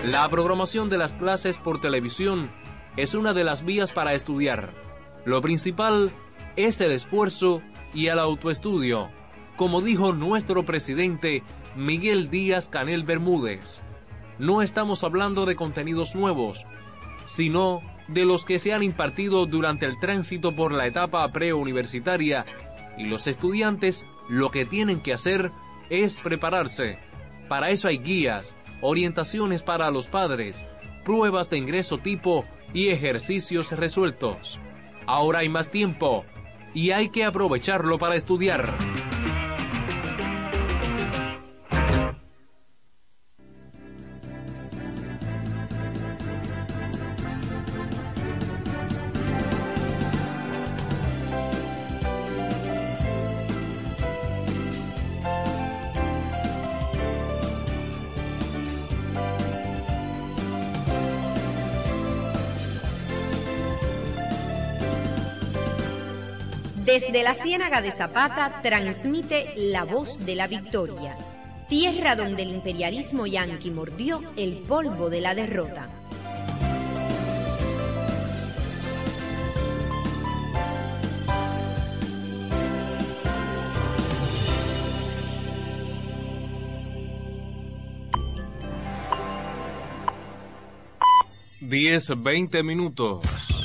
La programación de las clases por televisión es una de las vías para estudiar. Lo principal es el esfuerzo y el autoestudio, como dijo nuestro presidente Miguel Díaz-Canel Bermúdez. No estamos hablando de contenidos nuevos, sino de los que se han impartido durante el tránsito por la etapa preuniversitaria, y los estudiantes lo que tienen que hacer es prepararse. Para eso hay guías, orientaciones para los padres, pruebas de ingreso tipo y ejercicios resueltos. Ahora hay más tiempo y hay que aprovecharlo para estudiar. Desde la Ciénaga de Zapata transmite La Voz de la Victoria, tierra donde el imperialismo yanqui mordió el polvo de la derrota. Diez, 20 minutos.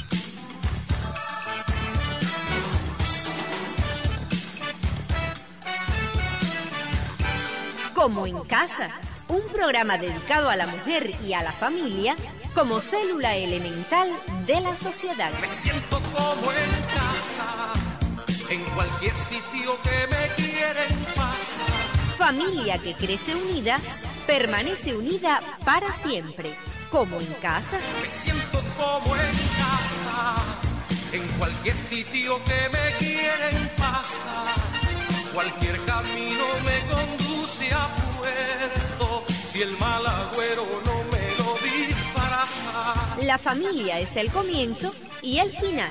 Como en casa, un programa dedicado a la mujer y a la familia como célula elemental de la sociedad. Me siento como en casa, en cualquier sitio que me quieren pasar. Familia que crece unida, permanece unida para siempre. Como en casa. Me siento como en casa, en cualquier sitio que me quieren pasar. Cualquier camino me conduce a puerto, si el mal agüero no me lo dispara. La familia es el comienzo y el final.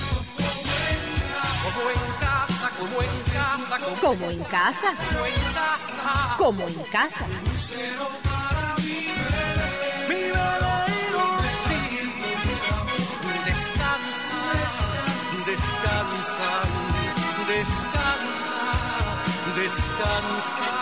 Como en casa, como en casa, como en casa, como en casa, como en casa. Lucero para mí, mi verdadero destino. Descansa, descansa, descansa, descansa.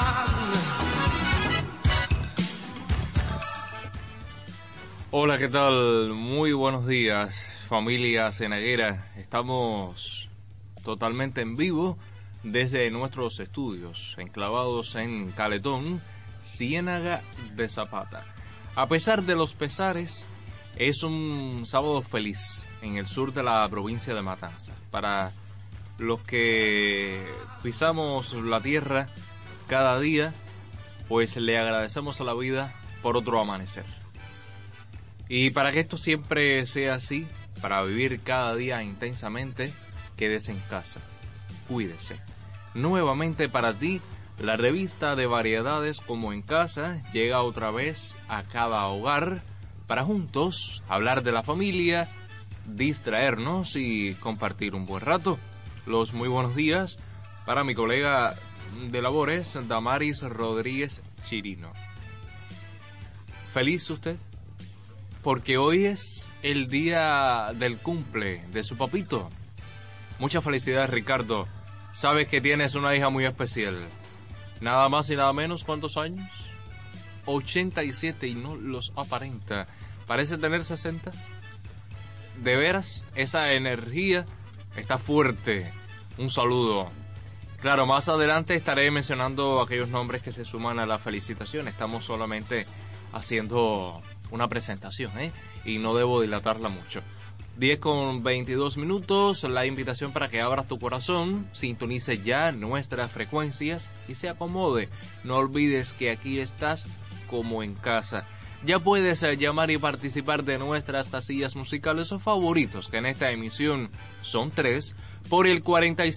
Hola, ¿qué tal? Muy buenos días, familia cenaguera. Estamos totalmente en vivo desde nuestros estudios, enclavados en Caletón, Ciénaga de Zapata. A pesar de los pesares, es un sábado feliz en el sur de la provincia de Matanzas. Para los que pisamos la tierra cada día, pues le agradecemos a la vida por otro amanecer. Y para que esto siempre sea así, para vivir cada día intensamente, quédese en casa, cuídese. Nuevamente para ti, la revista de variedades Como en Casa llega otra vez a cada hogar para juntos hablar de la familia, distraernos y compartir un buen rato. Los muy buenos días para mi colega de labores, Damaris Rodríguez Chirino. ¿Feliz usted? Porque hoy es el día del cumple de su papito. Muchas felicidades, Ricardo. Sabes que tienes una hija muy especial. Nada más y nada menos, ¿cuántos años? 87 y no los aparenta. Parece tener 60. De veras, esa energía está fuerte. Un saludo. Claro, más adelante estaré mencionando aquellos nombres que se suman a la felicitación. Estamos solamente haciendo una presentación, y no debo dilatarla mucho. 10:22, la invitación para que abras tu corazón, sintonice ya nuestras frecuencias y se acomode. No olvides que aquí estás como en casa. Ya puedes llamar y participar de nuestras casillas musicales o favoritos, que en esta emisión son 3, por el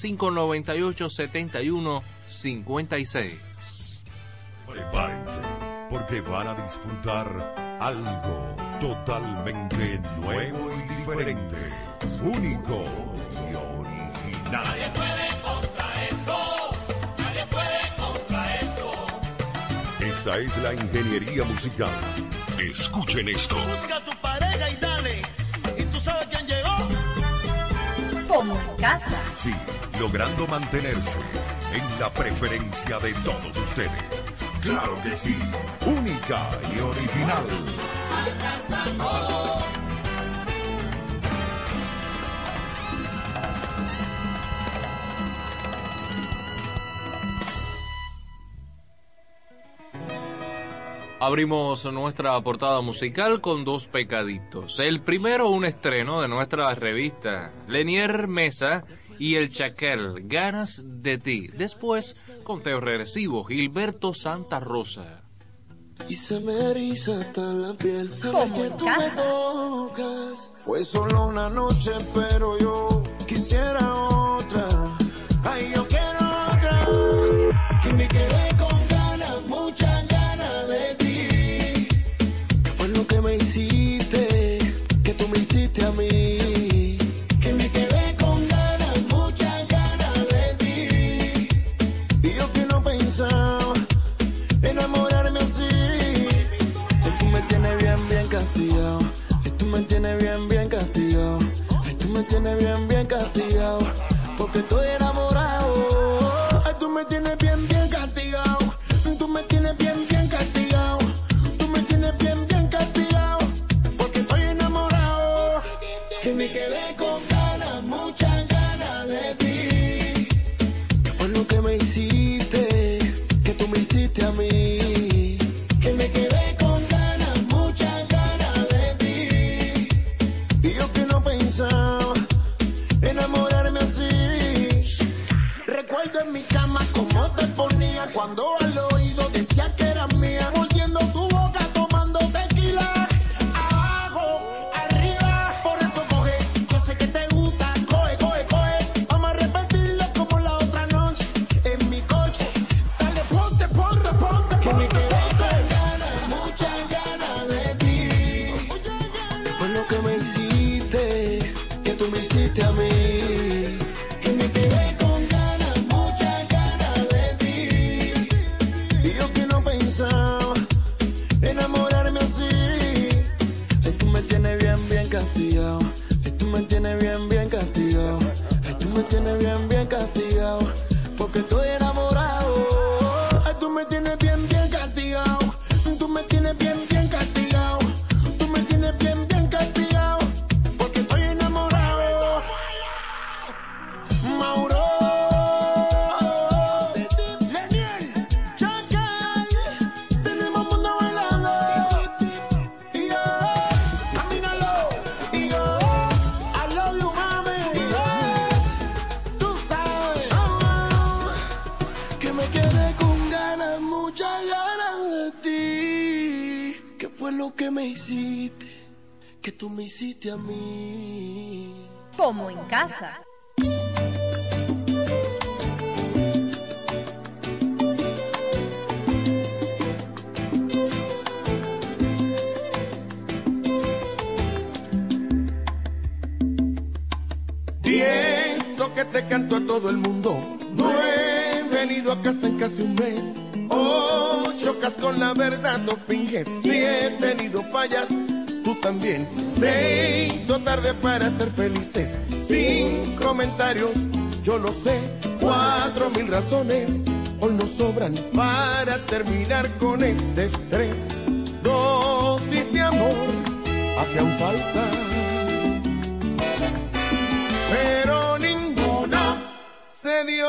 4598-7156. Prepárense, porque van a disfrutar algo totalmente nuevo y diferente, único y original. Nadie puede contra eso, nadie puede contra eso. Esta es la ingeniería musical Escuchen esto. Busca a tu pareja y dale. ¿Y tú sabes quién llegó? Como en casa. Sí, logrando mantenerse en la preferencia de todos ustedes. Claro que sí, única y original. Abrimos nuestra portada musical con dos pecaditos. El primero, un estreno de nuestra revista Lenier Mesa y El Chacal, Ganas de ti. Después, conteo regresivo, Gilberto Santa Rosa. Y se me eriza hasta la piel saber Como que en tú casa. me tocas. Fue solo una noche, pero yo quisiera otra. Ay, yo quiero otra. Que me quedé con ganas, muchas ganas de ti. ¿Qué fue lo que me hiciste? Que tú me hiciste a mí. Que me quedé con ganas, muchas ganas de ti. Y yo que no pensaba enamorarme así. Tú me tienes bien castigado. Tú me tienes bien castigado. Tú me tienes bien castigado. Porque estoy enamorado. Tú me tienes bien castigado. Tú me tienes bien castigado. Tú me tienes bien castigado. Porque estoy enamorado. Que me quedé con ganas, muchas ganas de ti. ¿Qué fue lo que me hiciste? Que tú me hiciste a mí. Que me quedé con ganas, muchas ganas de ti. Y yo que no pensaba enamorarme así. Recuerdo en mi cama cómo te ponía cuando al oído decía que eras mía. Mordiendo tu boca, tomando tequila. Abajo, arriba, por eso coge. Yo sé que te gusta, coge. Vamos a repetirlo como la otra noche. En mi coche, dale, ponte. Que me quedé con ganas, muchas ganas de ti. Fue lo que me hiciste, que tú me hiciste a mí. Que me quedé con ganas, muchas ganas de ti. Y yo que no pensaba enamorarme así. Ay, tú me tienes bien castigado. Ay, tú me tienes bien castigado. Ay, tú me tienes bien castigado. Porque estoy enamorado. Ay, tú me tienes bien castigado. Tú me tienes bien castigado. Tú me tienes bien castigado. Porque estoy enamorado. Mauro, Lenier, Chacal, tenemos mundo bailando. Y yo, camínalo. Y yo, I love you, mami. Y yo, tú sabes, que me quedé con ganas, muchas ganas de ti. ¿Qué fue lo que me hiciste? Que tú me hiciste a mí. Como en casa. Pienso que te canto a todo el mundo. No he venido a casa en casi un mes. 8 con la verdad, no finges. 7 tenido fallas, tú también. 6 tarde para ser felices. 5 comentarios, yo lo sé. 4.000 razones, hoy nos sobran para terminar con este estrés. Dosis de amor hacían falta, pero ninguna se dio.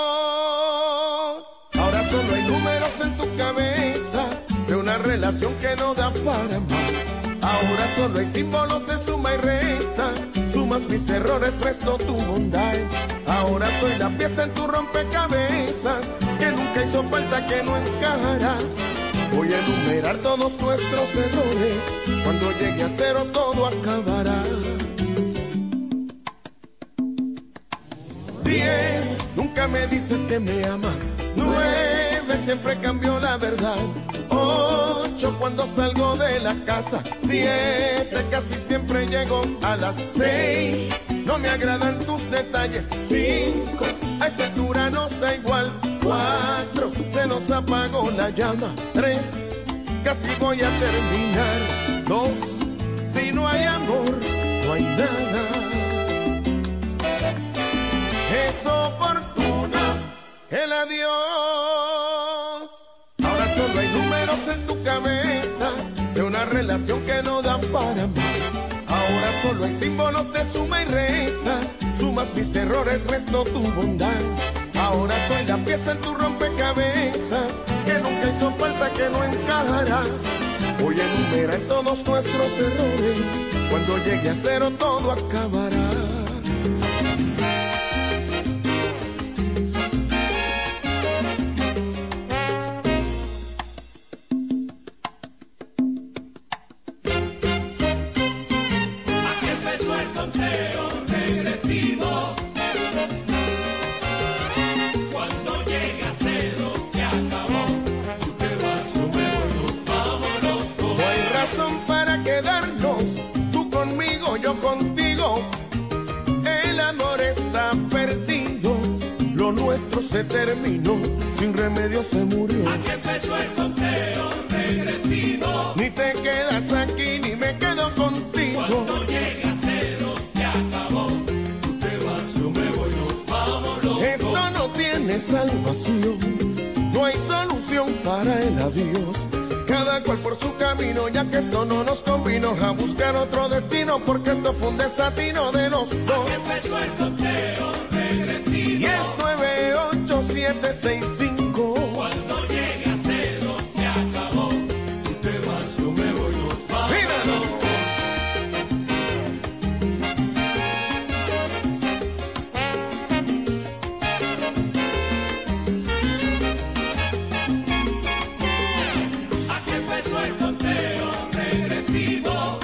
Ahora solo hay números en tu cabeza de una relación que no da para más. Ahora solo hay símbolos de suma y resta. Sumas mis errores, resto tu bondad. Ahora soy la pieza en tu rompecabezas que nunca hizo falta, que no encajará. Voy a enumerar todos nuestros errores. Cuando llegue a cero todo acabará. 10, nunca me dices que me amas. 9, siempre cambio la verdad. 8, cuando salgo de la casa. 7, casi siempre llego a las 6. No me agradan tus detalles. 5, a esta altura nos da igual. 4, se nos apagó la llama. 3, casi voy a terminar. Dos, si no hay amor, no hay nada. Es oportuno el adiós. Ahora solo hay números en tu cabeza de una relación que no da para más. Ahora solo hay símbolos de suma y resta. Sumas mis errores, resto tu bondad. Ahora soy la pieza en tu rompecabezas que nunca hizo falta, que no encajará. Hoy enumera en todos nuestros errores. Cuando llegue a cero todo acabará. Se terminó, sin remedio se murió. Aquí empezó el conteo regresivo. Ni te quedas aquí, ni me quedo contigo. Cuando llegue a cero se acabó. Tú te vas, yo me voy, nos vamos los dos. Esto no tiene salvación, no hay solución para el adiós. Cada cual por su camino, ya que esto no nos convino, a buscar otro destino, porque esto fue un desatino de los dos. Aquí empezó el conteo regresivo. Y es 98765. Cuando llegue a cero se acabó. Tú te vas, yo me voy, nos vamos los dos. Aquí empezó el conteo regresivo.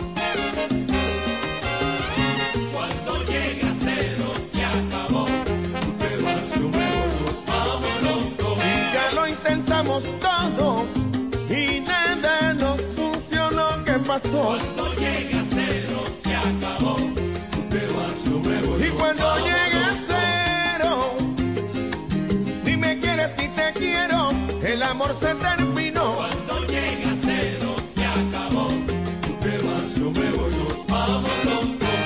Cuando llegue a cero se acabó. Tú te vas, yo me voy, nos vamos los dos. Y ya lo intentamos todo y nada nos funcionó. ¿Qué pasó? Cuando llegue a cero se acabó. Tú te vas, yo me voy. Y cuando llegue a cero, ni me quieres ni te quiero, el amor se terminó. Cuando llegue a cero se acabó. Tú te vas, yo me voy, nos vamos los dos.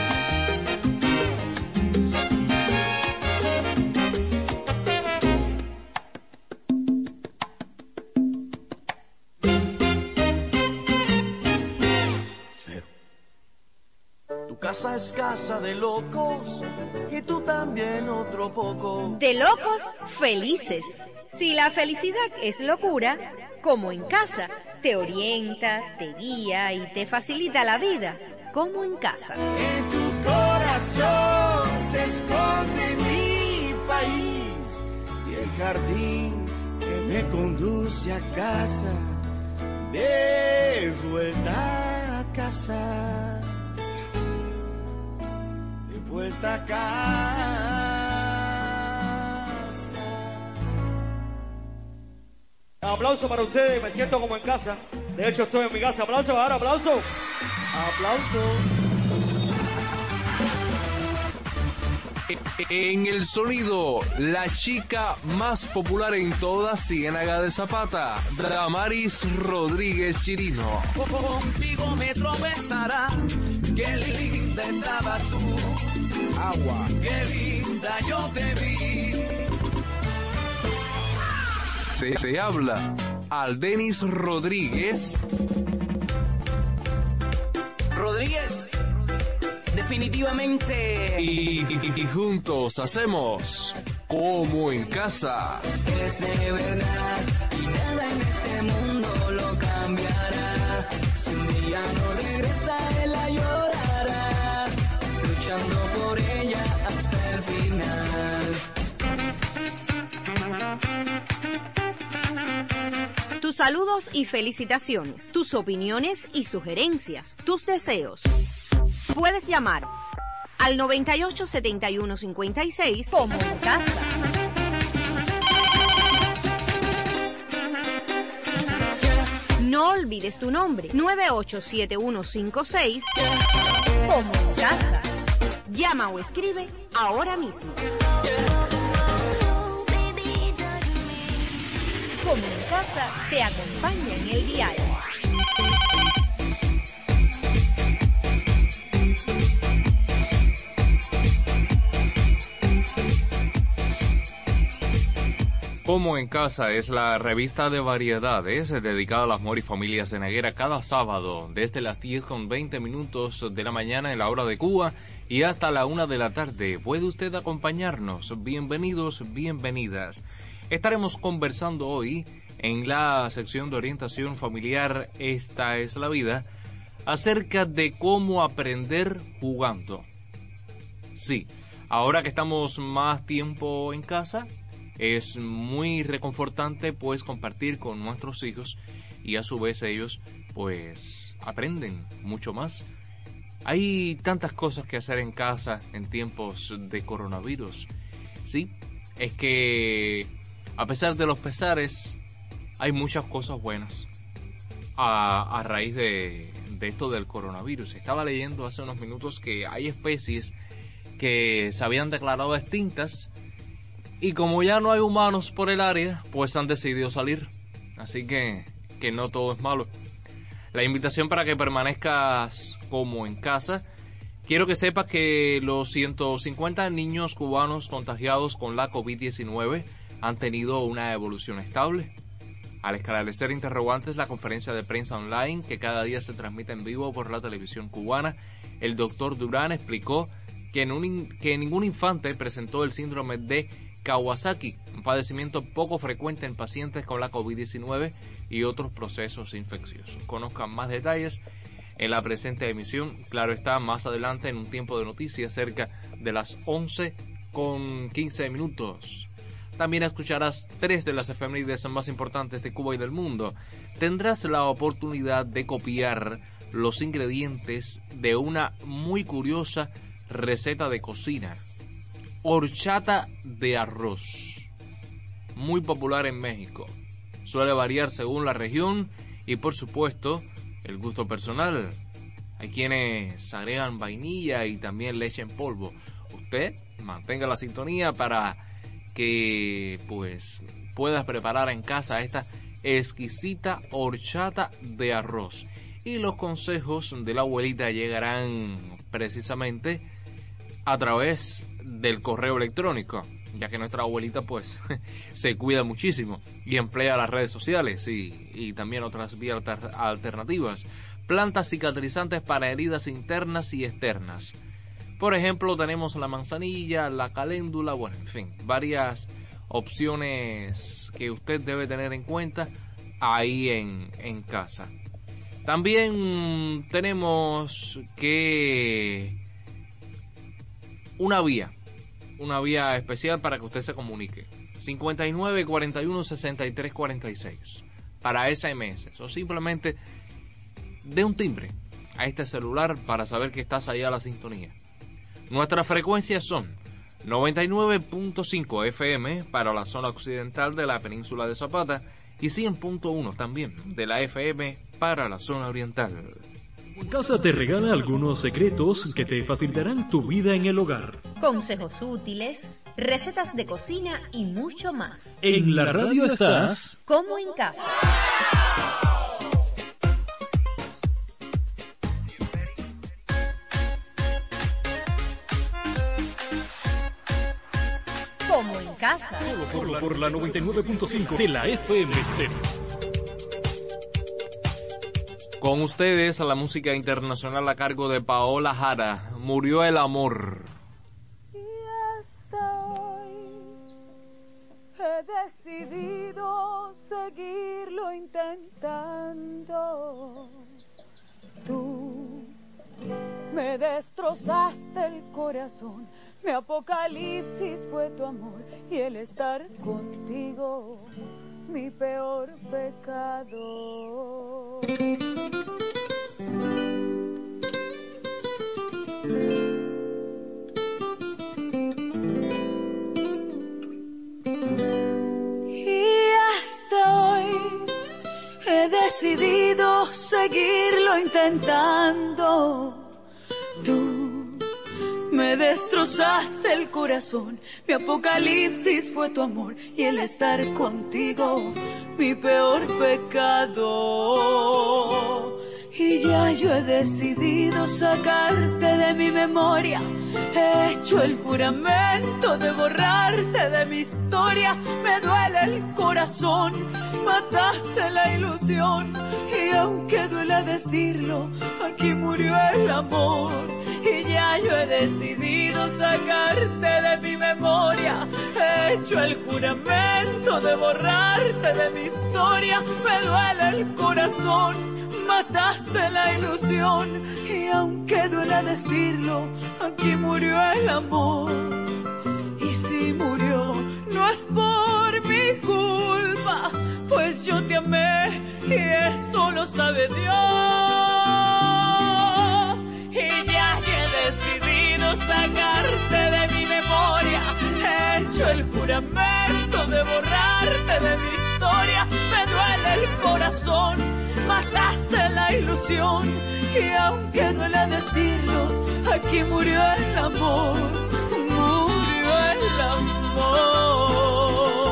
Tu casa es casa de locos y tú también otro poco. De locos felices. Si la felicidad es locura, como en casa, te orienta, te guía y te facilita la vida, como en casa. En tu corazón se esconde mi país y el jardín que me conduce a casa, de vuelta a casa, de vuelta a casa. Aplauso para ustedes, me siento como en casa. De hecho, estoy en mi casa. Aplauso, ahora, aplauso. Aplauso. En el sonido, la chica más popular en toda Ciénaga de Zapata, Damaris Rodríguez Chirino. Contigo me tropezará, qué linda estabas tú, Agua. qué linda yo te vi. Te habla Aldenis Rodríguez. Rodríguez, definitivamente. Y juntos hacemos Como en Casa. Es de verdad y nada en este mundo lo cambiará. Si un día no regresa, él la llorará, luchando por ella hasta el final. Tus saludos y felicitaciones, tus opiniones y sugerencias, tus deseos. Puedes llamar al 987156 como en casa. No olvides tu nombre, 987156 como en casa. Llama o escribe ahora mismo. Como en casa te acompaña en el diario. Como en Casa es la revista de variedades dedicada a las amor y familias de Neguera cada sábado desde las 10:20 de la mañana en la hora de Cuba y hasta la 1 de la tarde. Puede usted acompañarnos. Bienvenidos, bienvenidas. Estaremos conversando hoy en la sección de orientación familiar Esta es la vida acerca de cómo aprender jugando. Sí, ahora que estamos más tiempo en casa, es muy reconfortante pues compartir con nuestros hijos y a su vez ellos pues aprenden mucho más. Hay tantas cosas que hacer en casa en tiempos de coronavirus. Sí, es que a pesar de los pesares hay muchas cosas buenas a raíz de esto del coronavirus. Estaba leyendo hace unos minutos que hay especies que se habían declarado extintas y como ya no hay humanos por el área, pues han decidido salir. Así que no todo es malo. La invitación para que permanezcas como en casa. Quiero que sepas que los 150 niños cubanos contagiados con la COVID-19 han tenido una evolución estable. Al esclarecer interrogantes, la conferencia de prensa online que cada día se transmite en vivo por la televisión cubana, el doctor Durán explicó que ningún infante presentó el síndrome de Kawasaki, un padecimiento poco frecuente en pacientes con la COVID-19 y otros procesos infecciosos. Conozcan más detalles en la presente emisión, claro está, más adelante en un tiempo de noticias cerca de las 11:15. También escucharás 3 de las efemérides más importantes de Cuba y del mundo. Tendrás la oportunidad de copiar los ingredientes de una muy curiosa receta de cocina. Horchata de arroz, muy popular en México. Suele variar según la región y por supuesto el gusto personal. Hay quienes agregan vainilla y también leche en polvo. Usted mantenga la sintonía para que pues puedas preparar en casa esta exquisita horchata de arroz. Y los consejos de la abuelita llegarán precisamente a través del correo electrónico, ya que nuestra abuelita pues se cuida muchísimo y emplea las redes sociales y también otras vías alternativas. Plantas cicatrizantes para heridas internas y externas. Por ejemplo, tenemos la manzanilla, la caléndula, bueno, en fin, varias opciones que usted debe tener en cuenta ahí en casa. También tenemos que una vía especial para que usted se comunique. 59 41 63 46 para SMS o simplemente de un timbre a este celular para saber que estás allá a la sintonía. Nuestras frecuencias son 99.5 FM para la zona occidental de la península de Zapata y 100.1 también de la FM para la zona oriental. En Casa te regala algunos secretos que te facilitarán tu vida en el hogar. Consejos útiles, recetas de cocina y mucho más. En la radio estás como en casa. Como en casa. Solo por la 99.5 de la FM Estéreo. Con ustedes a la música internacional a cargo de Paola Jara, Murió el amor. Y hasta hoy he decidido seguirlo intentando. Tú me destrozaste el corazón, mi apocalipsis fue tu amor y el estar contigo mi peor pecado. Y hasta hoy he decidido seguirlo intentando. Tú me me destrozaste el corazón. Mi apocalipsis fue tu amor y el estar contigo, mi peor pecado. Y ya yo he decidido sacarte de mi memoria. He hecho el juramento de borrarte de mi historia. Me duele el corazón, mataste la ilusión. Y aunque duele decirlo, aquí murió el amor. Y ya yo he decidido sacarte de mi memoria. He hecho el juramento de borrarte de mi historia. Me duele el corazón, mataste la ilusión. Y aunque duele decirlo, aquí murió el amor. Y si murió, no es por mi culpa, pues yo te amé y eso lo sabe Dios. Y ya que he decidido sacarte de mi memoria, he hecho el juramento de borrarte de mi historia. Me duele el corazón, mataste la ilusión. Y aunque duele decirlo, aquí murió el amor, murió el amor.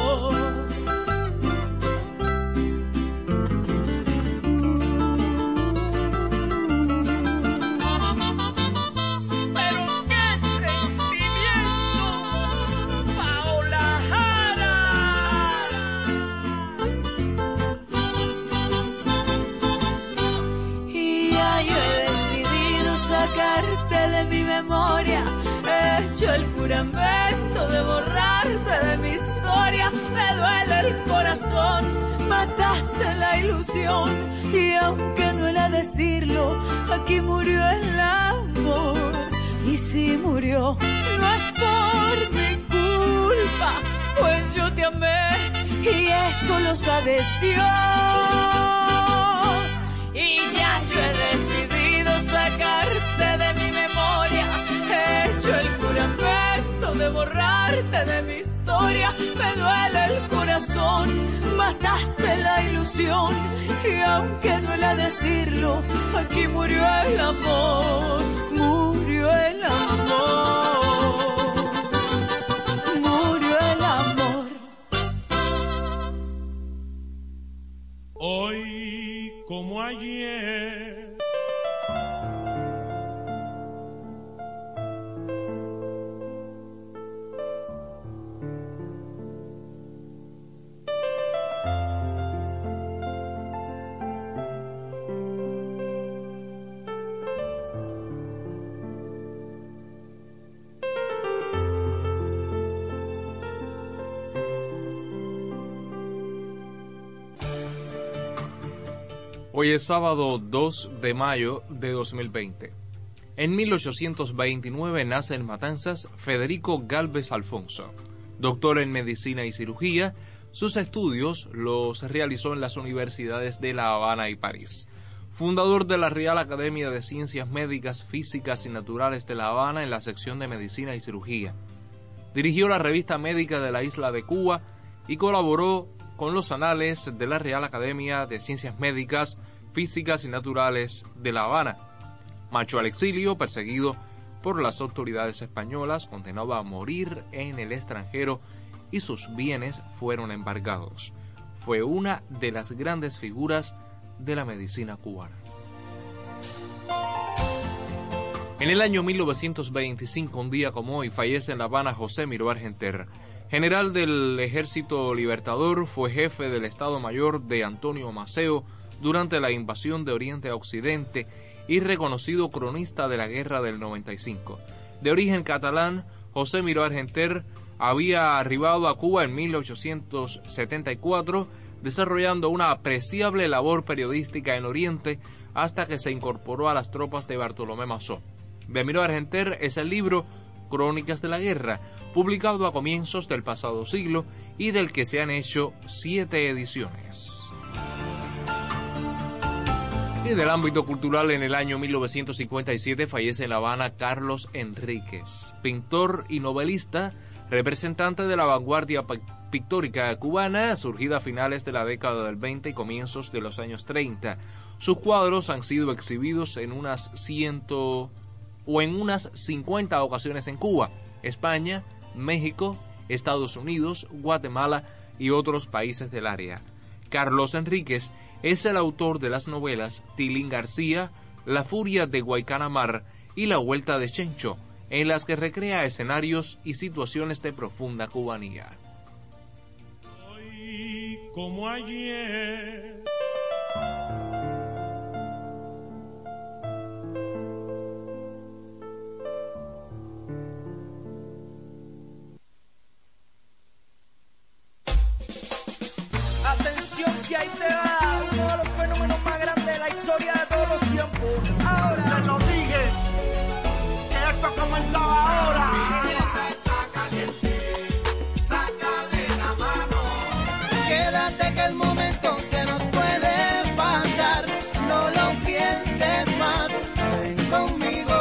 Pero qué sentimiento, Paola Jara. Y ya yo he decidido sacarte de mi memoria. He hecho el juramento de borrarte de mi historia. Me duele el corazón, mataste la ilusión. Y aunque duele decirlo, aquí murió el amor. Y si murió, no es por mi culpa, pues yo te amé y eso lo sabe Dios. Y ya yo he decidido sacarte de mi memoria. He hecho el juramento de borrarte de mi historia. Me duele el corazón, mataste la ilusión. Y aunque duele decirlo, aquí murió el amor, murió el amor, murió el amor. Hoy como ayer, Hoy es sábado 2 de mayo de 2020. En 1829 nace en Matanzas Federico Gálvez Alfonso. Doctor en Medicina y Cirugía, sus estudios los realizó en las universidades de La Habana y París. Fundador de la Real Academia de Ciencias Médicas, Físicas y Naturales de La Habana en la sección de Medicina y Cirugía. Dirigió la Revista Médica de la Isla de Cuba y colaboró con los anales de la Real Academia de Ciencias Médicas, Físicas y Naturales de La Habana. Marchó al exilio, perseguido por las autoridades españolas, condenado a morir en el extranjero y sus bienes fueron embargados. Fue una de las grandes figuras de la medicina cubana. En el año 1925, un día como hoy, fallece en La Habana José Miró Argenter. General del Ejército Libertador, fue jefe del Estado Mayor de Antonio Maceo durante la invasión de Oriente a Occidente y reconocido cronista de la Guerra del 95. De origen catalán, José Miró Argenter había arribado a Cuba en 1874, desarrollando una apreciable labor periodística en Oriente hasta que se incorporó a las tropas de Bartolomé Masó. De Miró Argenter es el libro Crónicas de la Guerra, publicado a comienzos del pasado siglo y del que se han hecho 7 ediciones. Y del ámbito cultural, en el año 1957 fallece en La Habana Carlos Enríquez, pintor y novelista, representante de la vanguardia pictórica cubana, surgida a finales de la década del 20 y comienzos de los años 30. Sus cuadros han sido exhibidos en unas 101 o en unas 50 ocasiones en Cuba, España, México, Estados Unidos, Guatemala y otros países del área. Carlos Enríquez es el autor de las novelas Tilín García, La furia de Guaycanamar y La vuelta de Chencho, en las que recrea escenarios y situaciones de profunda cubanía. Hoy como ayer. Atención que ahí te va uno de los fenómenos más grandes de la historia de todos los tiempos. Ahora te lo dije, que esto comenzaba ahora. Mi pieza está caliente, sácale la mano. Quédate que el momento se nos puede pasar. No lo pienses más, ven conmigo.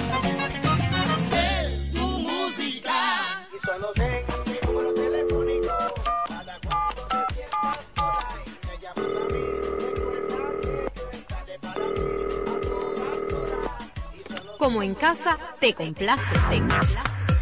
Es tu música. Y solo tengo mi número telefónico. Cada cuando te sientas por ahí, me llamas a mí. Recuerda que sale para mí a todas horas. Y solo Como en casa, te complace, te complace.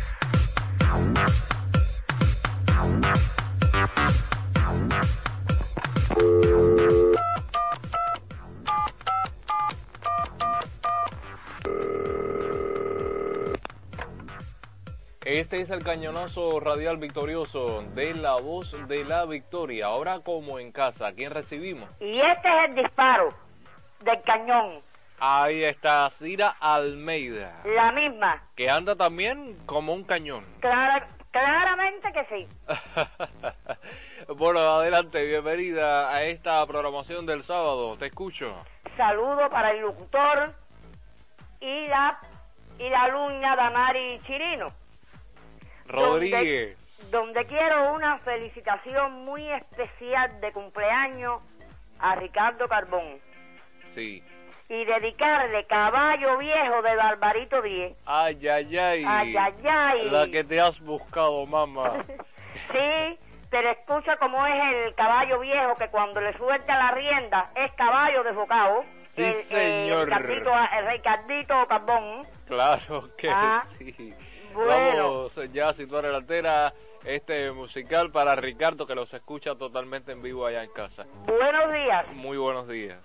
Este es el cañonazo radial victorioso de La Voz de la Victoria. Ahora como en casa, ¿a quién recibimos? Y este es el disparo del cañón. Ahí está Cira Almeida. La misma. Que anda también como un cañón. Claramente que sí. Bueno, adelante, bienvenida a esta programación del sábado, te escucho. Saludo para el locutor y la alumna Damari Chirino. Rodríguez. Donde quiero una felicitación muy especial de cumpleaños a Ricardo Carbón. Sí. Y dedicarle Caballo Viejo de Barbarito 10. Ay, ay, ay. Ay, ay, ay. La que te has buscado, mamá. Sí, pero escucha cómo es el caballo viejo, que cuando le suelta la rienda es caballo desbocado. Sí, señor. El Ricardito Carbón. Claro que sí. Bueno. Vamos ya a situar en la antena este musical para Ricardo, que los escucha totalmente en vivo allá en casa. Buenos días. Muy buenos días.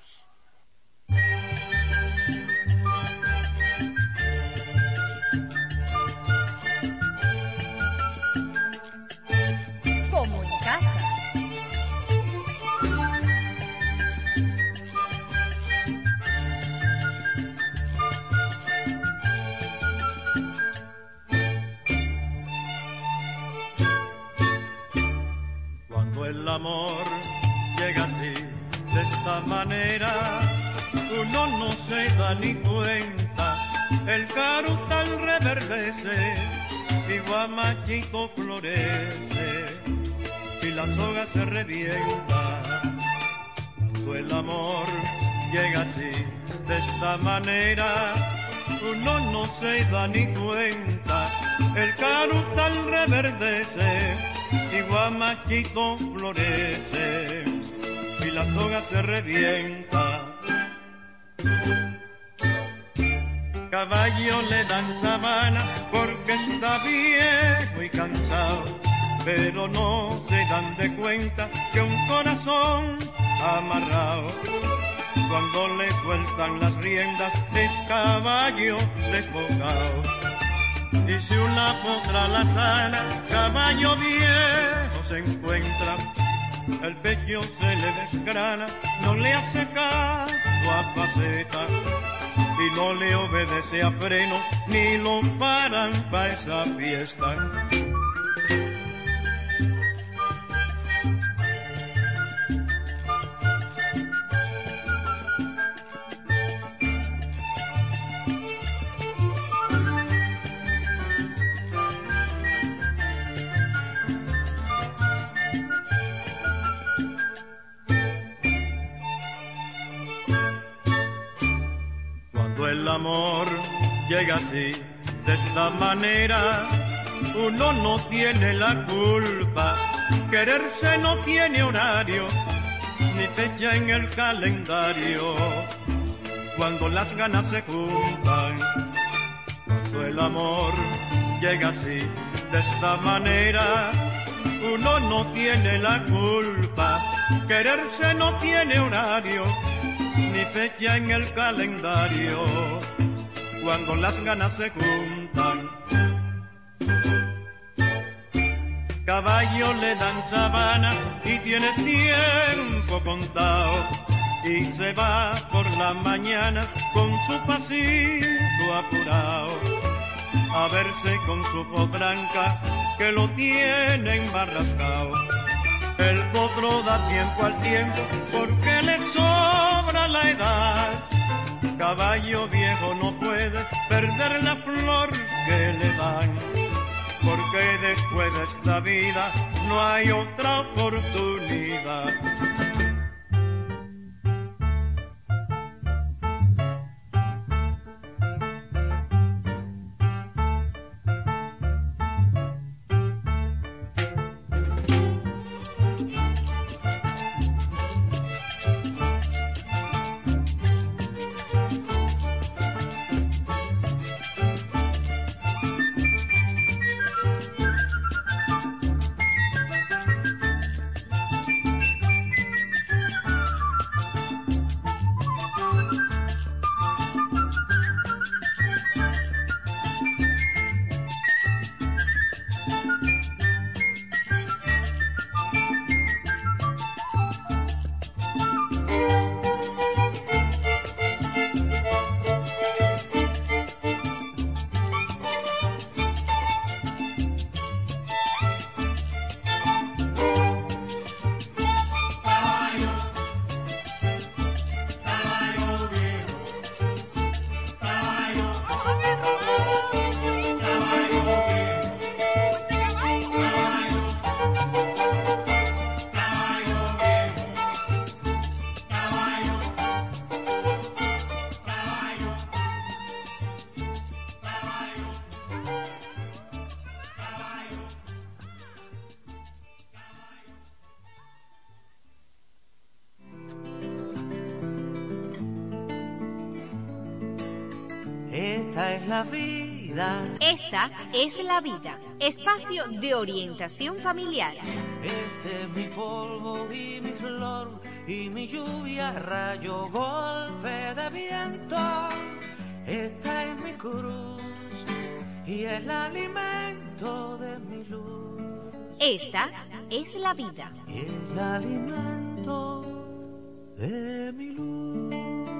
Como en casa. Cuando el amor llega así, de esta manera, uno no se da ni cuenta, el carutal reverdece, y guamachito florece, y la soga se revienta. Cuando el amor llega así, de esta manera, uno no se da ni cuenta, el carutal reverdece, y guamachito florece, y la soga se revienta. Caballo le dan sabana porque está viejo y cansado, pero no se dan de cuenta que un corazón amarrado, cuando le sueltan las riendas, es caballo desbocado. Y si una potra la sana, caballo viejo se encuentra, el pecho se le desgrana, no le hace caso a paceta, y no le obedece a freno, ni lo paran pa' esa fiesta. El amor llega así, de esta manera, uno no tiene la culpa, quererse no tiene horario, ni fecha en el calendario, cuando las ganas se juntan, cuando el amor llega así, de esta manera, uno no tiene la culpa. Quererse no tiene horario, ni fecha en el calendario, cuando las ganas se juntan. Caballo le dan sabana y tiene tiempo contado, y se va por la mañana con su pasito apurado a verse con su potranca que lo tiene embarrascado. El potro da tiempo al tiempo porque le sobra la edad. Caballo viejo no puede perder la flor que le dan, porque después de esta vida no hay otra oportunidad. Esta es la vida. Esta es la vida. Espacio de orientación familiar. Este es mi polvo y mi flor y mi lluvia, rayo, golpe de viento. Esta es mi cruz y el alimento de mi luz. Esta es la vida. Y el alimento de mi luz.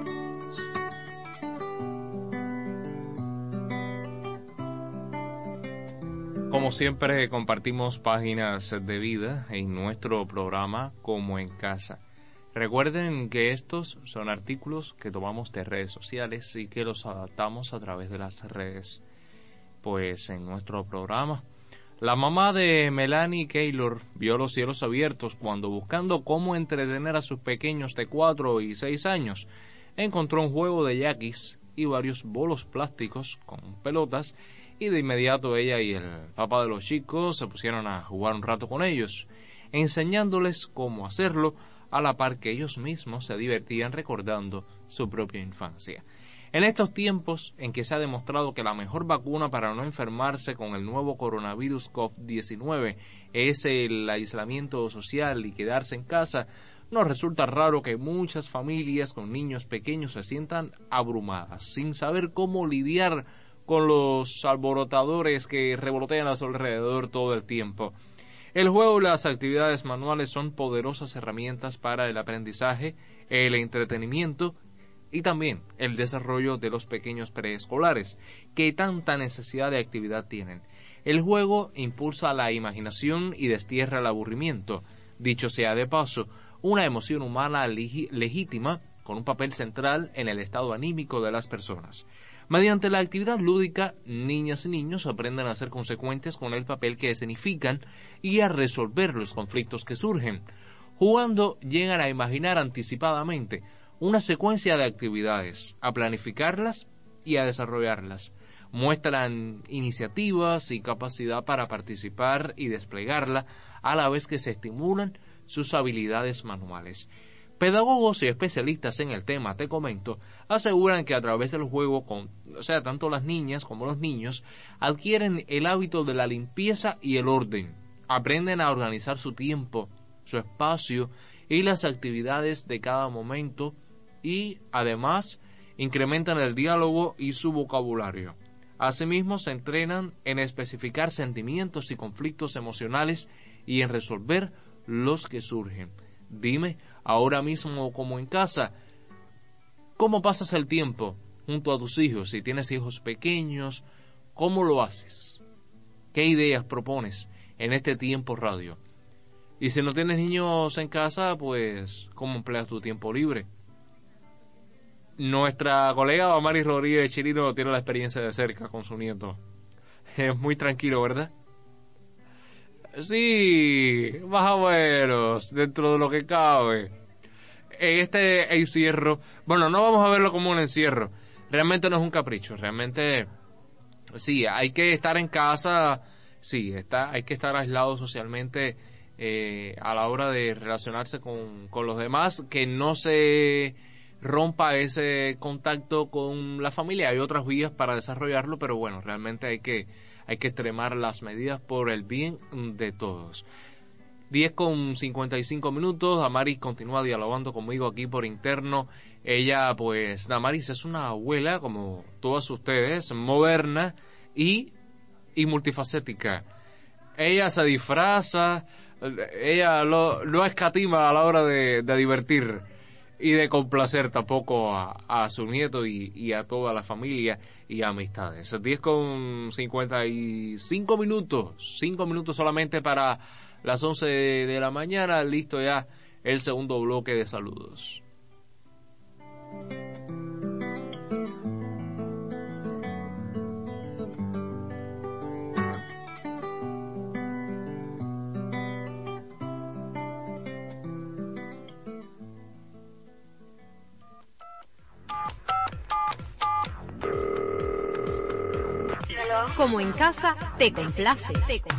Como siempre, compartimos páginas de vida en nuestro programa Como en Casa. Recuerden que estos son artículos que tomamos de redes sociales y que los adaptamos a través de las redes. Pues en nuestro programa, la mamá de Melanie Keylor vio los cielos abiertos cuando, buscando cómo entretener a sus pequeños de 4 y 6 años, encontró un juego de yaquis y varios bolos plásticos con pelotas, y de inmediato ella y el papá de los chicos se pusieron a jugar un rato con ellos, enseñándoles cómo hacerlo, a la par que ellos mismos se divertían recordando su propia infancia. En estos tiempos en que se ha demostrado que la mejor vacuna para no enfermarse con el nuevo coronavirus COVID-19 es el aislamiento social y quedarse en casa, nos resulta raro que muchas familias con niños pequeños se sientan abrumadas, sin saber cómo lidiar con los alborotadores que revolotean a su alrededor todo el tiempo. El juego y las actividades manuales son poderosas herramientas para el aprendizaje, el entretenimiento y también el desarrollo de los pequeños preescolares, que tanta necesidad de actividad tienen. El juego impulsa la imaginación y destierra el aburrimiento. Dicho sea de paso, una emoción humana legítima con un papel central en el estado anímico de las personas. Mediante la actividad lúdica, niñas y niños aprenden a ser consecuentes con el papel que escenifican y a resolver los conflictos que surgen. Jugando, llegan a imaginar anticipadamente una secuencia de actividades, a planificarlas y a desarrollarlas. Muestran iniciativas y capacidad para participar y desplegarla, a la vez que se estimulan sus habilidades manuales. Pedagogos y especialistas en el tema, te comento, aseguran que a través del juego, tanto las niñas como los niños adquieren el hábito de la limpieza y el orden. Aprenden a organizar su tiempo, su espacio y las actividades de cada momento y, además, incrementan el diálogo y su vocabulario. Asimismo, se entrenan en especificar sentimientos y conflictos emocionales y en resolver los que surgen. Dime, ahora mismo como en casa, ¿cómo pasas el tiempo junto a tus hijos? Si tienes hijos pequeños, ¿cómo lo haces? ¿Qué ideas propones en este tiempo radio? Y si no tienes niños en casa, pues, ¿cómo empleas tu tiempo libre? Nuestra colega Damaris Rodríguez Chirino tiene la experiencia de cerca con su nieto. Es muy tranquilo, ¿verdad? Sí, más o menos, dentro de lo que cabe. En este encierro, bueno, no vamos a verlo como un encierro. Realmente no es un capricho, realmente sí, hay que estar en casa, sí, hay que estar aislado socialmente a la hora de relacionarse con los demás, que no se rompa ese contacto con la familia. Hay otras vías para desarrollarlo, pero bueno, realmente hay que extremar las medidas por el bien de todos. 10:55. Damaris continúa dialogando conmigo aquí por interno. Ella, pues, Damaris es una abuela, como todas ustedes, moderna y multifacética. Ella se disfraza, ella no escatima a la hora de divertir y de complacer tampoco a su nieto y a toda la familia y amistades. 10:55, 5 minutos solamente para las 11 de la mañana, listo ya el segundo bloque de saludos. Como en casa, te complace.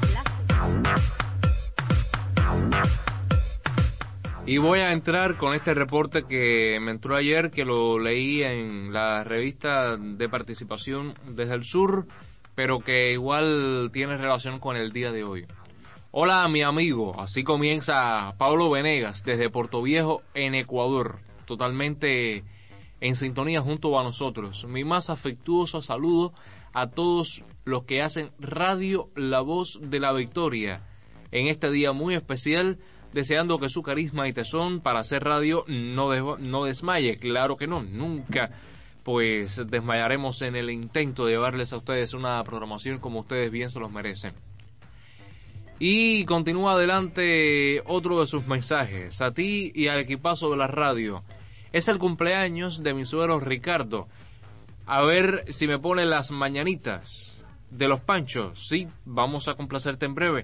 Y voy a entrar con este reporte que me entró ayer, que lo leí en la revista de participación desde el sur, pero que igual tiene relación con el día de hoy. Hola, mi amigo, así comienza Pablo Venegas desde Puerto Viejo, en Ecuador, totalmente en sintonía junto a nosotros. Mi más afectuoso saludo a todos los que hacen Radio La Voz de la Victoria en este día muy especial, deseando que su carisma y tesón para hacer radio no desmaye. Claro que no, nunca pues desmayaremos en el intento de llevarles a ustedes una programación como ustedes bien se los merecen. Y continúa adelante otro de sus mensajes, a ti y al equipazo de la radio. Es el cumpleaños de mi suegro Ricardo. A ver si me pone las mañanitas de los Panchos. Sí, vamos a complacerte en breve.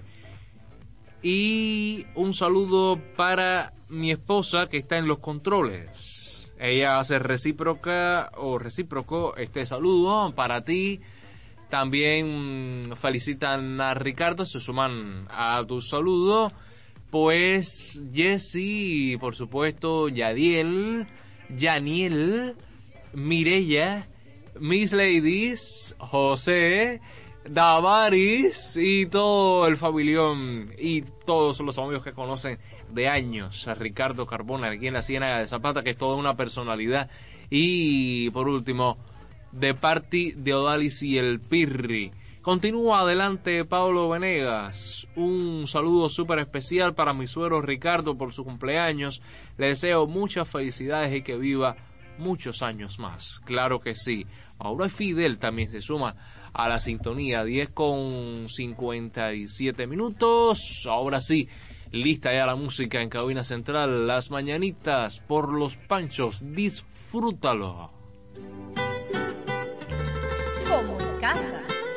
Y un saludo para mi esposa que está en los controles. Ella hace recíproco este saludo para ti. También felicitan a Ricardo, se suman a tu saludo. Pues Jessy, por supuesto, Yadiel, Yaniel, Mireya, Miss Ladies, José, Damaris y todo el familión y todos los amigos que conocen de años a Ricardo Carbona aquí en la Ciénaga de Zapata, que es toda una personalidad. Y por último, de parte de Odalis y el Pirri. Continúa adelante Pablo Venegas. Un saludo súper especial para mi suegro Ricardo por su cumpleaños. Le deseo muchas felicidades y que viva muchos años más. Claro que sí. Ahora Fidel también se suma a la sintonía. 10:57. Ahora sí, lista ya la música en cabina central. Las mañanitas por los Panchos. Disfrútalo. Como en casa.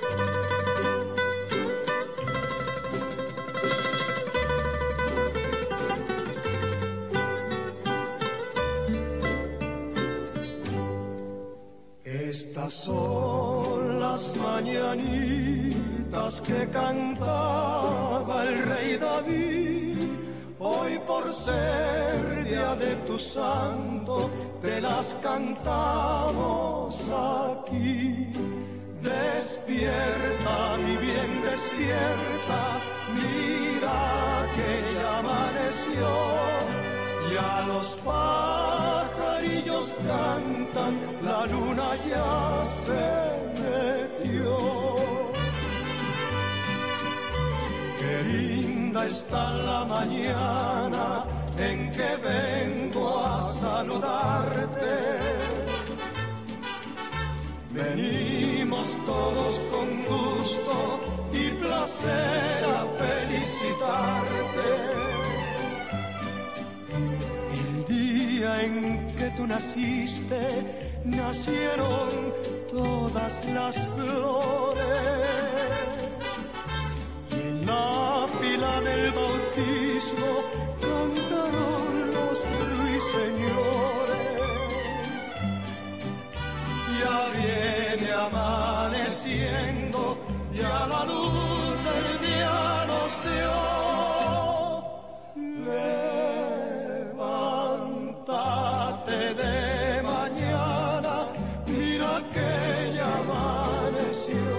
Estas son las mañanitas que cantaba el rey David Hoy por ser día de tu santo, te las cantamos aquí. Despierta, mi bien, despierta, mira que ya amaneció. Ya los pajarillos cantan, la luna ya se metió. Qué linda está la mañana en que vengo a saludarte. Venimos todos con gusto y placer a felicitarte. El día en que tú naciste, nacieron todas las flores. Y en la fila del bautismo cantaron los ruiseñores. Ya viene amaneciendo, ya la luz del día nos dio. Levántate de mañana, mira que ya amaneció.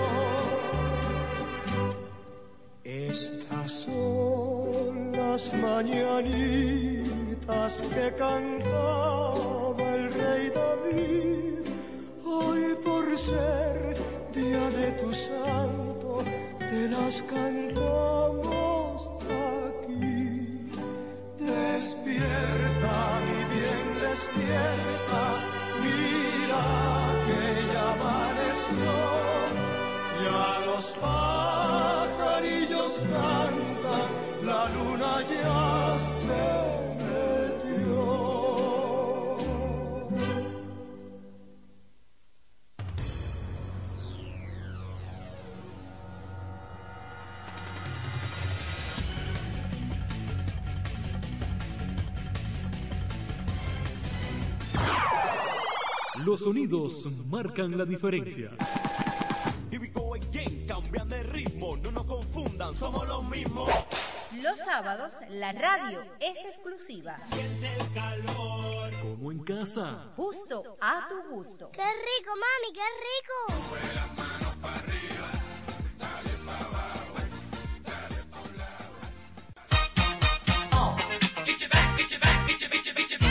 Estas son las mañanitas que cantaba el rey David. Hoy por ser día de tu santo, te las cantamos aquí. Despierta, mi bien, despierta, mira que ya amaneció. Ya los pajarillos cantan, la luna ya se metió. Los sonidos marcan la diferencia. Here we go again, cambian de ritmo, no nos confundan, somos los mismos. Los sábados la radio es exclusiva. Siente el calor. Como en casa. Justo a tu gusto. ¡Qué rico, mami, qué rico! Sube las manos para arriba, dale para abajo, dale para un lado. Get your back, get your back, get your back.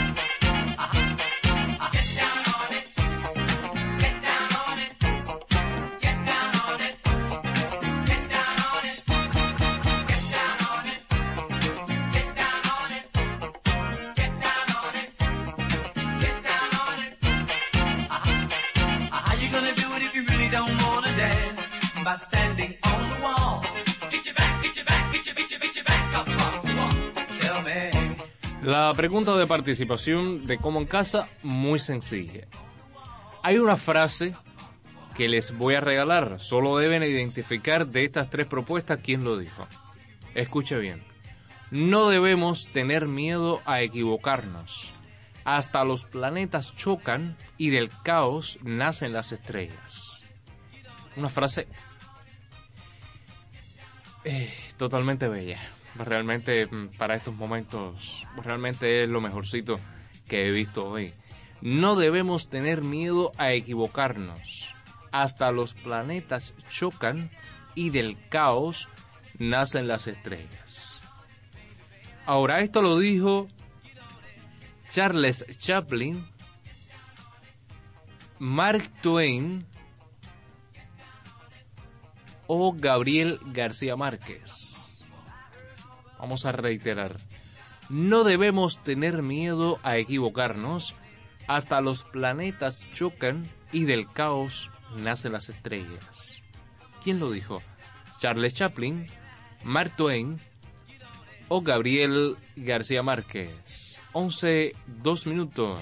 By standing on the wall. Get your back, get your back, get your back up off the wall. Tell me. La pregunta de participación de Como en Casa, muy sencilla. Hay una frase que les voy a regalar. Solo deben identificar de estas tres propuestas quién lo dijo. Escuche bien. No debemos tener miedo a equivocarnos. Hasta los planetas chocan y del caos nacen las estrellas. Una frase totalmente bella. Realmente para estos momentos, realmente es lo mejorcito que he visto hoy. No debemos tener miedo a equivocarnos. Hasta los planetas chocan y del caos nacen las estrellas. Ahora, esto lo dijo Charles Chaplin, Mark Twain o Gabriel García Márquez. Vamos a reiterar. No debemos tener miedo a equivocarnos. Hasta los planetas chocan y del caos nacen las estrellas. ¿Quién lo dijo? Charles Chaplin, Mark Twain o Gabriel García Márquez. 11:02 minutos.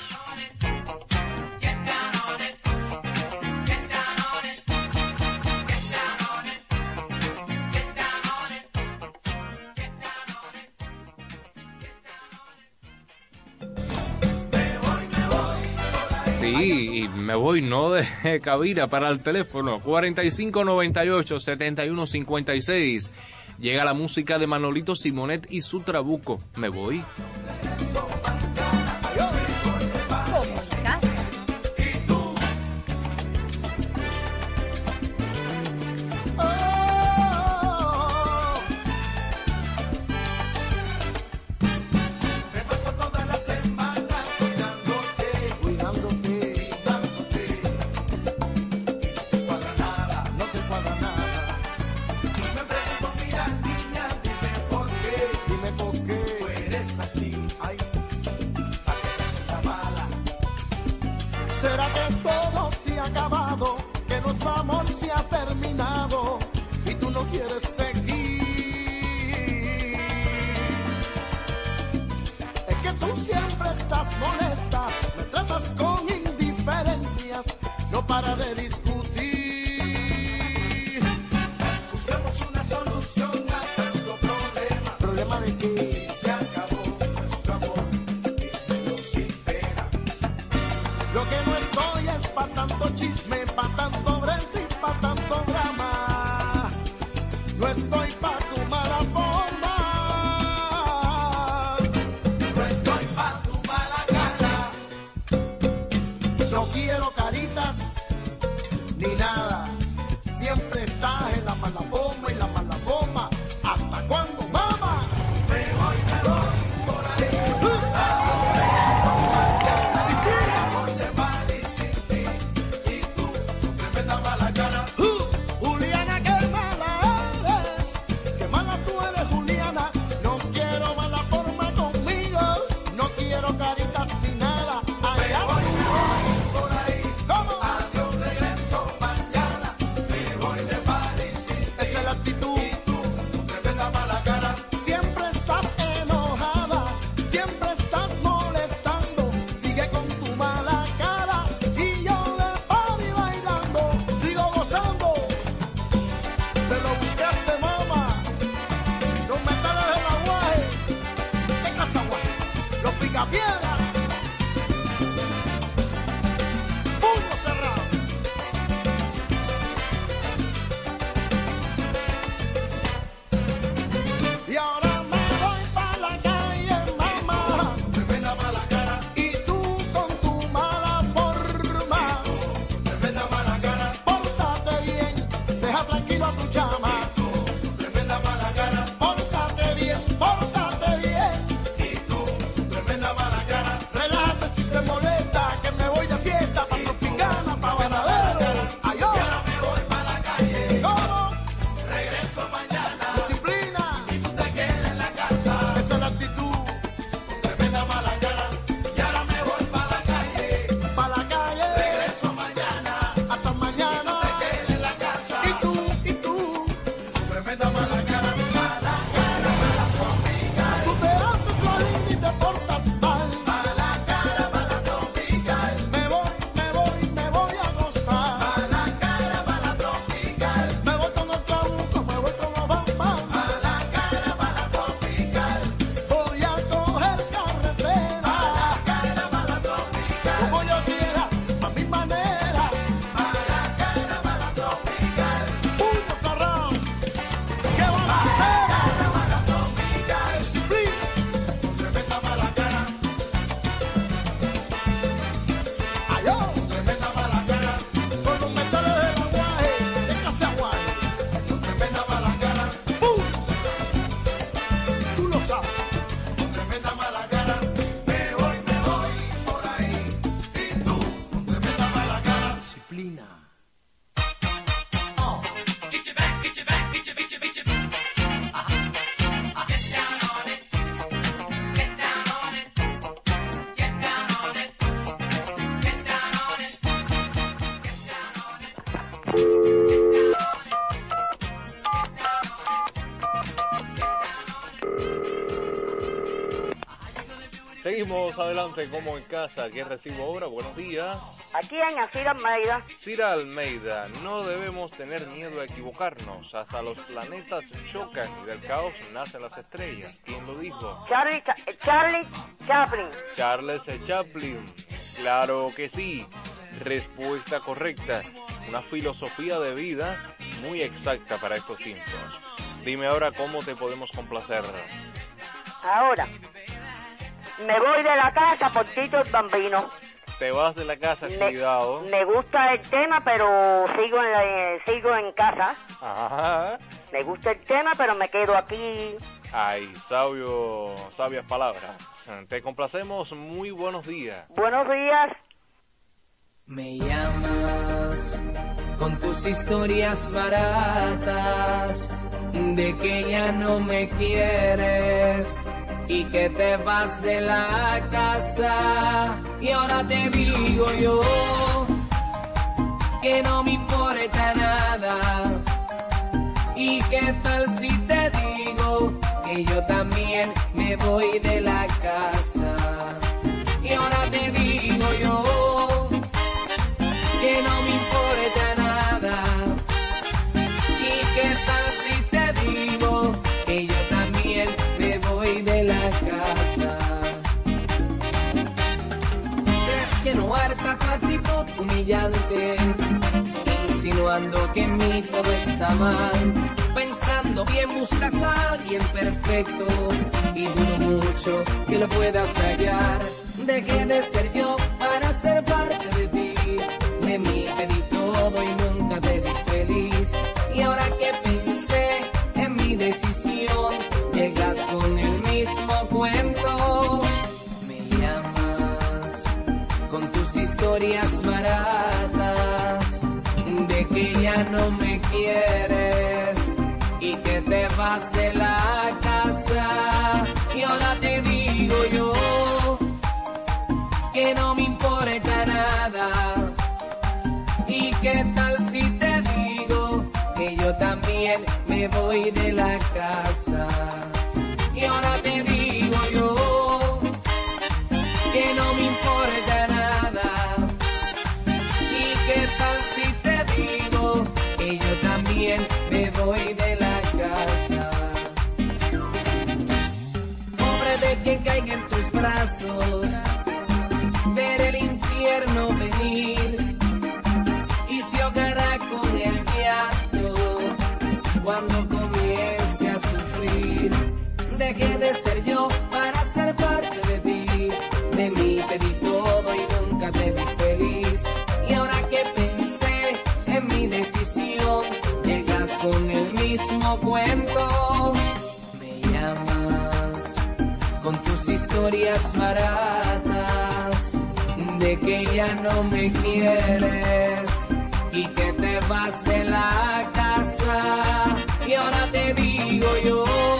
Sí, y me voy no de cabina para el teléfono 4598-7156. Llega la música de Manolito Simonet y su Trabuco. Me voy. Como en casa. Me paso toda la semana cuidándote, no te cuadra nada. Me pregunto, mira niña, dime por qué tú eres así. Ay, ¿para qué eres esta mala? ¿Será que todo se ha acabado? Que nuestro amor se ha terminado y tú no quieres seguir. Es que tú siempre estás molesta, me tratas con indiferencias, no para de discutir. Busquemos una solución a tanto problema. ¿Problema de qué? Si se acabó nuestro amor, dímelo sin pena. Lo que no estoy es pa' tanto chisme, pa' tanto brete y pa' tanto drama. No estoy pa' tu mala forma. No estoy pa' tu mala cara. No quiero caritas ni nada. Siempre estás en la mala forma y la mala forma. ¿Hasta cuándo, mamá? Me voy por ahí. Si quieres voy de mal y sin ti. Y tú, tremenda mala cara. Juliana, qué mala eres. Qué mala tú eres, Juliana. No quiero mala forma conmigo. No quiero caritas ni nada. Allá me voy por ahí. ¿Cómo? Adiós, regreso mañana. Me voy de mal y sin ti. Esa es la actitud. Y tú, tremenda mala cara. Siempre estás enojada. Siempre estás molestando. Sigue con tu mala cara. Y yo de party bailando. Sigo gozando. Te lo buscaste, mamá. Los metales del aguaje. ¿Qué casa aguaje? Los picapiedras. Puño cerrado. Y ahora me voy pa' la calle, mamá. Tremenda mala cara. Y tú con tu mala forma. Tremenda mala cara. Pórtate bien, deja tranquilo a tu chama. Tremenda mala cara. Pórtate bien, pórtate bien. Y tú, tremenda mala cara. Relájate si te molesta, que me voy de fiesta pa' Tropicana, pa' Banadero. Ay, yo. Y ahora me voy pa' la calle. ¿Cómo? Regreso mañana. Disciplina. Y tú te quedas en la casa. Esa es la actitud. Tremenda mala cara. Y ahora me voy pa' la calle. Pa' la calle. Regreso mañana. Hasta mañana. Y tú te quedas en la casa. Y tú. Tremenda mala cara. Mala cara, mala tropical. Tú te haces la linda y te portas mal. Mala cara, mala tropical. Me voy a gozar. Mala cara, mala tropical. Me voy con el trabuco, me voy con los bambas. Mala cara, mala tropical. Voy a coger carretera. Mala cara, mala tropical. Como yo quiera, a mi manera. Mala cara, mala tropical. Puño cerrado. ¿Qué van a hacer? Mala tropical. Disciplina. Tremenda mala cara. Ayó. Tremenda mala cara. Con los metales del aguaje. De casa aguaje. Tremenda mala cara. Tú lo sabes. Tremenda mala cara. Me voy por ahí. Y tú, tremenda mala cara. Disciplina. Get your back, get your back, get your, get your, get your. Get down on it. Get down on it. Get down on it. Get down on it. Get down on it. Seguimos adelante como en casa. ¿Qué recibo ahora? Buenos días. Aquí en Cira Almeida. Cira Almeida, no debemos tener miedo a equivocarnos. Hasta los planetas chocan y del caos nacen las estrellas. ¿Quién lo dijo? Charlie Chaplin. Charles Chaplin. Claro que sí. Respuesta correcta. Una filosofía de vida muy exacta para estos tiempos. Dime ahora cómo te podemos complacer. Ahora, me voy de la casa por Tito el Bambino. Te vas de la casa, cuidado. Me gusta el tema, pero sigo en casa. Ajá. Me gusta el tema, pero me quedo aquí. Ay, sabias palabras. Te complacemos. Muy buenos días. Buenos días. Me llamas con tus historias baratas de que ya no me quieres y que te vas de la casa. Y ahora te digo yo que no me importa nada. ¿Y qué tal si te digo que yo también me voy de la casa? Y ahora te digo yo que no me importa nada. ¿Y qué tal si te digo que yo también me voy de la casa? ¿Crees que no harta tu actitud humillante? Insinuando que en mí todo está mal. Pensando bien buscas a alguien perfecto y dudo mucho que lo puedas hallar. Dejé de ser yo para ser parte de ti. De mí pedí todo y nunca te vi feliz. Y ahora que pensé en mi decisión, llegas con el mismo cuento. Me llamas con tus historias baratas de que ya no me quieres y que te vas de la casa. Y ahora te digo yo que no me importa nada. ¿Y qué tal si te digo que yo también me voy de la casa? Y ahora te digo yo que no me importa nada. ¿Y qué tal si te digo que yo también me voy de la casa? Pobre de quien caiga en tus brazos, ver el infierno venir y se ahogará con el llanto cuando comience a sufrir. Dejé de ser yo para ser parte de ti. De mí pedí todo y nunca te vi feliz. Y ahora que pensé en mi decisión, llegas con el mismo cuento. Me llamas con tus historias baratas de que ya no me quieres y que te vas de la casa. Y ahora te digo yo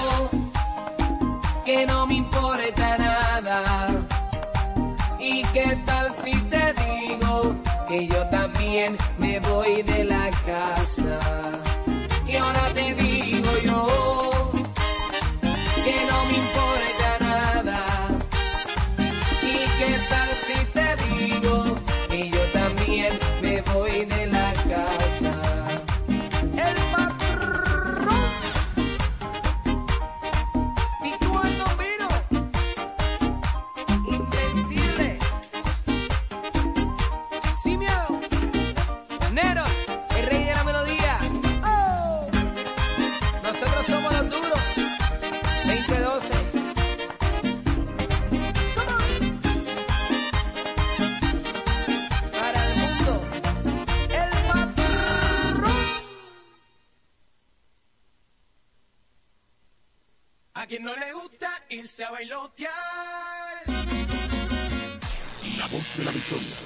que no me importa nada. ¿Y qué tal si te digo que yo también me voy de la casa? Y ahora te digo yo que no me importa nada. ¿Y qué tal si te digo que yo también me voy de la casa? El patrón Tito el Bambino, invencible, sin miedo, Nero, el rey de la melodía. Oh. Nosotros somos los duros, 2012. A quien no le gusta irse a bailotear. La voz de la victoria.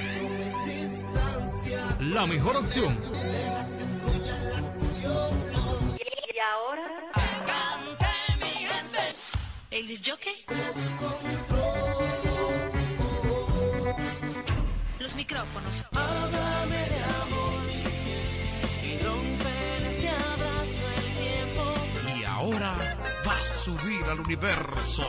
La mejor opción. Y ahora, el disjockey, los micrófonos. Háblame de amor y rompe este abrazo el tiempo. Y ahora va a subir al universo.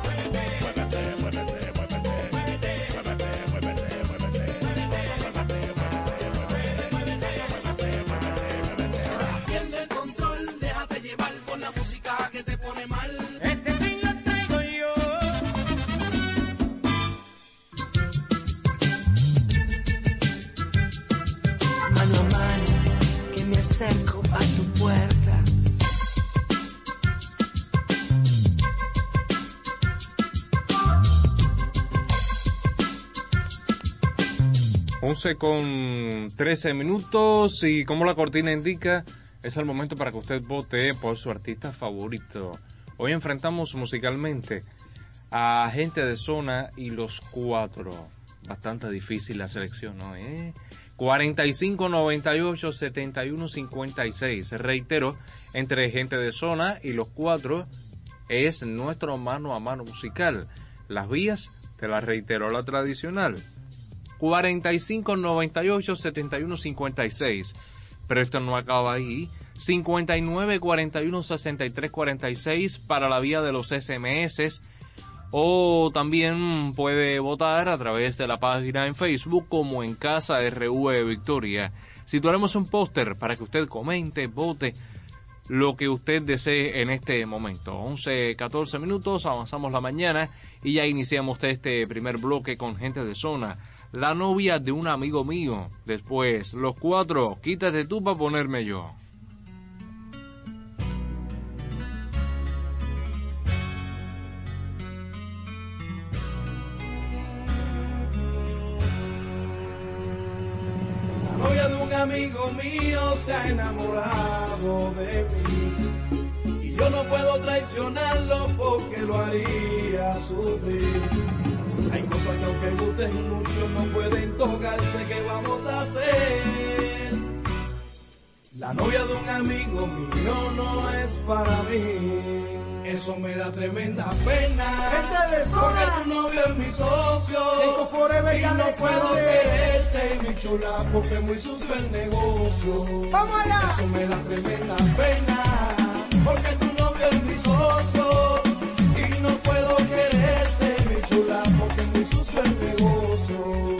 Pierde el control, déjate llevar por la música que te pone mal. Este fin lo traigo yo. Mano a mano, que me acerco a tu puerta. 11:13 y como la cortina indica, es el momento para que usted vote por su artista favorito. Hoy enfrentamos musicalmente a Gente de Zona y Los Cuatro. Bastante difícil la selección, ¿no? 45, 98, 71, 56. Reitero, entre Gente de Zona y Los Cuatro es nuestro mano a mano musical. Las vías, te las reitero, la tradicional. 45, 98, 71, 56. Pero esto no acaba ahí. 59, 41, 63, 46 para la vía de los SMS. O también puede votar a través de la página en Facebook como En Casa RV Victoria. Situaremos un póster para que usted comente, vote lo que usted desee en este momento. 11:14 minutos, avanzamos la mañana y ya iniciamos este primer bloque con Gente de Zona. La novia de un amigo mío. Después, Los Cuatro, quítate tú para ponerme yo. La novia de un amigo mío se ha enamorado de mí y yo no puedo traicionarlo porque lo haría sufrir. Hay cosas que aunque gusten mucho no pueden tocarse, ¿qué vamos a hacer? La novia de un amigo mío no es para mí. Eso me da tremenda pena. Gente de Zona, porque tu novio es mi socio. Eco Forever Y ya no le puedo sale. quererte, mi chula, porque es muy sucio el negocio. ¡Vamos allá! Eso me da tremenda pena. Porque tu novio es mi socio. Y no puedo quererte, mi chula, porque es muy sucio el negocio.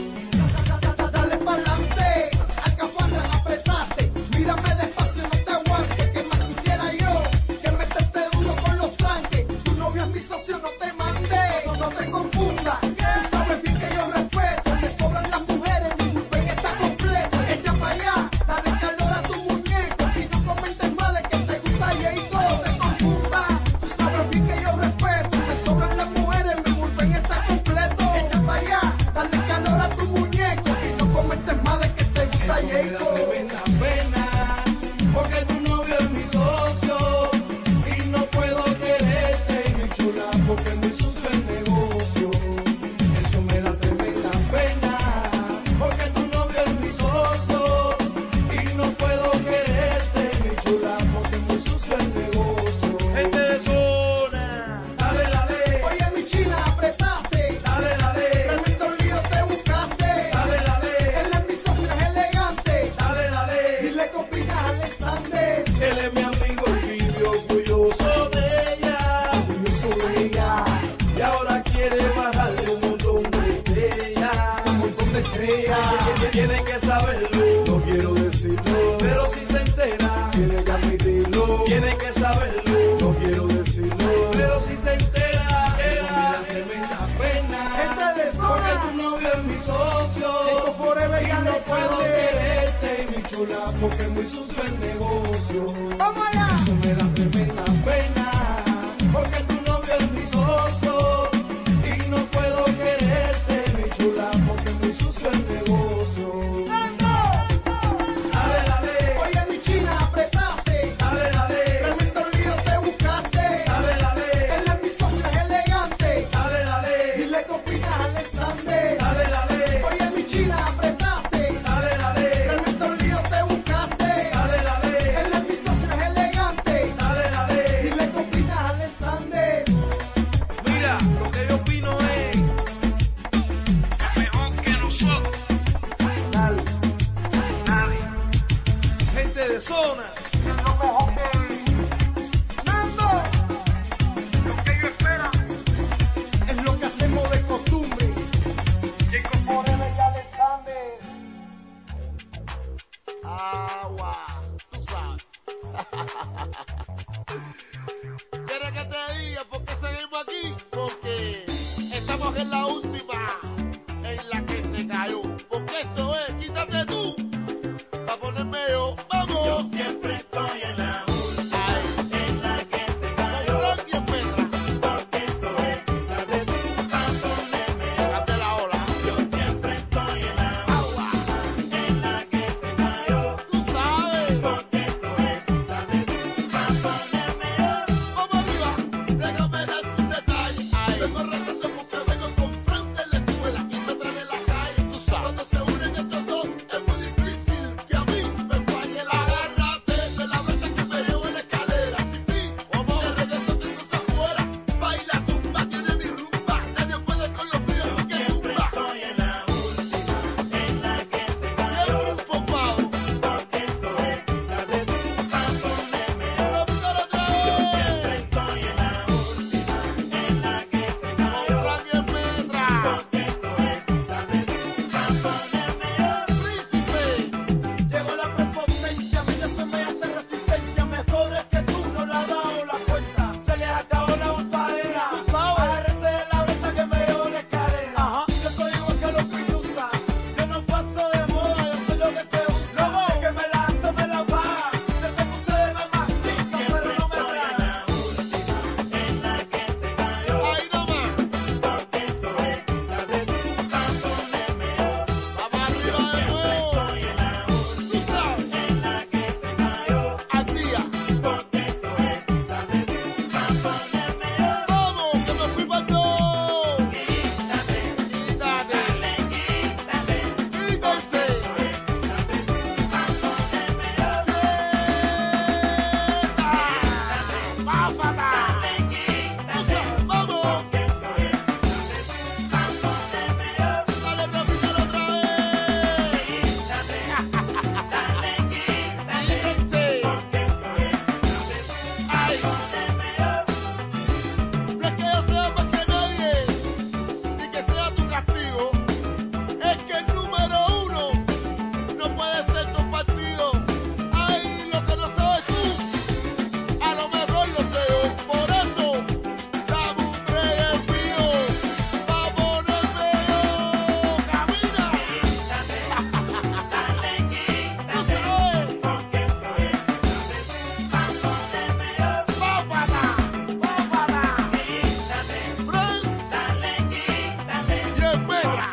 Dale pa'lante, alcafana, apretate. Mírame despacio, no te aguantes. Que más quisiera yo que meterte duro con los tranques. Tu novio es mi socio, no te mandé. No te confundas. Tú sabes bien que yo respeto. Me sobran las mujeres, mi bullpen está completo. Echa pa' allá, dale calor a tu muñeco. Y no comentes más de que te gusta y no te confundas. Tú sabes bien que yo respeto. Me sobran las mujeres, mi bullpen está completo. Echa pa' allá, dale calor a tu muñeco. Y no comentes más de que te gusta Eso me da y tremenda pena. Porque tu novio es mi socio. Y no puedo quererte, mi chula, porque es muy sucio el negocio. Eso me da tremenda pena. Porque tu novio es mi socio. Y no puedo quererte, mi chula, porque es muy sucio el negocio. Gente de Zona, dale, dale. Oye, mi china, apretaste. Dale, dale. Tremendo lío te buscaste. Dale, dale. Él es mi socio, es elegante. Dale, dale. Dile que opinas, Alexander. Él es mi amigo, el vivo orgulloso de ella. Orgulloso de ella. Y ahora quiere bajarle un montón de estrellas. Un montón de estrellas. Tiene que saberlo, no quiero decirlo, pero si se entera, tiene que admitirlo. Tiene que saberlo, no quiero decirlo, pero si se entera, era tremenda pena. Gente de Zona, porque tu novio es mi socio. Eco Forever Y ya no le puedo sale. quererte, mi chula, porque es muy sucio el negocio. ¡Vamos allá! Eso me da tremenda pena. Porque tu novio es mi socio. Y no puedo quererte, mi chula, porque es muy sucio el negocio. Dale, dale. Oye, mi china, apretaste. Dale, dale. Tremendo lío te buscaste. Dale, dale. Él es mi socio, es elegante. Dale, dale. Dile que opinas, Alexander. Dale, dale. Oye, mi china, apretaste. Dale, dale. Tremendo lío te buscaste. Dale, dale. Él es mi socio, es elegante. Dale, dale. juega.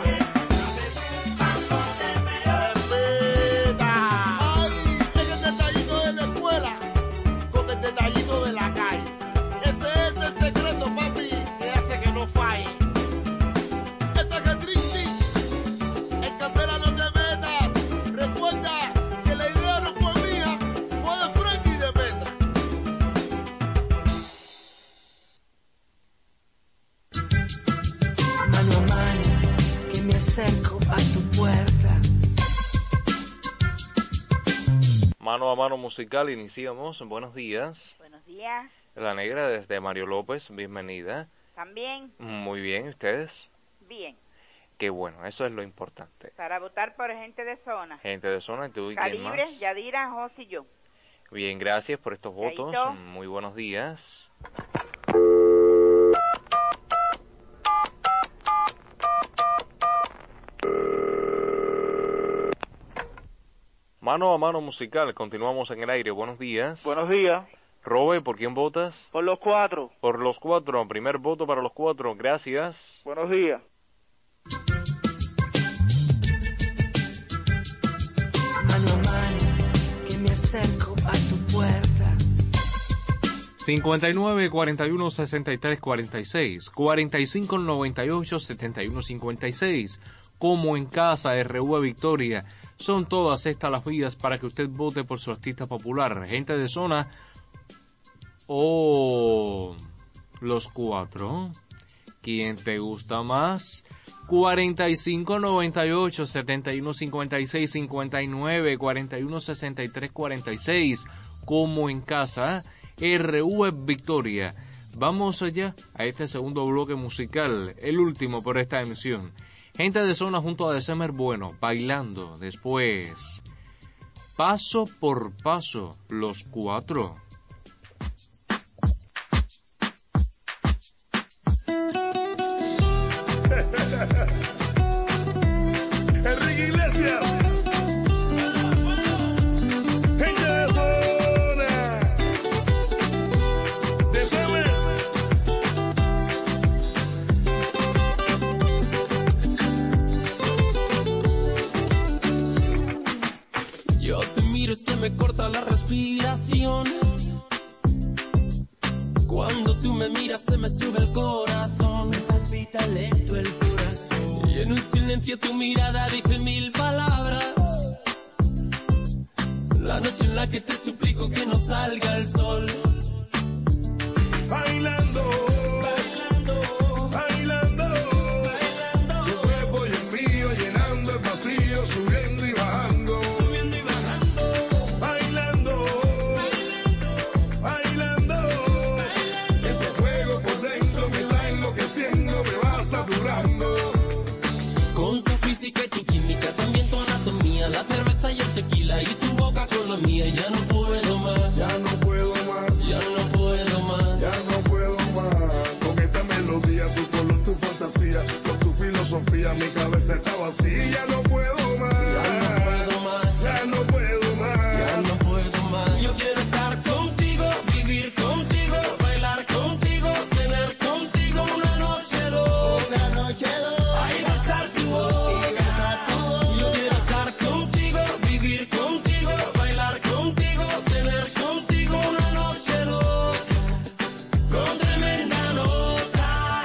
Ay, ese detallito de la escuela con el detallito de la calle. Ese es el secreto, papi, que hace que no falle. Esta es triste. En Candela no te metas. Recuerda que la idea no fue mía, fue de Frankie y de Petra. Mano a mano, que me acerco a tu puerta. Mano a mano musical, iniciamos. Buenos días. Buenos días. La Negra desde Mario López, bienvenida. ¿También? Muy bien, ¿ustedes? Bien. Qué bueno, eso es lo importante. Para votar por gente de zona. Gente de zona, ¿tú y quién más? Calibre, Yadira, José y yo. Bien, gracias por estos votos. Chaito. Muy buenos días. Mano a mano musical, continuamos en el aire. Buenos días. Buenos días. Robe, ¿por quién votas? Por los 4. Por los 4, primer voto para los 4, gracias. Buenos días. Mano a mano, que me acerco a tu puerta. 59 41 63 46, 45 98 71 56, como en casa, RV Victoria. Son todas estas las vías para que usted vote por su artista popular, gente de zona o los 4. ¿Quién te gusta más? 45 98 71 56, 59 41 63 46, como en casa, RV Victoria. Vamos allá a este segundo bloque musical, el último por esta emisión. Gente de zona junto a December Bueno, bailando. Después, paso por paso, los 4. Enrique Iglesias. Gente de zona. Deceme. Yo te miro y se me corta la respiración. Cuando tú me miras se me sube el corazón. Me palpita lento el corazón. Y en un silencio tu mirada dice 1000 palabras. La noche en la que te suplico que no salga el sol. Bailando, bailando, bailando, bailando. Tu cuerpo y el mío llenando el vacío, subiendo y bajando, subiendo y bajando. Bailando, bailando, bailando, bailando. Ese fuego por dentro me está enloqueciendo, me va saturando. Con tu física y tu química, también tu anatomía, la cerveza y el tequila y tu boca con la mía. Ya no puedo más, ya no puedo más, ya no puedo más, ya no puedo más. Con esta melodía, tu color, tu fantasía, con tu filosofía, mi cabeza está vacía. Ya no puedo más, ya no puedo más, ya no puedo más, ya no puedo más. Yo quiero estar contigo, vivir contigo, bailar contigo, tener contigo una noche loca, una noche loca. Ay, besar tu boca. Yo quiero estar contigo, vivir contigo, bailar contigo, tener contigo una noche loca, con tremenda nota.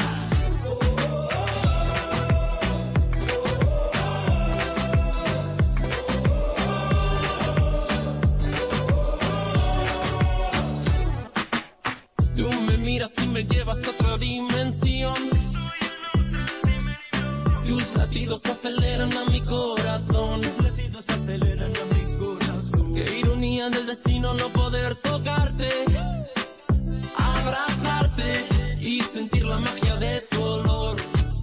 Tú me miras y me llevas a otra dimensión. Tus latidos aceleran a mi corazón. Tus latidos aceleran a mi corazón. Qué ironía del destino no poder tocarte, abrazarte y sentir la magia de tu olor.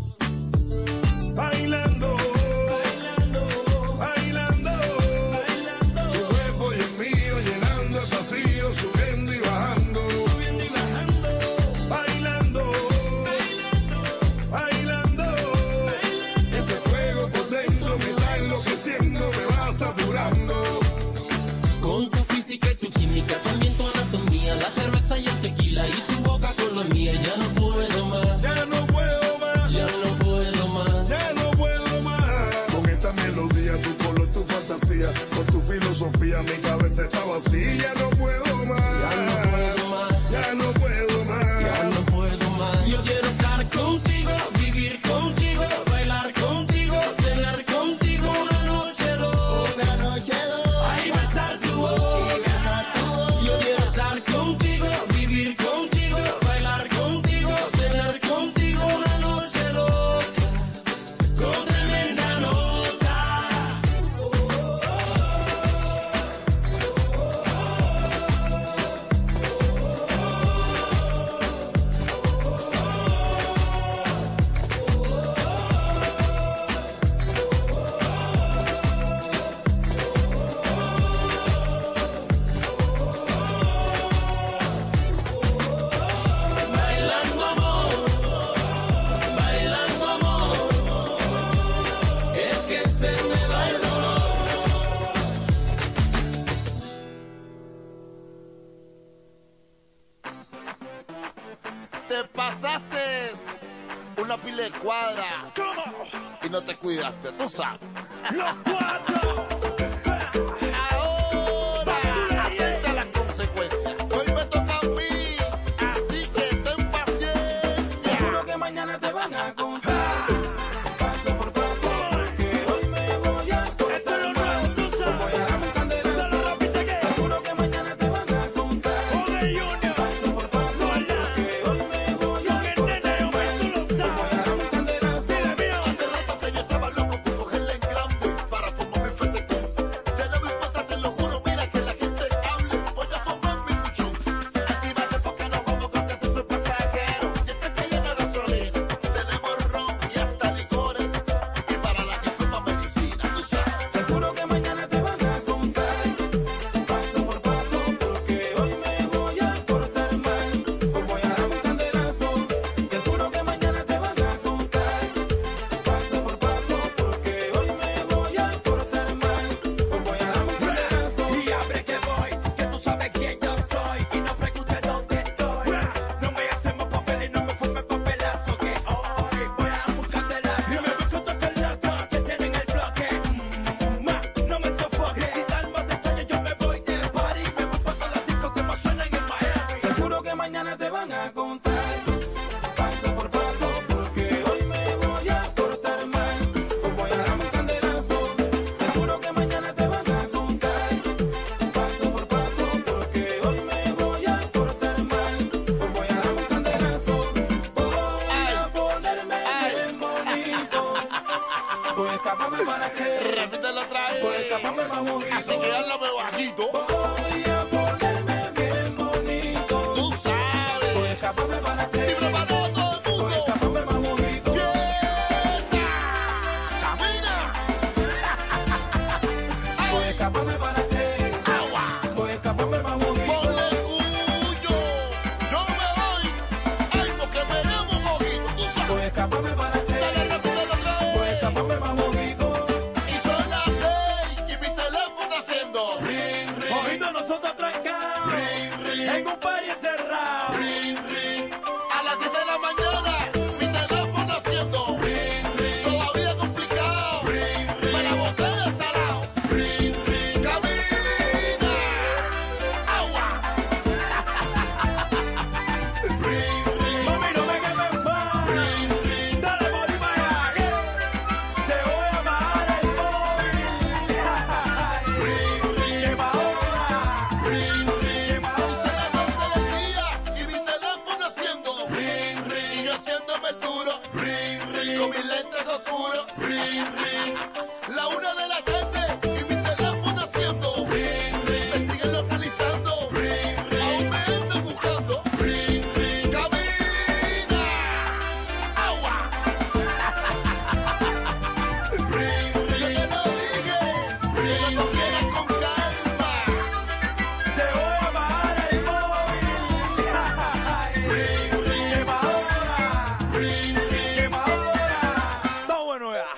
bailando, bailando, bailando, bailando. Tu cuerpo y el mío llenando el vacío, subiendo y bajando, subiendo y bajando. Bailando, bailando, bailando, bailando. Ese fuego por dentro me está enloqueciendo, me va saturando. Con tu física y tu química, también tu anatomía, la cerveza y el tequila y tu boca con la mía. Ya no puedo más, Ya no le cuadra. Y no te cuidaste, tú sabes. Los Cuatro. Ahora, atenta a las consecuencias. Hoy me toca a mí, así que ten paciencia. Seguro que mañana te van a contar. Paso por paso, porque hoy me voy a cortar. Esto es lo nuevo, tú sabes. Voy a darme un candelazo. ¿Se lo repite qué? Seguro que mañana te van a contar. Joder, Junior. Paso por paso, porque hoy me voy a cortar. Voy a darme un candelazo. Dile, mío. Hace rato que yo estaba loco por cogerle en grande para fumar mi fetecún. Ya no me importa, te lo juro, mira que la gente hable. Voy a fumar mi puchú. Actívate porque nos vamos con que eso es pasajero. Y este está lleno de gasolina. Tenemos ron y hasta licores. Y para la que fuma medicina, tú sabes. Seguro que mañana te van a contar. Paso por paso, porque hoy me voy a cortar mal. Voy a darme un candelazo. Seguro que mañana te van a contar. Paso por paso, porque hoy me voy a cortar mal. Voy a darme un candelazo. Y abre que voy, que tú sabes quién yo soy. Y no preguntes dónde estoy. No me hacemos papel y no me fumes papelazo. Que hoy voy a buscar de la. Y me busco todos locos que tienen el bloque. No me sofoque. Si tal más te extraño, yo me voy de party. Me voy para todas las discos que más suenan en Miami. Seguro que mañana te van a contar. Paso por paso, porque hoy me voy a cortar mal. Voy a darme un candelazo. Seguro que mañana te van a contar. Paso por paso, porque hoy me voy a cortar mal. Voy a darme un candelazo. Voy a ponerme bien bonito. Voy a escaparme para que. Repítelo otra vez. Voy a escaparme más bonito. Así que háblame bajito. Voy a ponerme bien bonito. Tú sabes. Voy a escaparme para que. Y preparado todo el Voy a mundo. escaparme más bonito. ¡Fiesta! ¡Camina! Voy a escaparme para hacer ¡Agua! Voy a escaparme más bonito. ¡Ponle el cuyo! ¡Yo me voy! ¡Ay, porque me debo mojito! ¡Tú sabes! Voy a escaparme para hacer Dale, repítelo otra vez. Voy a escaparme más bonito. Y son las 6 y mi teléfono haciendo Ring, ring. Ojitos nosotros trancados. ring, ring, En un party encerrado. ring, ring. A las 10 de la mañana, mi teléfono haciendo Ring, ring. todavía complicado. Ring, ring. Me la boté de salado. Ring, ring. ¡Camina! ¡Agua! Ring, ring. Mami, no me quemes más. Ring, ring. Dale, body para que te voy a bajar el móvil. Ring, ring. Quema ahora. Ring, ring. Quema Hice ahora. las 12 del día y mi teléfono haciendo Ring, ring. y yo haciéndome el duro Ring, ring. con mis lentes oscuros. Ring, ring. La 1 de la tarde y mi teléfono haciendo Ring, ring. me siguen localizando. Ring, ring. Aún me andan buscando. Ring, ring. ¡Camina! ¡Agua! Ring, Yo ring. te lo dije, que no quieras con calma. Te voy a bajar el móvil. Ring, ring. Quema ahora. Ring, ring. Quema ahora. Está bueno ya.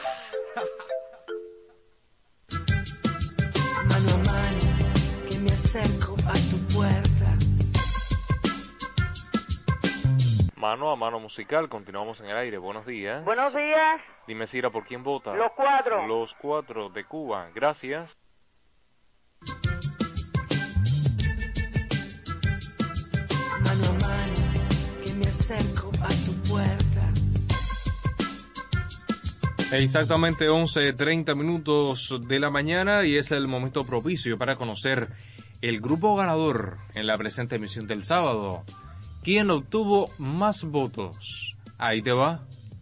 Mano a mano, que me acerco a tu puerta. Mano a mano musical, continuamos en el aire. Buenos días. Buenos días, Dime, Cira, ¿por quién vota? los Cuatro. Los Cuatro de Cuba. Gracias. Mano a mano, que me acerco a tu puerta. Exactamente 11:30 minutos de la mañana y es el momento propicio para conocer el grupo ganador en la presente emisión del sábado. ¿Quién obtuvo más votos? Ahí te va.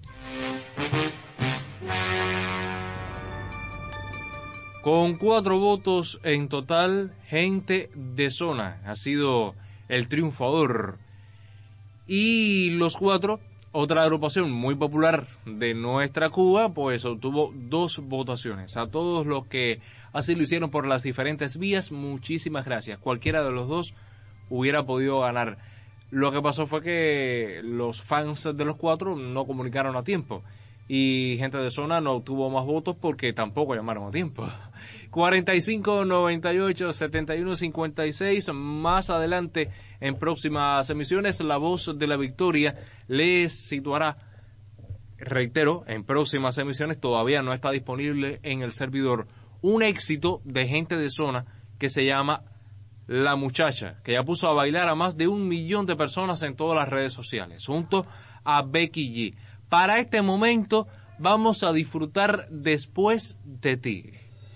Con 4 votos en total, Gente de Zona ha sido el triunfador. Y los 4, otra agrupación muy popular de nuestra Cuba, pues obtuvo 2 votaciones. A todos los que así lo hicieron por las diferentes vías, muchísimas gracias. Cualquiera de los 2 hubiera podido ganar. Lo que pasó fue que los fans de los 4 no comunicaron a tiempo. Y Gente de Zona no obtuvo más votos porque tampoco llamaron a tiempo. 45, 98, 71, 56. Más adelante, en próximas emisiones, la voz de la victoria les situará reitero, en próximas emisiones todavía no está disponible en el servidor un éxito de gente de zona que se llama La Muchacha, que ya puso a bailar a más de 1 millón de personas en todas las redes sociales, junto a Becky G. Para este momento vamos a disfrutar Después de ti.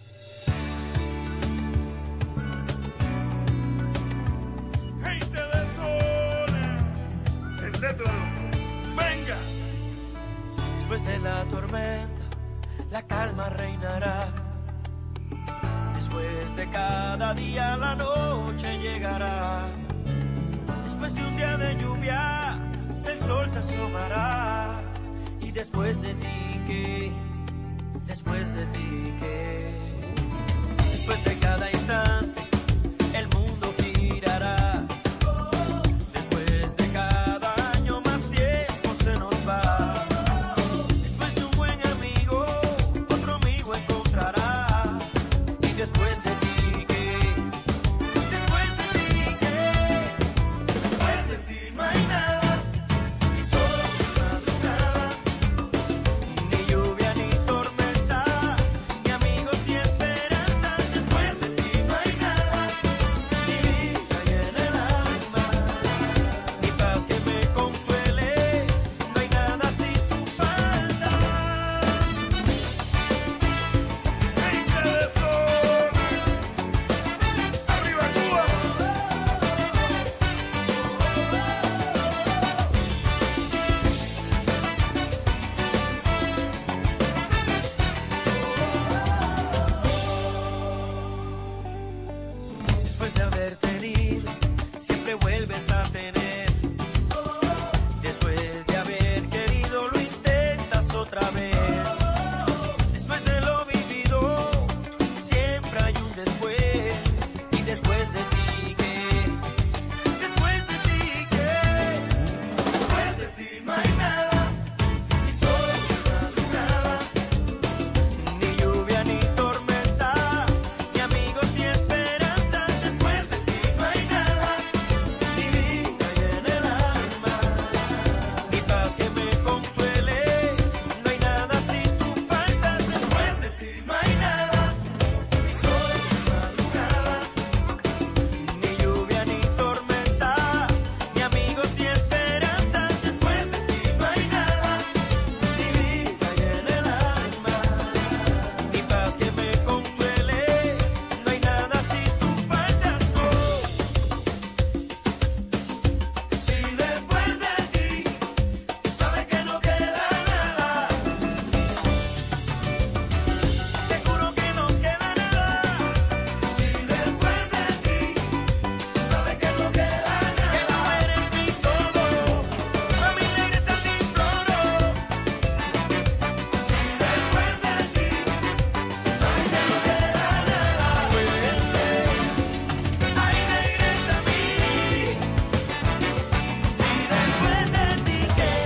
Gente de zona, el neto, venga. Después de la tormenta, la calma reinará. Después de cada día, la noche llegará. Después de un día de lluvia, el sol se asomará. Y después de ti, ¿qué? Después de ti, ¿qué? Después de cada instante, el mundo girará. Después de cada año, más tiempo se nos va. Después de un buen amigo, otro amigo encontrará. Y después de ti, ¿qué? Después de ti, ¿qué? Después de ti no hay nada, ni sol ni madrugada, ni lluvia ni tormenta, ni amigos ni esperanza. Después de ti no hay nada, ni vida y en el alma, ni paz que me consuele, no hay nada si tú faltas. Gente de zona, arriba Cuba. Después de haber tenido, siempre vuelves a tener. Después de haber querido, lo intentas otra vez. Después de lo vivido, siempre hay un después. Y después de ti, ¿qué? Después de ti, ¿qué? Después de ti no hay nada, ni sol ni madrugada, ni lluvia ni tormenta, ni amigos ni esperanza. Después de ti no hay nada, ni vida y en el alma, ni paz que me consuele, no hay nada si tú faltas. Después de ti no hay nada, ni sol ni madrugada, ni lluvia ni tormenta, ni amigos ni esperanza. Después de ti no hay nada, ni vida y en el alma, ni paz que me consuele, no hay nada si tú faltas. Si después de ti tú sabes que no queda nada, te juro que no queda nada. Si después de ti tú sabes que no queda nada, que tú eres mi todo, mami regresa te imploro. Si después de ti tú sabes que no queda nada, vuelve, ay regresa a mí. Si después de ti queda.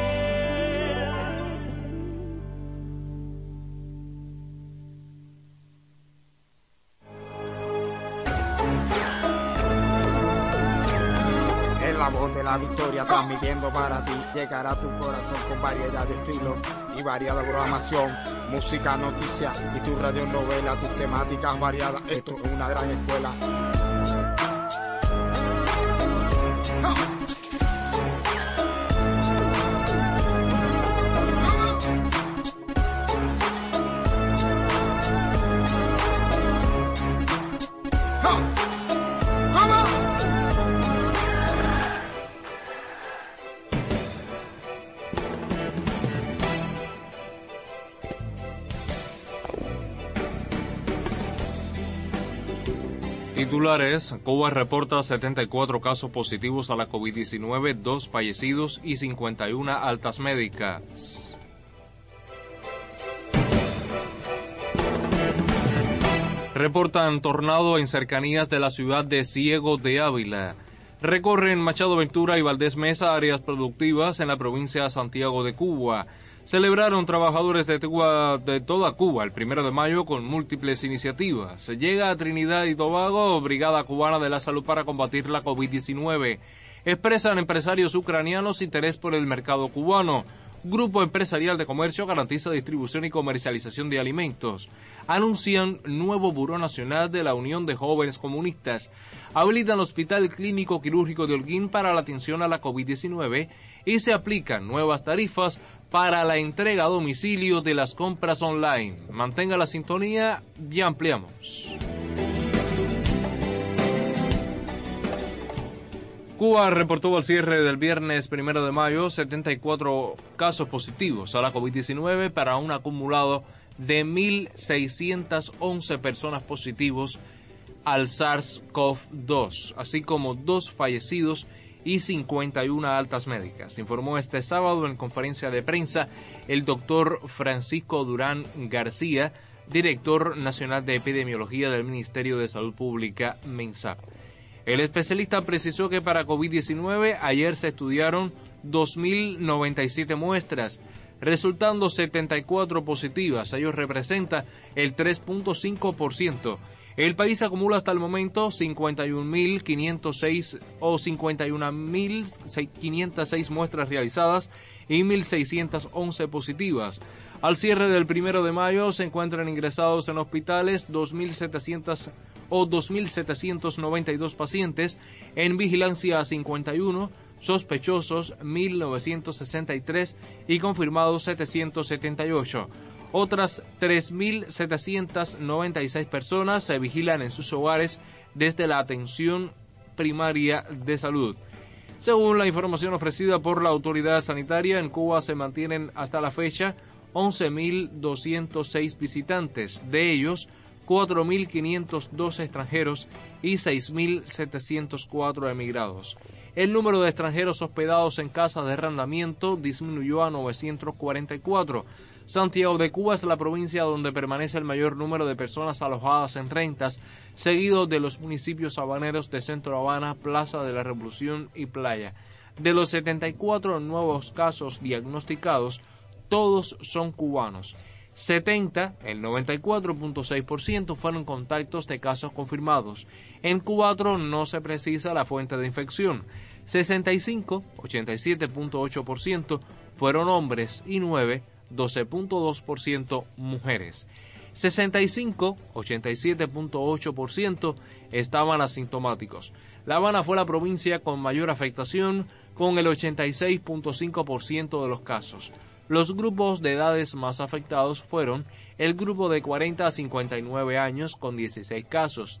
Es la voz de la victoria transmitiendo para ti. Llegará a tu corazón con variedad de estilos y variada programación, música, noticias y tu radionovela, tus temáticas variadas. Esto es una gran escuela. Titulares: Cuba reporta 74 casos positivos a la COVID-19, 2 fallecidos y 51 altas médicas. Reportan tornado en cercanías de la ciudad de Ciego de Ávila. Recorren Machado Ventura y Valdés Mesa áreas productivas en la provincia de Santiago de Cuba. Celebraron trabajadores de toda Cuba el 1 de mayo con múltiples iniciativas. Se llega a Trinidad y Tobago, Brigada Cubana de la Salud para combatir la COVID-19. Expresan empresarios ucranianos interés por el mercado cubano. Grupo Empresarial de Comercio garantiza distribución y comercialización de alimentos. Anuncian nuevo Buró Nacional de la Unión de Jóvenes Comunistas. Habilitan el Hospital Clínico Quirúrgico de Holguín para la atención a la COVID-19 y se aplican nuevas tarifas para la entrega a domicilio de las compras online. Mantenga la sintonía, ya ampliamos. Cuba reportó al cierre del viernes 1 de mayo 74 casos positivos a la COVID-19 para un acumulado de 1.611 personas positivos al SARS-CoV-2, así como 2 fallecidos y 51 altas médicas. Informó este sábado en conferencia de prensa el doctor Francisco Durán García, director nacional de epidemiología del Ministerio de Salud Pública, MINSAP. El especialista precisó que para COVID-19 ayer se estudiaron 2.097 muestras, resultando 74 positivas. Ello representa el 3.5%. El país acumula hasta el momento 51.506 o 51.506 muestras realizadas y 1.611 positivas. Al cierre del 1 de mayo se encuentran ingresados en hospitales 2.700 o 2.792 pacientes, en vigilancia 51, sospechosos 1.963 y confirmados 778. Otras 3.796 personas se vigilan en sus hogares desde la atención primaria de salud. Según la información ofrecida por la autoridad sanitaria, en Cuba se mantienen hasta la fecha 11.206 visitantes, de ellos 4.502 extranjeros y 6.704 emigrados. El número de extranjeros hospedados en casas de arrendamiento disminuyó a 944. Santiago de Cuba es la provincia donde permanece el mayor número de personas alojadas en rentas, seguido de los municipios habaneros de Centro Habana, Plaza de la Revolución y Playa. De los 74 nuevos casos diagnosticados, todos son cubanos. 70, el 94.6%, fueron contactos de casos confirmados. En Cubatro no se precisa la fuente de infección. 65, 87.8%, fueron hombres y 9, 12.2% mujeres. 65, 87.8% estaban asintomáticos. La Habana fue la provincia con mayor afectación, con el 86.5% de los casos. Los grupos de edades más afectados fueron el grupo de 40 a 59 años con 16 casos,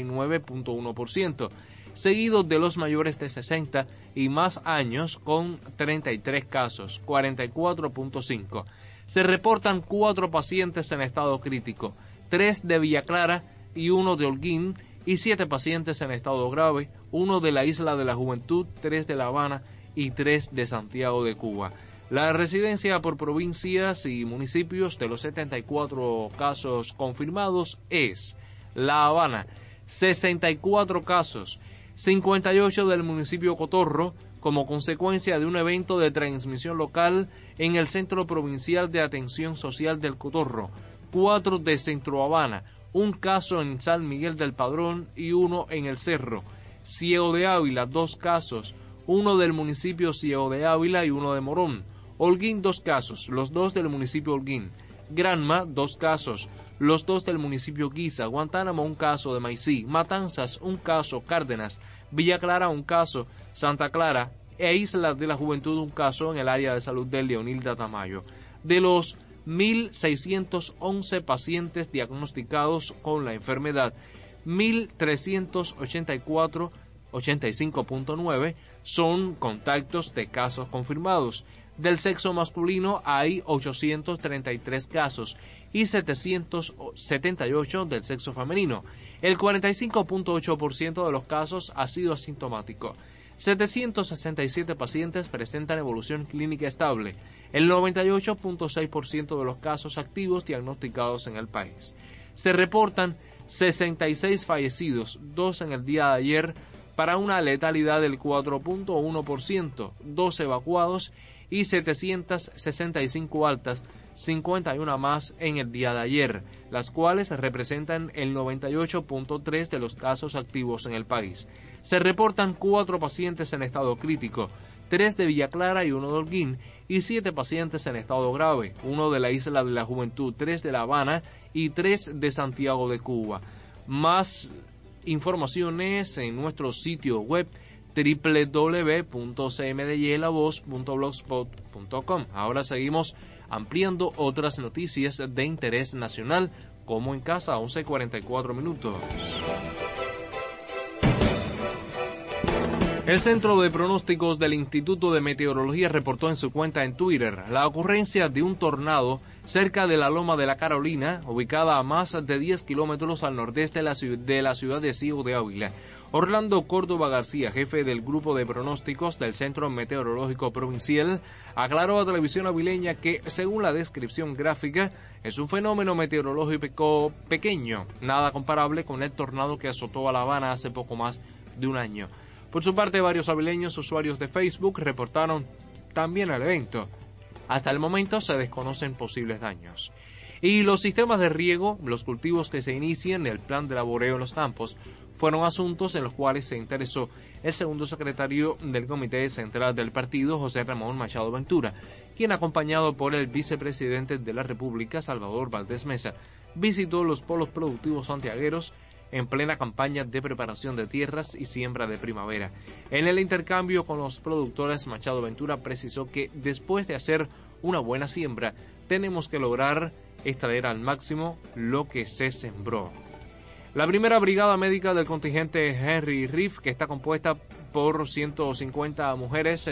39.1%, seguido de los mayores de 60 y más años con 33 casos, 44.5%. Se reportan 4 pacientes en estado crítico, 3 de Villa Clara y 1 de Holguín, y 7 pacientes en estado grave, 1 de la Isla de la Juventud, 3 de La Habana y 3 de Santiago de Cuba. La residencia por provincias y municipios de los 74 casos confirmados es La Habana, 64 casos, 58 del municipio Cotorro, como consecuencia de un evento de transmisión local en el Centro Provincial de Atención Social del Cotorro, 4 de Centro Habana, un caso en San Miguel del Padrón y 1 en El Cerro. Ciego de Ávila, 2 casos, 1 del municipio Ciego de Ávila y 1 de Morón. Holguín, 2 casos, los 2 del municipio Holguín. Granma, 2 casos, los 2 del municipio Guiza. Guantánamo, 1 caso de Maicí. Matanzas, 1 caso. Cárdenas. Villa Clara, 1 caso. Santa Clara e Isla de la Juventud, 1 caso en el área de salud de Leonilda Tamayo. De los 1.611 pacientes diagnosticados con la enfermedad, 1.384, 85.9, son contactos de casos confirmados. Del sexo masculino hay 833 casos y 778 del sexo femenino. El 45.8% de los casos ha sido asintomático. 767 pacientes presentan evolución clínica estable. El 98.6% de los casos activos diagnosticados en el país. Se reportan 66 fallecidos, 2 en el día de ayer, para una letalidad del 4.1%, 2 evacuados y 765 altas, 51 más en el día de ayer, las cuales representan el 98.3% de los casos activos en el país. Se reportan 4 pacientes en estado crítico, 3 de Villa Clara y 1 de Holguín, y 7 pacientes en estado grave, 1 de la Isla de la Juventud, 3 de La Habana y 3 de Santiago de Cuba. Más informaciones en nuestro sitio web www.cmdylavoz.blogspot.com. Ahora seguimos ampliando otras noticias de interés nacional, como en casa, 11:44 minutos. El Centro de Pronósticos del Instituto de Meteorología reportó en su cuenta en Twitter la ocurrencia de un tornado cerca de la Loma de la Carolina, ubicada a más de 10 kilómetros al nordeste de la ciudad de Ciego de Ávila. Orlando Córdoba García, jefe del grupo de pronósticos del Centro Meteorológico Provincial, aclaró a Televisión Avileña que, según la descripción gráfica, es un fenómeno meteorológico pequeño, nada comparable con el tornado que azotó a La Habana hace poco más de un año. Por su parte, varios avileños usuarios de Facebook reportaron también el evento. Hasta el momento se desconocen posibles daños. Y los sistemas de riego, los cultivos que se inician, el plan de laboreo en los campos, fueron asuntos en los cuales se interesó el segundo secretario del Comité Central del Partido, José Ramón Machado Ventura, quien, acompañado por el vicepresidente de la República, Salvador Valdés Mesa, visitó los polos productivos santiagueros en plena campaña de preparación de tierras y siembra de primavera. En el intercambio con los productores, Machado Ventura precisó que después de hacer una buena siembra, tenemos que lograr extraer al máximo lo que se sembró. La primera brigada médica del contingente Henry Reef, que está compuesta por 150 mujeres,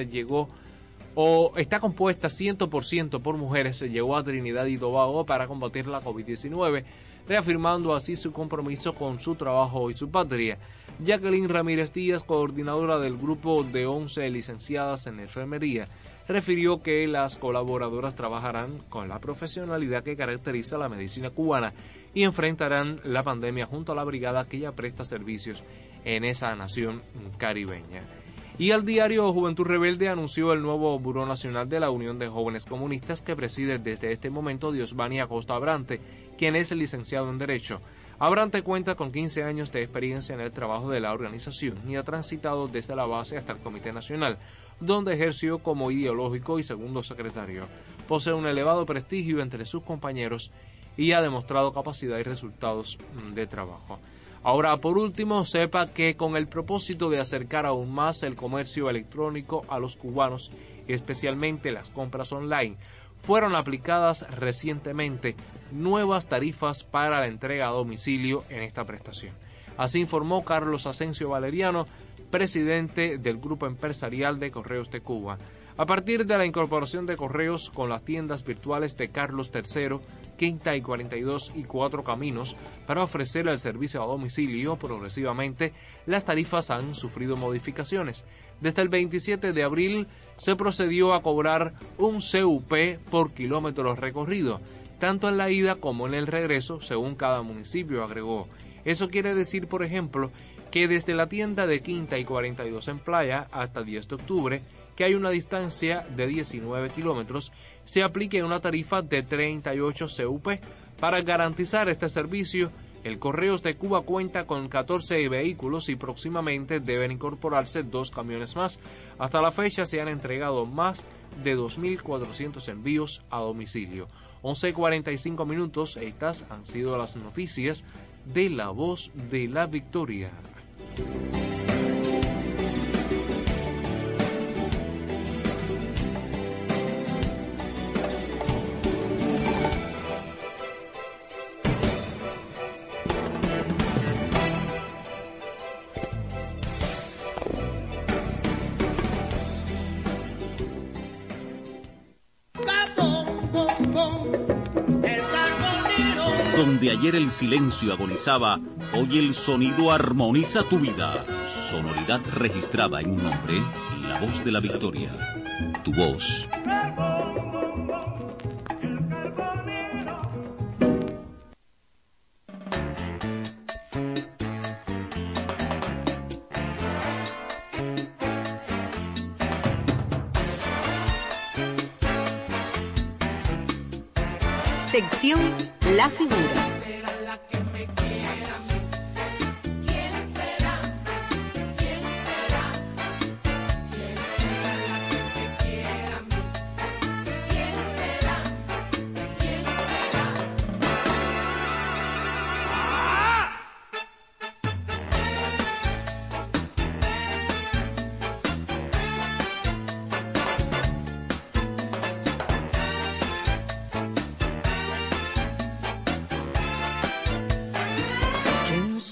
está compuesta 100% por mujeres, llegó a Trinidad y Tobago para combatir la COVID-19, reafirmando así su compromiso con su trabajo y su patria. Jacqueline Ramírez Díaz, coordinadora del grupo de 11 licenciadas en enfermería, refirió que las colaboradoras trabajarán con la profesionalidad que caracteriza la medicina cubana y enfrentarán la pandemia junto a la brigada que ya presta servicios en esa nación caribeña. Y el diario Juventud Rebelde anunció el nuevo Buró Nacional de la Unión de Jóvenes Comunistas que preside desde este momento Diosbani Acosta Abrante, quien es licenciado en Derecho. Abrante cuenta con 15 años de experiencia en el trabajo de la organización y ha transitado desde la base hasta el Comité Nacional, donde ejerció como ideológico y segundo secretario. Posee un elevado prestigio entre sus compañeros y ha demostrado capacidad y resultados de trabajo. Ahora, por último, sepa que con el propósito de acercar aún más el comercio electrónico a los cubanos, especialmente las compras online, fueron aplicadas recientemente nuevas tarifas para la entrega a domicilio en esta prestación. Así informó Carlos Asensio Valeriano, presidente del Grupo Empresarial de Correos de Cuba. A partir de la incorporación de Correos con las tiendas virtuales de Carlos III, Quinta y 42 y 4 Caminos, para ofrecer el servicio a domicilio, progresivamente las tarifas han sufrido modificaciones. Desde el 27 de abril se procedió a cobrar un CUP por kilómetro recorrido, tanto en la ida como en el regreso, según cada municipio, agregó. Eso quiere decir, por ejemplo, que desde la tienda de Quinta y 42 en Playa hasta 10 de octubre, que hay una distancia de 19 kilómetros, se aplique una tarifa de 38 CUP. Para garantizar este servicio, el Correos de Cuba cuenta con 14 vehículos y próximamente deben incorporarse 2 camiones más. Hasta la fecha se han entregado más de 2.400 envíos a domicilio. 11:45 minutos, estas han sido las noticias de La Voz de la Victoria. Donde ayer el silencio agonizaba, hoy el sonido armoniza tu vida. Sonoridad registrada en un nombre, La Voz de la Victoria. Tu voz. Sección La Figura.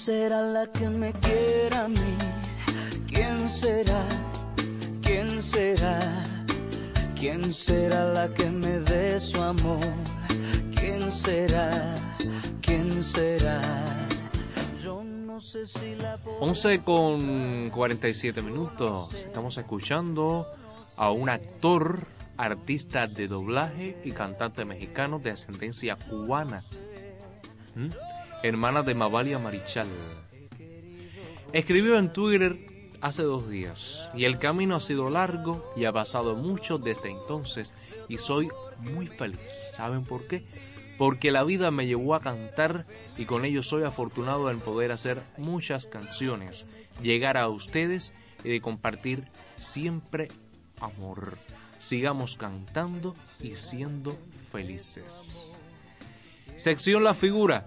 será la que me quiera a mí? ¿Quién será? ¿Quién será? ¿Quién será la que me dé su amor? ¿Quién será? ¿Quién será? Yo no sé si la 11:47. Estamos escuchando a un actor, artista de doblaje y cantante mexicano de ascendencia cubana, hermana de Mavalia Marichal. Escribió en Twitter hace 2 días, y el camino ha sido largo y ha pasado mucho desde entonces, y soy muy feliz. ¿Saben por qué? Porque la vida me llevó a cantar, y con ello soy afortunado en poder hacer muchas canciones, llegar a ustedes y de compartir siempre amor. Sigamos cantando y siendo felices. Sección La Figura,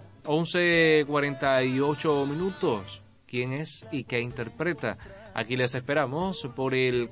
11:48. ¿Quién es y qué interpreta? Aquí les esperamos por el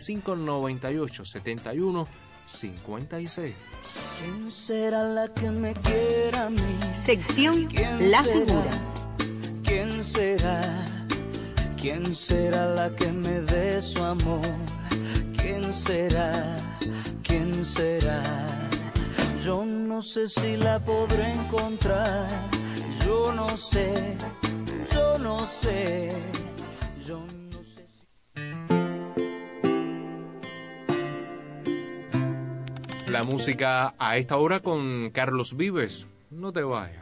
4598-7156. ¿Quién será la que me quiera a mí? Sección La Figura. ¿Quién será? ¿Quién será la que me dé su amor? ¿Quién será? ¿Quién será? Yo no sé si la podré encontrar. Yo no sé. Yo no sé. Yo no sé si... La música a esta hora con Carlos Vives. No te vayas.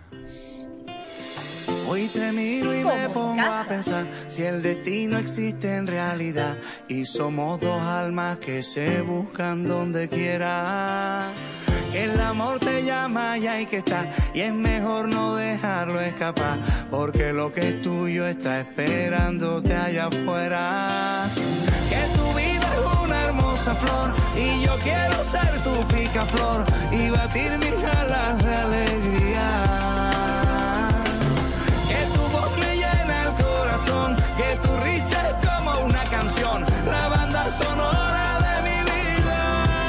Hoy te miro y me pongo a pensar si el destino existe en realidad y somos dos almas que se buscan donde quiera. Que el amor te llama y hay que estar y es mejor no dejarlo escapar porque lo que es tuyo está esperándote allá afuera. Que tu vida es una hermosa flor y yo quiero ser tu picaflor y batir mis alas de alegría. Que tu risa es como una canción, la banda sonora de mi vida.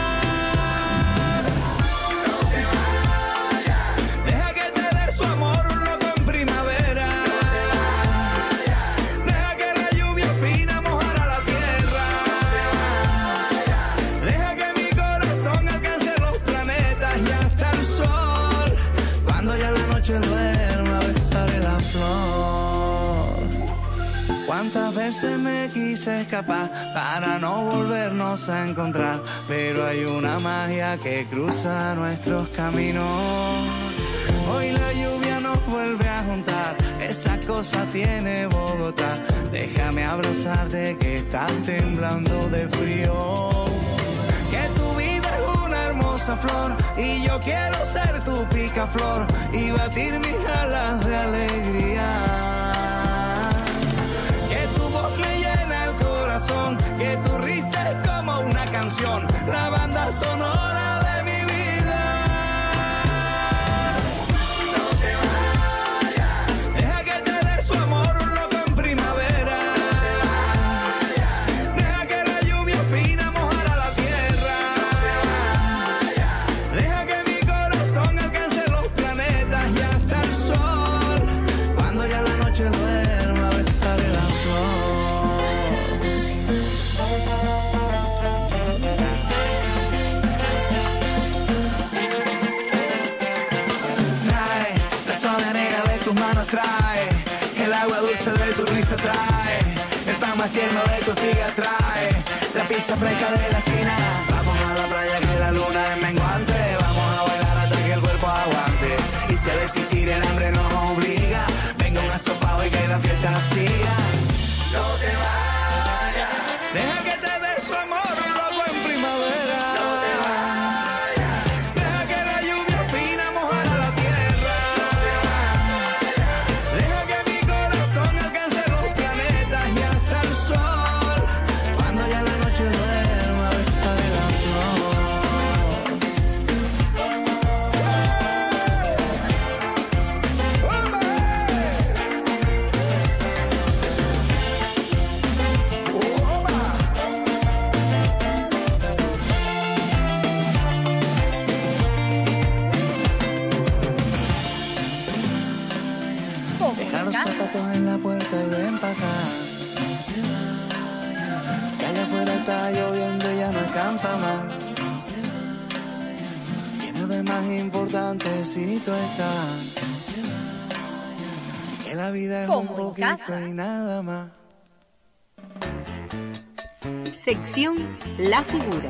No te vayas, deja que te dé su amor un loco en primavera. No te vayas, deja que la lluvia fina mojara la tierra. No te vayas, deja que mi corazón alcance los planetas y hasta el sol. Cuando ya la noche duerma besaré la flor. Cuántas veces me quise escapar para no volvernos a encontrar, pero hay una magia que cruza nuestros caminos. Hoy la lluvia nos vuelve a juntar, esa cosa tiene Bogotá. Déjame abrazarte que estás temblando de frío. Que tu vida es una hermosa flor y yo quiero ser tu picaflor y batir mis alas de alegría. Que tu risa es como una canción, la banda sonora de mi vida. No te vayas, deja que te dé su amor un loco en primavera. No te vayas, deja que la lluvia fina mojara la tierra. No te vayas, deja que mi corazón alcance los planetas y hasta el sol. Cuando ya la noche duerma besaré la flor. Trae el agua dulce de tu risa, trae el pan más tierno de tu espiga, trae la pizza fresca de la esquina. Vamos a la playa que la luna es menguante, vamos a bailar hasta que el cuerpo aguante. Y si a desistir el hambre nos obliga, venga un asopado y que la fiesta siga. No te vayas, deja que te dé su amor un loco en primavera. No te vayas, deja que la lluvia fina mojara la tierra. los zapatos en la puerta y ven pa' acá. Que allá afuera está lloviendo y ya no acampa más. Lleno de más importante si tú estás. Que la vida es un poquito y nada más. Sección La Figura.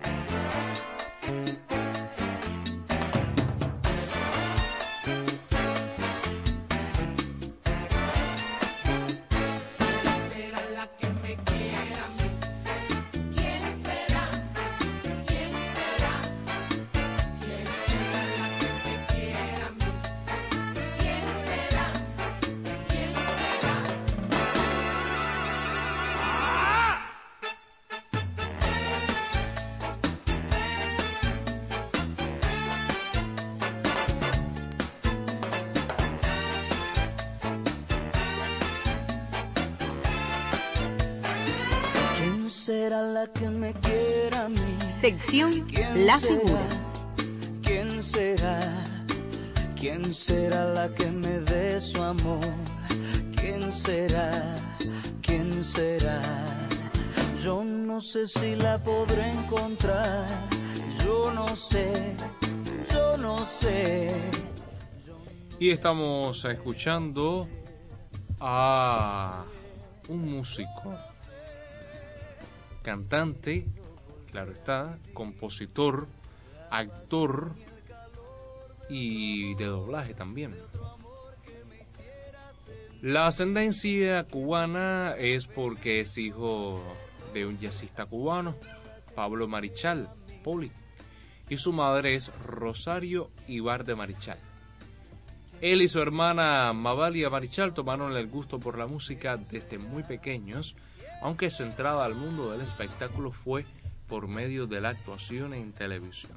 Será la que me quiera a mí. Sección La Figura. ¿Quién será? ¿Quién será la que me dé su amor? ¿Quién será? ¿Quién será? Yo no sé si la podré encontrar. Yo no sé. Yo no sé. Y estamos escuchando a un músico, cantante, claro está, compositor, actor y de doblaje también. La ascendencia cubana es porque es hijo de un jazzista cubano, Pablo Marichal, Poli, y su madre es Rosario Ibar de Marichal. Él y su hermana Mavalia Marichal tomaron el gusto por la música desde muy pequeños, aunque su entrada al mundo del espectáculo fue por medio de la actuación en televisión.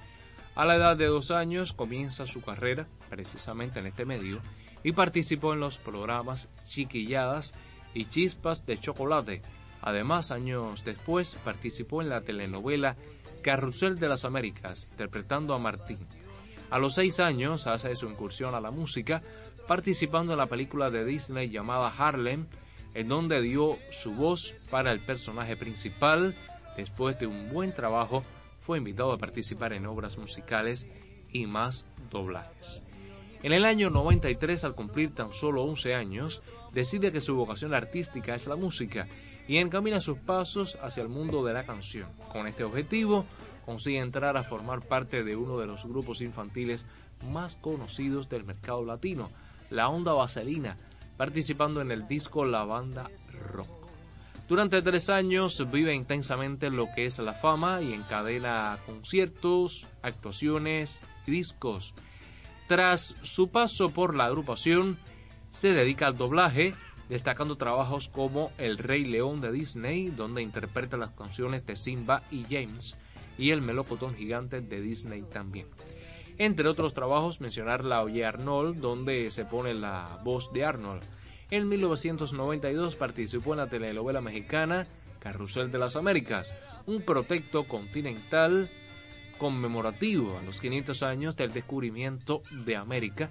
A la edad de 2 años comienza su carrera, precisamente en este medio, y participó en los programas Chiquilladas y Chispas de Chocolate. Además, años después, participó en la telenovela Carrusel de las Américas, interpretando a Martín. A los 6 años hace su incursión a la música, participando en la película de Disney llamada Harlem, en donde dio su voz para el personaje principal. Después de un buen trabajo, fue invitado a participar en obras musicales y más doblajes. En el año 93, al cumplir tan solo 11 años, decide que su vocación artística es la música y encamina sus pasos hacia el mundo de la canción. Con este objetivo, consigue entrar a formar parte de uno de los grupos infantiles más conocidos del mercado latino, la Onda Vaselina, participando en el disco La Banda Rock. Durante 3 años vive intensamente lo que es la fama y encadena conciertos, actuaciones y discos. Tras su paso por la agrupación, se dedica al doblaje, destacando trabajos como El Rey León de Disney, donde interpreta las canciones de Simba y James, y El Melocotón Gigante de Disney también. Entre otros trabajos, mencionar La Oye Arnold, donde se pone la voz de Arnold. En 1992 participó en la telenovela mexicana Carrusel de las Américas, un proyecto continental conmemorativo a los 500 años del descubrimiento de América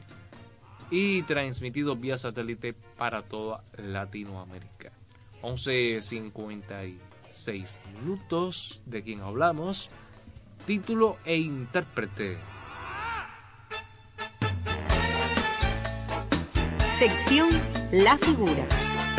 y transmitido vía satélite para toda Latinoamérica. 11:56 minutos. ¿De quién hablamos? Título e intérprete. Sección La Figura.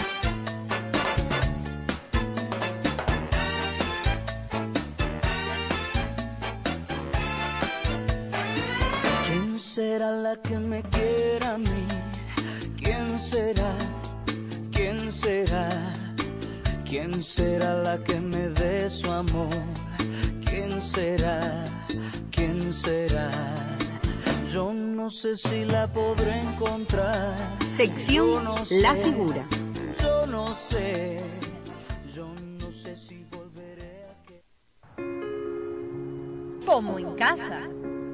¿Quién será la que me quiera a mí? ¿Quién será? ¿Quién será? ¿Quién será la que me dé su amor? ¿Quién será? ¿Quién será? Yo no sé si la podré encontrar. Sección La Figura. Yo no sé. Yo no sé si volveré a que... Como en casa.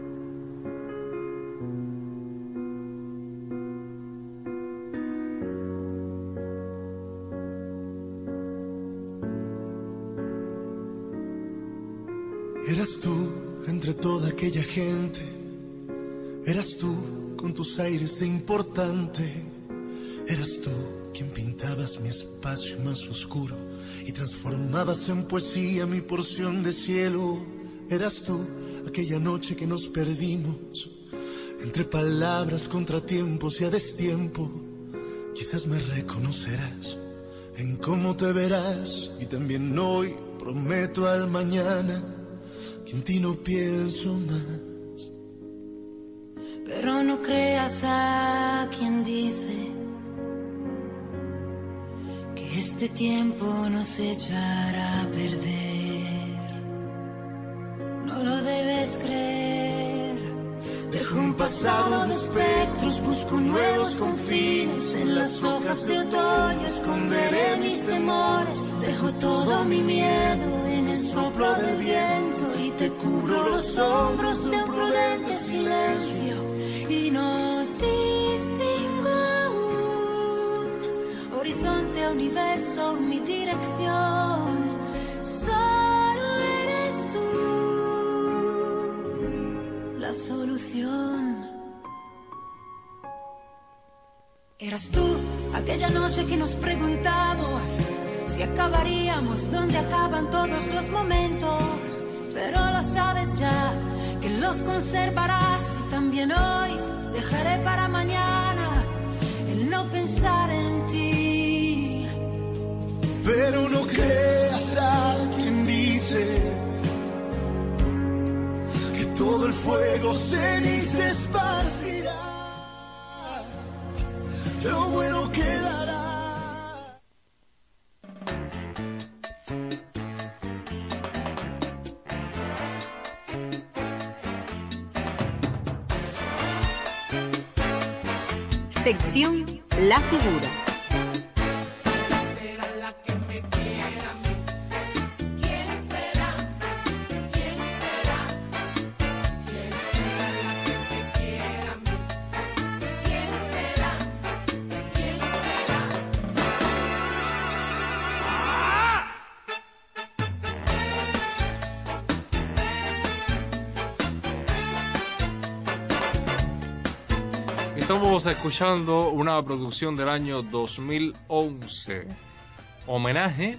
Eras tú entre toda aquella gente, eras tú con tus aires de importante, Eras tú quien pintabas mi espacio más oscuro y transformabas en poesía mi porción de cielo. Eras tú aquella noche que nos perdimos entre palabras, contratiempos y a destiempo. Quizás me reconocerás en cómo te verás, y también hoy prometo al mañana que en ti no pienso más. Pero no creas a quien dice que este tiempo nos echará a perder. No lo debes creer. Dejo un pasado de espectros, busco nuevos confines. En las hojas de otoño esconderé mis temores. Dejo todo mi miedo en el soplo del viento y te cubro los hombros de un prudente silencio. Y no distingo aún horizonte, universo, mi dirección. Solo eres tú la solución. Eras tú aquella noche que nos preguntamos si acabaríamos donde acaban todos los momentos. Pero lo sabes ya, que los conservarás, y también hoy dejaré para mañana el no pensar en ti. Pero no creas a quien dice que todo el fuego ceniza esparcirá, lo bueno quedará. Sección La Figura. Estamos escuchando una producción del año 2011. Homenaje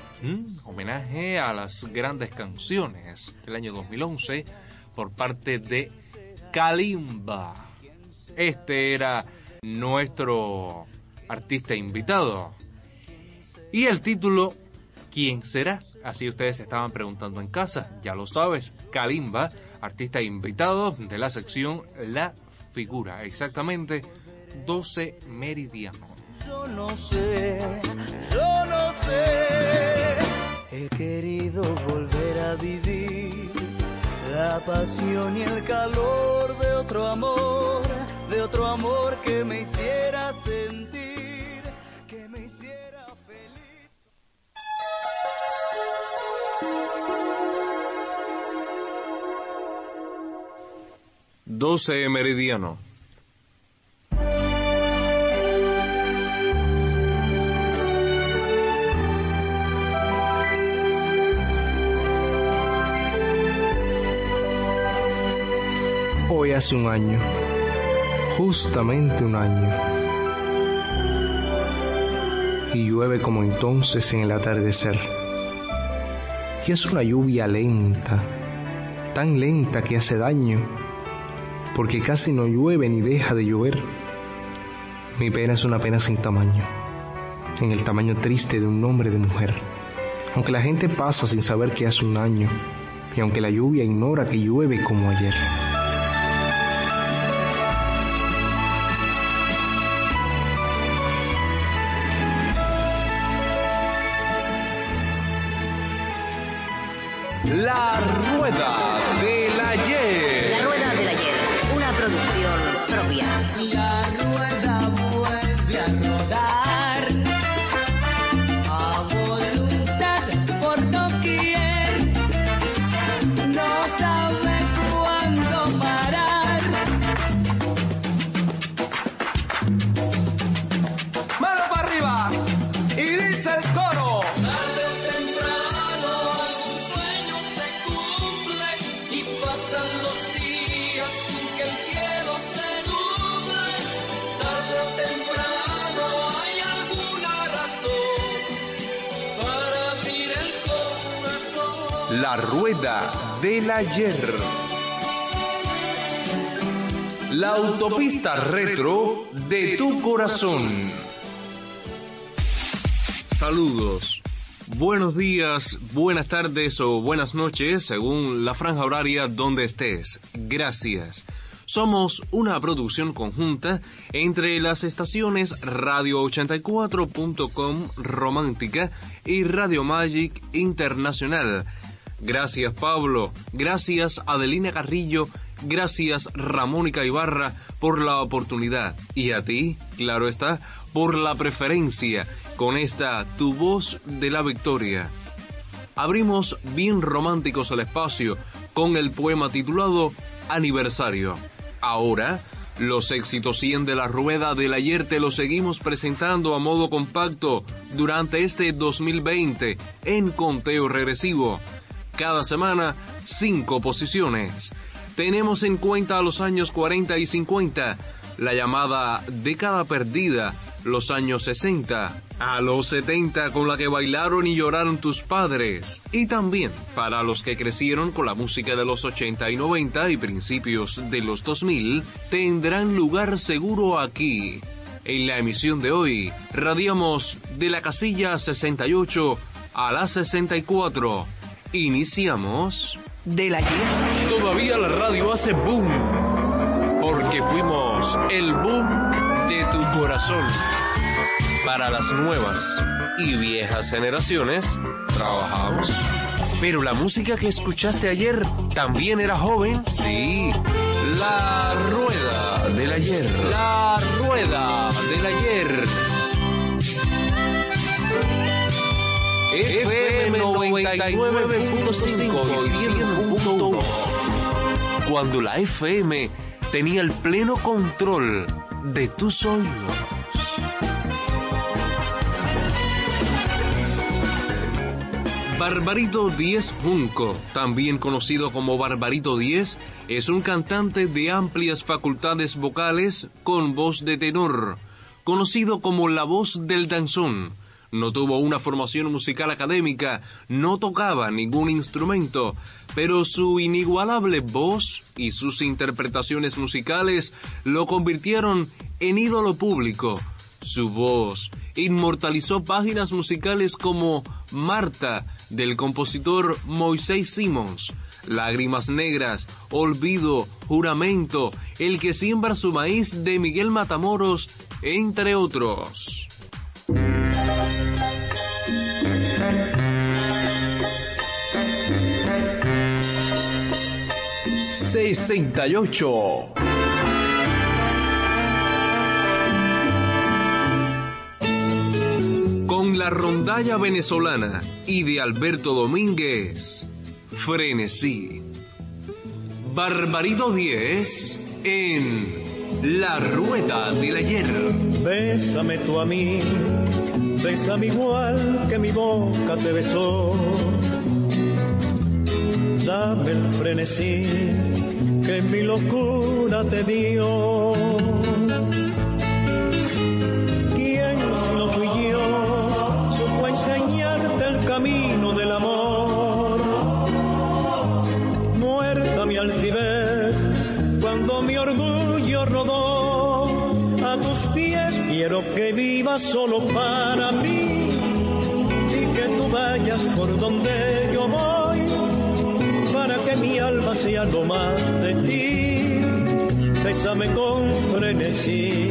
a las grandes canciones del año 2011 por parte de Kalimba. Este era nuestro artista invitado. Y el título, ¿quién será? Así ustedes se estaban preguntando en casa. Ya lo sabes, Kalimba, artista invitado de la sección La Figura, exactamente 12 meridiano. Yo no sé, he querido volver a vivir la pasión y el calor de otro amor que me hiciera sentir, que me hiciera feliz. 12 meridiano. Hoy hace un año, justamente un año, y llueve como entonces en el atardecer. Y es una lluvia lenta, tan lenta que hace daño, porque casi no llueve ni deja de llover. Mi pena es una pena sin tamaño, en el tamaño triste de un nombre de mujer. Aunque la gente pasa sin saber que hace un año, y aunque la lluvia ignora que llueve como ayer. La Rueda del Ayer. La Rueda del Ayer, una producción propia. La rueda vuelve a rodar a voluntad por doquier. No sabe cuándo parar. Mano para arriba y dice el coro. Tarde o temprano algún sueño se cumple y pasan los días sin que el cielo se nuble. La Rueda del Ayer. La autopista retro de tu corazón. Saludos. Buenos días, buenas tardes o buenas noches, según la franja horaria donde estés. Gracias. Somos una producción conjunta entre las estaciones Radio 84.com Romántica y Radio Magic Internacional. Gracias Pablo, gracias Adelina Carrillo, gracias Ramónica Ibarra por la oportunidad. Y a ti, claro está, por la preferencia con esta Tu Voz de la Victoria. Abrimos bien románticos el espacio con el poema titulado Aniversario. Ahora, los éxitos 100 de la Rueda del Ayer te los seguimos presentando a modo compacto durante este 2020 en conteo regresivo. Cada semana, 5 posiciones. Tenemos en cuenta los años 40 y 50, la llamada década perdida, los años 60, a los 70 con la que bailaron y lloraron tus padres, y también para los que crecieron con la música de los 80 y 90 y principios de los 2000, tendrán lugar seguro aquí. En la emisión de hoy, radiamos de la casilla 68 a la 64. Iniciamos del ayer. Todavía la radio hace boom, porque fuimos el boom de tu corazón. Para las nuevas y viejas generaciones, trabajamos. Pero la música que escuchaste ayer también era joven. Sí, la Rueda del Ayer. La Rueda del Ayer. FM 99.5 y 100.1. Cuando la FM tenía el pleno control de tus oídos. Barbarito Díez Junco, también conocido como Barbarito Díez, es un cantante de amplias facultades vocales con voz de tenor, conocido como la voz del danzón. No tuvo una formación musical académica, no tocaba ningún instrumento, pero su inigualable voz y sus interpretaciones musicales lo convirtieron en ídolo público. Su voz inmortalizó páginas musicales como Marta, del compositor Moisés Simons, Lágrimas Negras, Olvido, Juramento, El que siembra su maíz, de Miguel Matamoros, entre otros. 68. Con la rondalla venezolana y de Alberto Domínguez, Frenesí. Barbarito Díez en La Rueda del Ayer. Bésame tú a mí, bésame igual que mi boca te besó. Dame el frenesí que mi locura te dio. ¿Quién si no fui yo supo enseñarte el camino del amor? Muerta mi altivez cuando mi orgullo rodó a tus pies, quiero que vivas solo para mí y que tú vayas por donde yo voy, para que mi alma sea lo más de ti. Bésame con frenesí,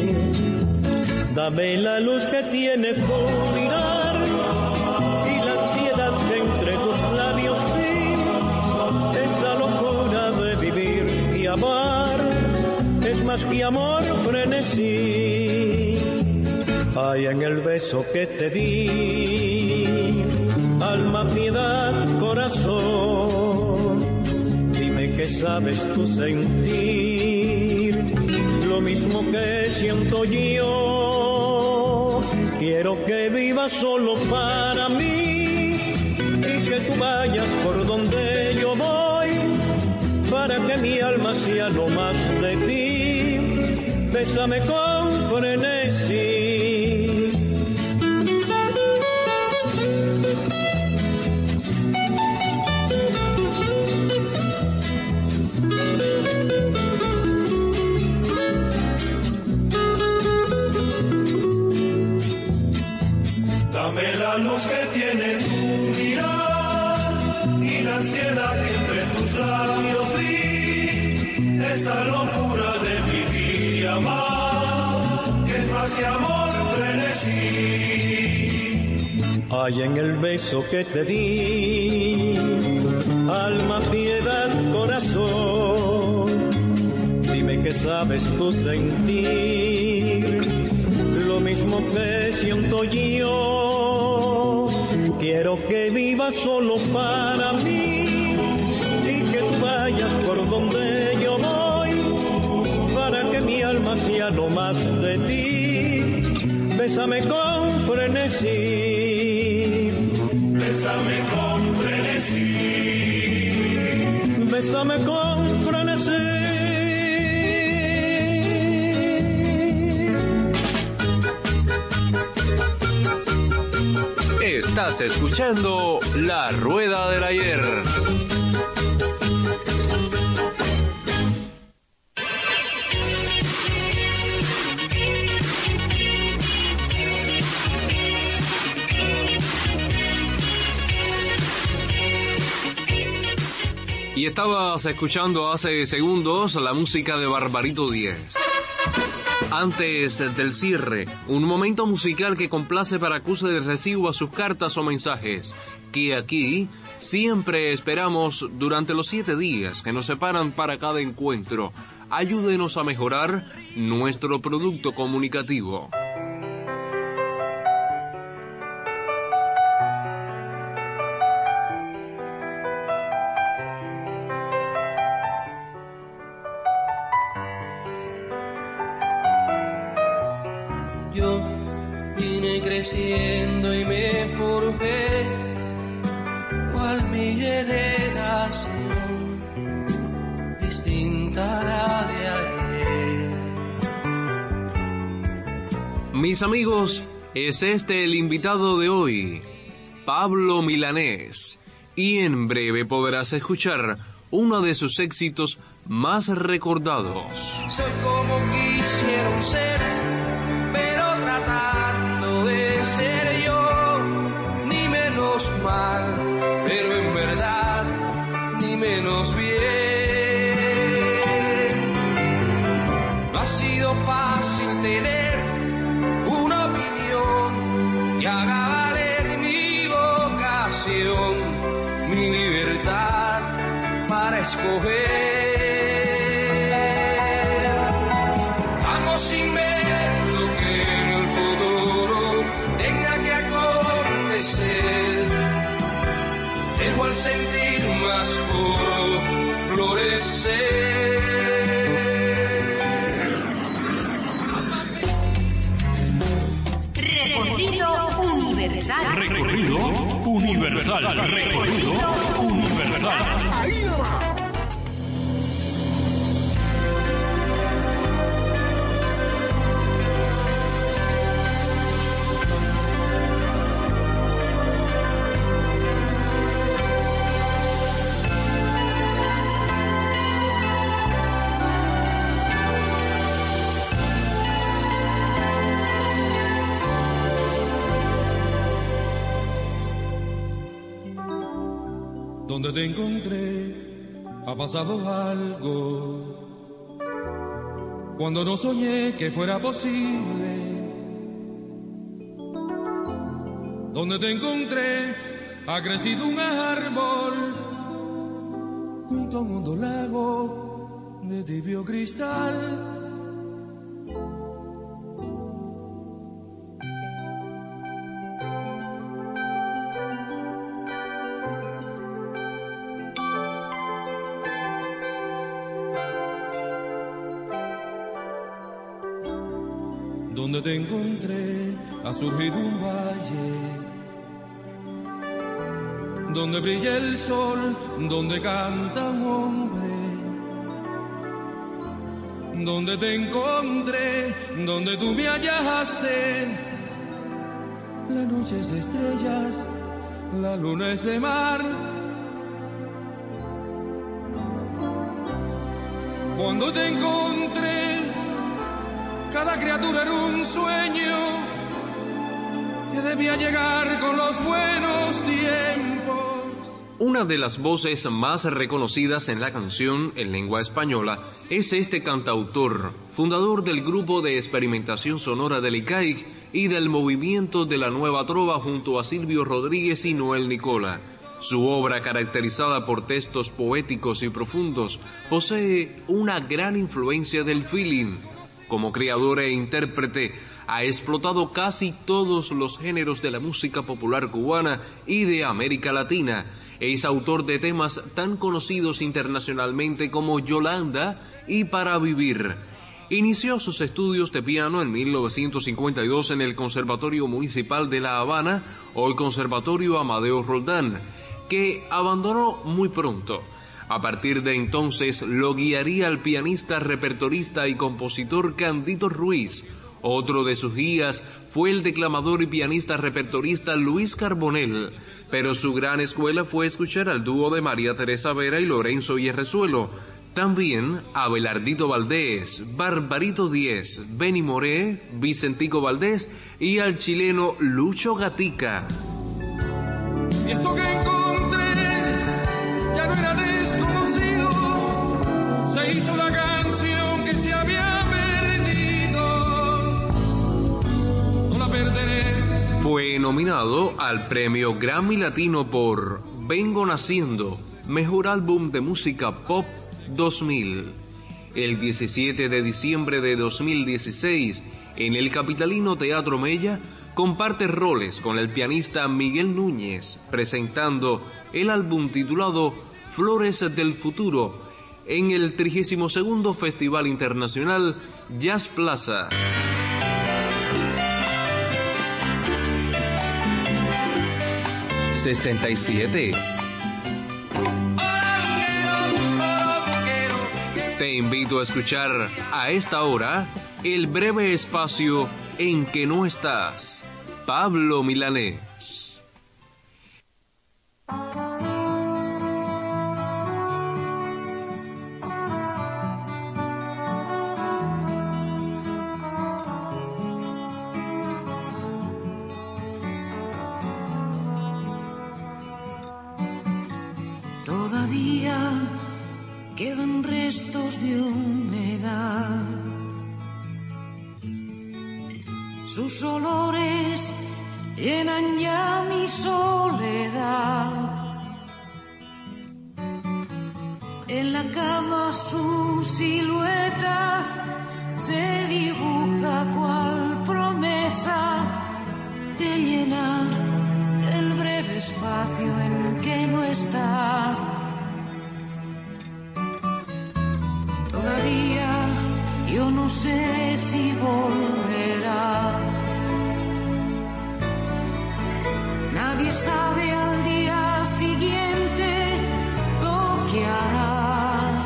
dame la luz que tiene tu mirar y la ansiedad que entre tus labios vi, esa locura de vivir y amar es más que amor, frenesí. Hay en el beso que te di, alma, piedad, corazón, dime que sabes tú sentir lo mismo que siento yo. Quiero que vivas solo para mí y que tú vayas por donde yo voy, para que mi alma sea lo más de ti. Bésame con frenesí. la luz que tiene tu mirar y la ansiedad que entre tus labios vi, esa locura de vivir y amar, que es más que amor frenesí. Hay en el beso que te di, alma, piedad, corazón, dime que sabes tú sentir lo mismo que siento yo. Quiero que vivas solo para mí y que tú vayas por donde yo voy, para que mi alma sea no más de ti. Bésame con frenesí, bésame con frenesí, bésame con frenesí. Estás escuchando La Rueda del Ayer. Y estabas escuchando hace segundos la música de Barbarito 10. Antes del cierre, un momento musical que complace para acuse de recibo a sus cartas o mensajes, que aquí siempre esperamos durante los 7 días que nos separan para cada encuentro. Ayúdenos a mejorar nuestro producto comunicativo. Yo vine creciendo y me forjé cual mi generación, distinta a la de ayer. Mis amigos, es este el invitado de hoy, Pablo Milanés, y en breve podrás escuchar uno de sus éxitos más recordados. Soy como quisieron ser, pero tratando de ser yo, ni menos mal, pero en verdad ni menos bien. No ha sido fácil tener una opinión que haga valer mi vocación, mi libertad para escoger. Vamos sin ver lo que en el futuro tenga que acontecer. Dejo al sentir más puro florecer. Recorrido universal. Recorrido universal. Recorrido universal. Ahí no va. Donde te encontré ha pasado algo, cuando no soñé que fuera posible. Donde te encontré ha crecido un árbol junto a un hondo lago de tibio cristal. Donde te encontré ha surgido un valle, donde brilla el sol, donde canta un hombre. Donde te encontré, donde tú me hallaste, la noche es de estrellas, la luna es de mar. Cuando te encontré, cada criatura era un sueño, que debía llegar con los buenos tiempos. Una de las voces más reconocidas en la canción en lengua española es este cantautor, fundador del grupo de experimentación sonora del ICAIC y del movimiento de la Nueva Trova junto a Silvio Rodríguez y Noel Nicola. Su obra, caracterizada por textos poéticos y profundos, posee una gran influencia del feeling. Como creador e intérprete, ha explotado casi todos los géneros de la música popular cubana y de América Latina. Es autor de temas tan conocidos internacionalmente como Yolanda y Para Vivir. Inició sus estudios de piano en 1952 en el Conservatorio Municipal de La Habana, hoy Conservatorio Amadeo Roldán, que abandonó muy pronto. A partir de entonces lo guiaría el pianista, repertorista y compositor Candito Ruiz. Otro de sus guías fue el declamador y pianista repertorista Luis Carbonell, pero su gran escuela fue escuchar al dúo de María Teresa Vera y Lorenzo Hierrezuelo, también a Belardito Valdés, Barbarito Díez, Benny Moré, Vicentico Valdés y al chileno Lucho Gatica. Y esto que encontré ya no era desconocido, se hizo la canción que se había perdido, no la perderé. Fue nominado al premio Grammy Latino por Vengo Naciendo, Mejor Álbum de Música Pop 2000. El 17 de diciembre de 2016, en el capitalino Teatro Mella, comparte roles con el pianista Miguel Núñez, presentando el álbum titulado Flores del Futuro en el 32º Festival Internacional Jazz Plaza. '67. Te invito a escuchar a esta hora el breve espacio En que no estás, Pablo Milanés. Todavía quedan restos de humedad, sus olores llenan ya mi soledad. En la cama su silueta se dibuja cual promesa de llenar el breve espacio en que no está. Todavía yo no sé si volverá. Nadie sabe al día siguiente lo que hará.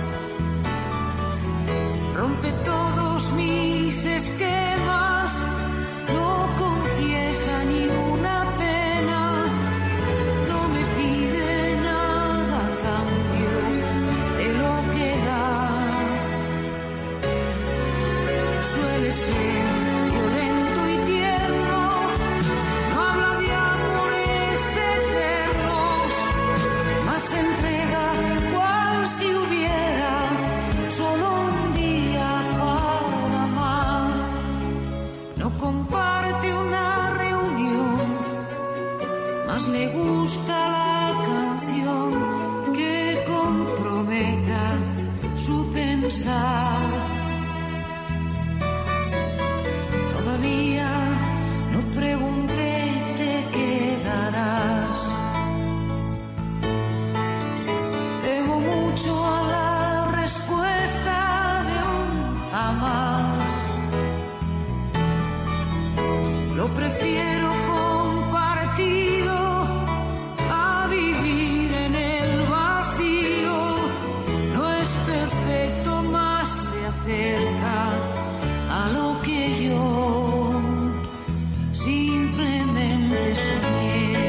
Rompe todos mis esquemas, no confiesa ni una pena, no me pide nada a cambio de lo que da. Suele ser violento y tierno, no habla de amores eternos, mas entrega cual si hubiera solo un día para amar. No comparte una reunión, mas le gusta la canción que comprometa su pensar. Todavía no pregunté, te quedarás. Temo mucho a la respuesta de un jamás. Lo prefiero compartido a vivir en el vacío. No es perfecto, mas se acerca a lo que yo simplemente soñé.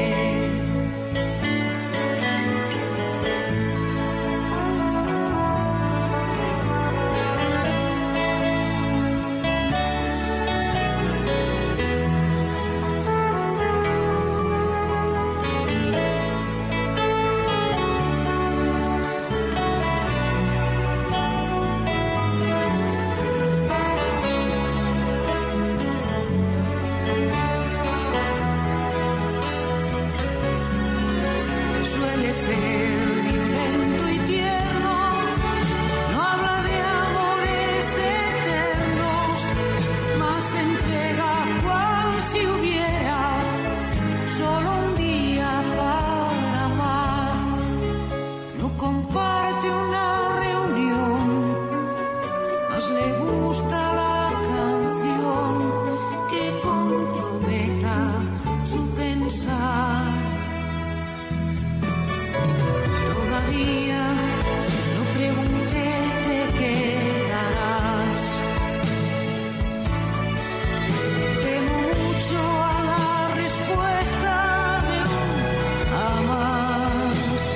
ser violento y tierno, no habla de amores eternos, más entrega cual si hubiera solo un día para amar. No comparte una reunión, más le gusta la canción que comprometa su pensar. Todavía no pregunté, te quedarás. Temo mucho a la respuesta de un jamás.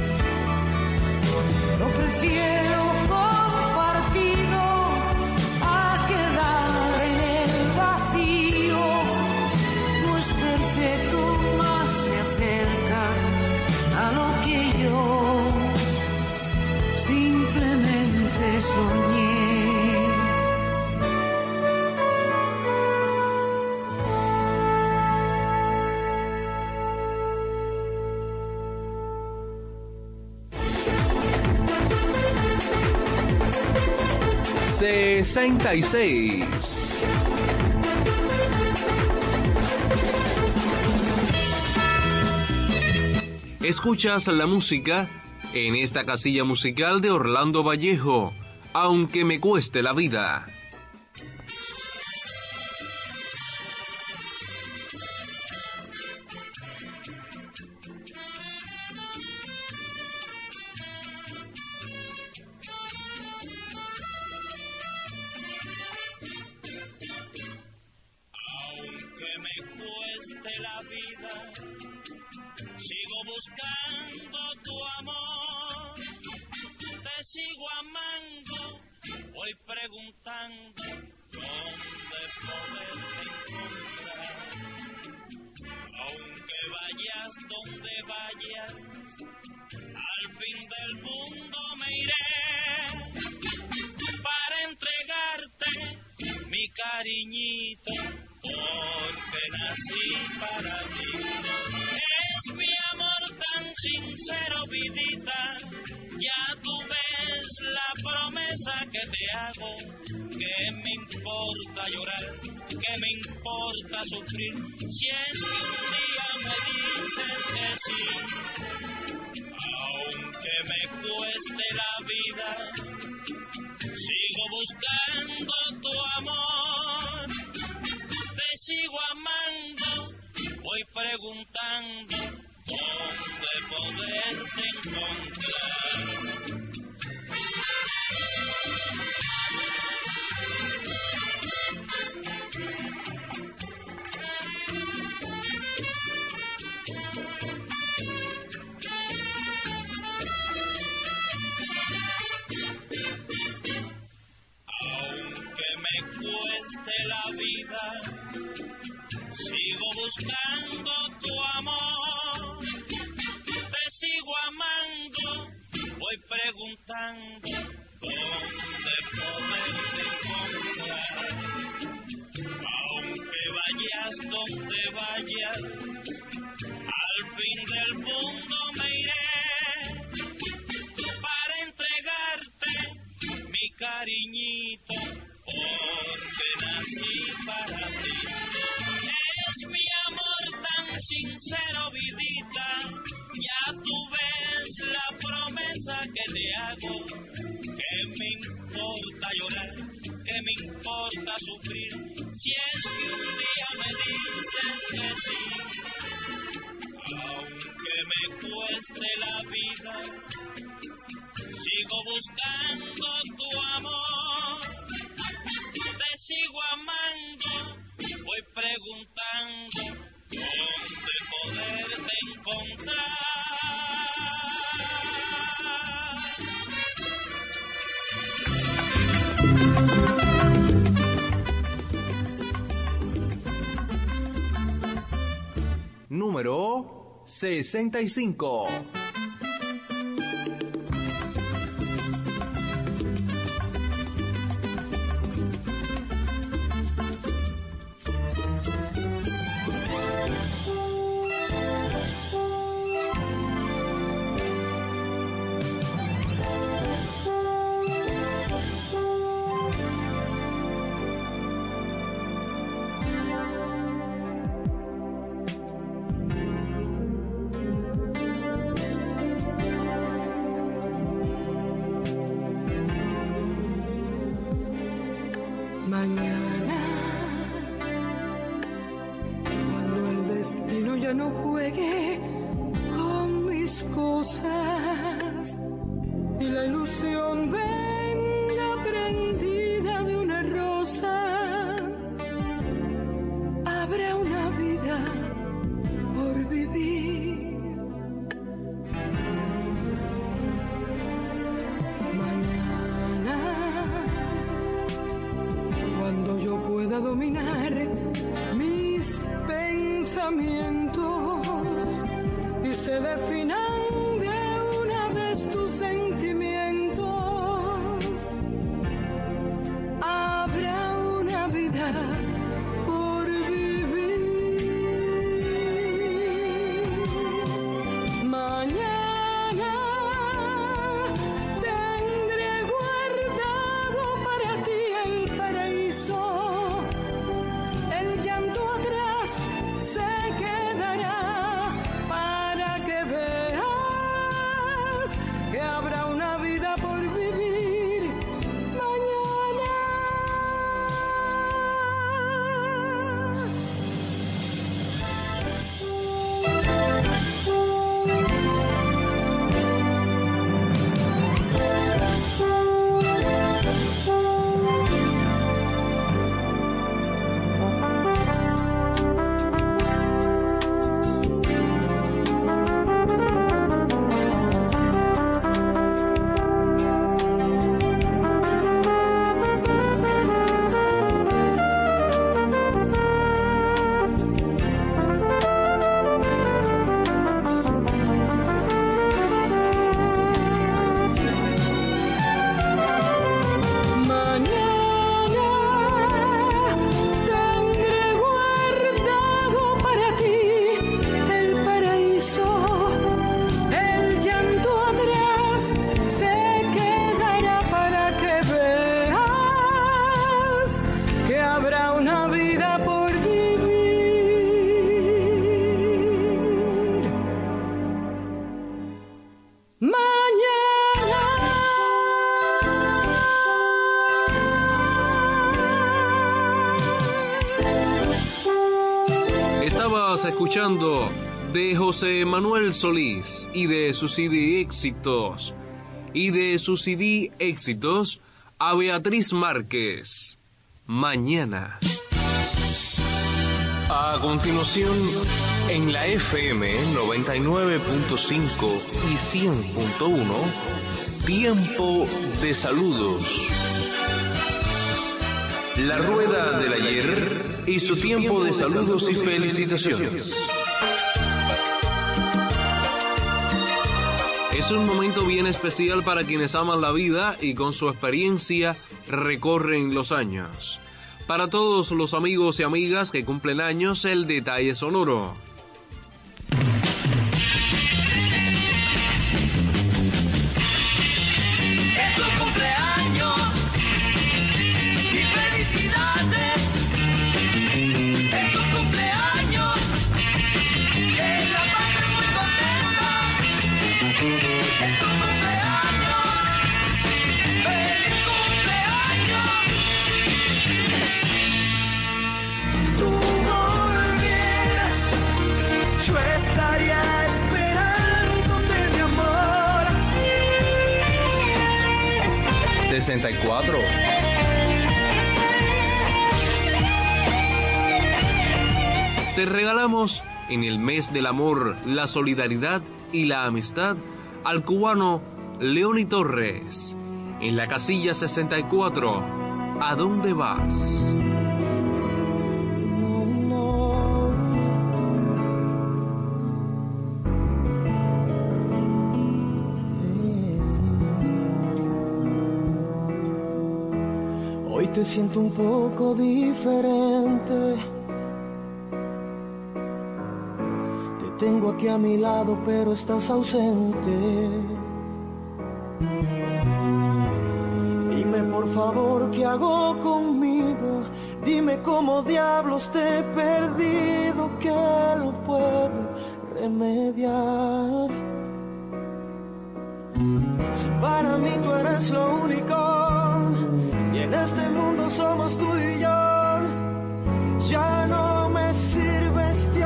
Lo prefiero compartido a quedar en el vacío. No es perfecto, más se acerca a lo que yo simplemente soñé. ...66... Escuchas la música en esta casilla musical de Orlando Vallejo, Aunque me cueste la vida. Aunque me cueste la vida, sigo buscando tu amor, te sigo amando, voy preguntando dónde poderte encontrar. Aunque vayas donde vayas, al fin del mundo me iré para entregarte mi cariñito, porque nací para ti. Es mi amor tan sincero, vidita, ya tú ves la promesa que te hago, que me importa llorar, que me importa sufrir, si es que un día me dices que sí. Aunque me cueste la vida, sigo buscando tu amor, te sigo amando, voy preguntando dónde poderte encontrar. Aunque me cueste la vida, sigo buscando tu amor, te sigo amando, voy preguntando dónde poderte encontrar. Aunque vayas donde vayas, al fin del mundo me iré para entregarte mi cariñito, porque nací para ti. Es mi amor tan sincero, vidita, ya tú ves la promesa que te hago, que me importa llorar, que me importa sufrir, si es que un día me dices que sí. Aunque me cueste la vida, sigo buscando tu amor, te sigo amando, voy preguntando dónde poderte encontrar. Número 65. Mañana, cuando el destino ya no juegue con mis cosas y la ilusión venga prendida de una rosa, habrá una vida por vivir. Mañana, cuando yo pueda dominar mis pensamientos y se definan de una vez tus sentimientos, habrá una vida por vivir. Mañana tendré guardado para ti el paraíso, el llanto atrás se quedará para que veas que habrá una vida por vivir. Mañana. Tendré guardado para ti el paraíso, el llanto atrás se quedará para que veas que habrá una vida por vivir. Mañana. Estabas escuchando de José Manuel Solís y de su CD Éxitos a Beatriz Márquez. Mañana. A continuación, en la FM 99.5 y 100.1, Tiempo de Saludos. La rueda del ayer y su tiempo de saludos y felicitaciones. Es un momento bien especial para quienes aman la vida y con su experiencia recorren los años. Para todos los amigos y amigas que cumplen años, el detalle sonoro. Es tu cumpleaños y felicidades. Es tu cumpleaños, que la pases muy contenta. Es tu cumpleaños, feliz cumpleaños. Si tú volvieras, yo estaría esperándote, mi amor. 64. Te regalamos en el mes del amor, la solidaridad y la amistad al cubano Leoni Torres. En la casilla 64, ¿a dónde vas? Hoy te siento un poco diferente. Te tengo aquí a mi lado, pero estás ausente. Dime por favor qué hago conmigo. Dime cómo diablos te he perdido, que lo puedo remediar. Si para mí tú eres lo único, si en este mundo somos tú y yo. Ya no me sirve este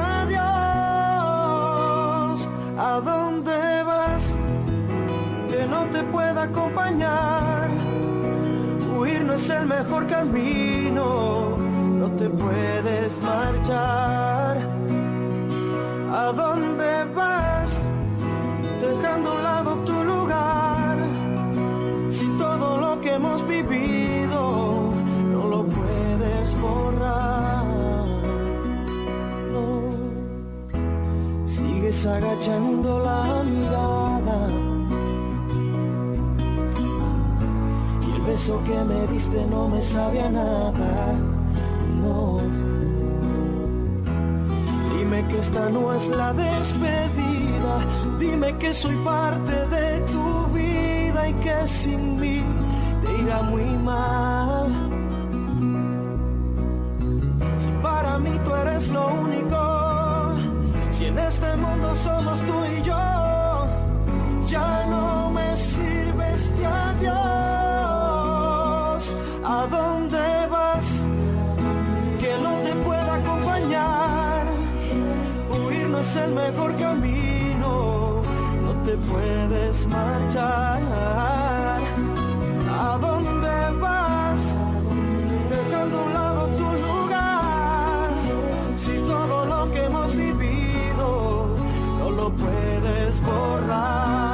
adiós. ¿A dónde vas? Que no te pueda acompañar. Huir no es el mejor camino. No te puedes marchar. ¿A dónde vas? Dejando a un lado tu lugar. Si todo lo que hemos vivido no lo puedes borrar. No. Sigues agachando la mirada. Y el beso que me diste no me sabe a nada. No. Dime que esta no es la despedida. Dime que soy parte de tu vida y que sin mí te irá muy mal. Si para mí tú eres lo único, si en este mundo somos tú y yo, ya no me sirve este adiós. ¿A dónde vas? Que no te pueda acompañar. Huir no es el mejor camino. No te puedes marchar. ¿A dónde vas? Dejando a un lado tu lugar. Si todo lo que hemos vivido no lo puedes borrar.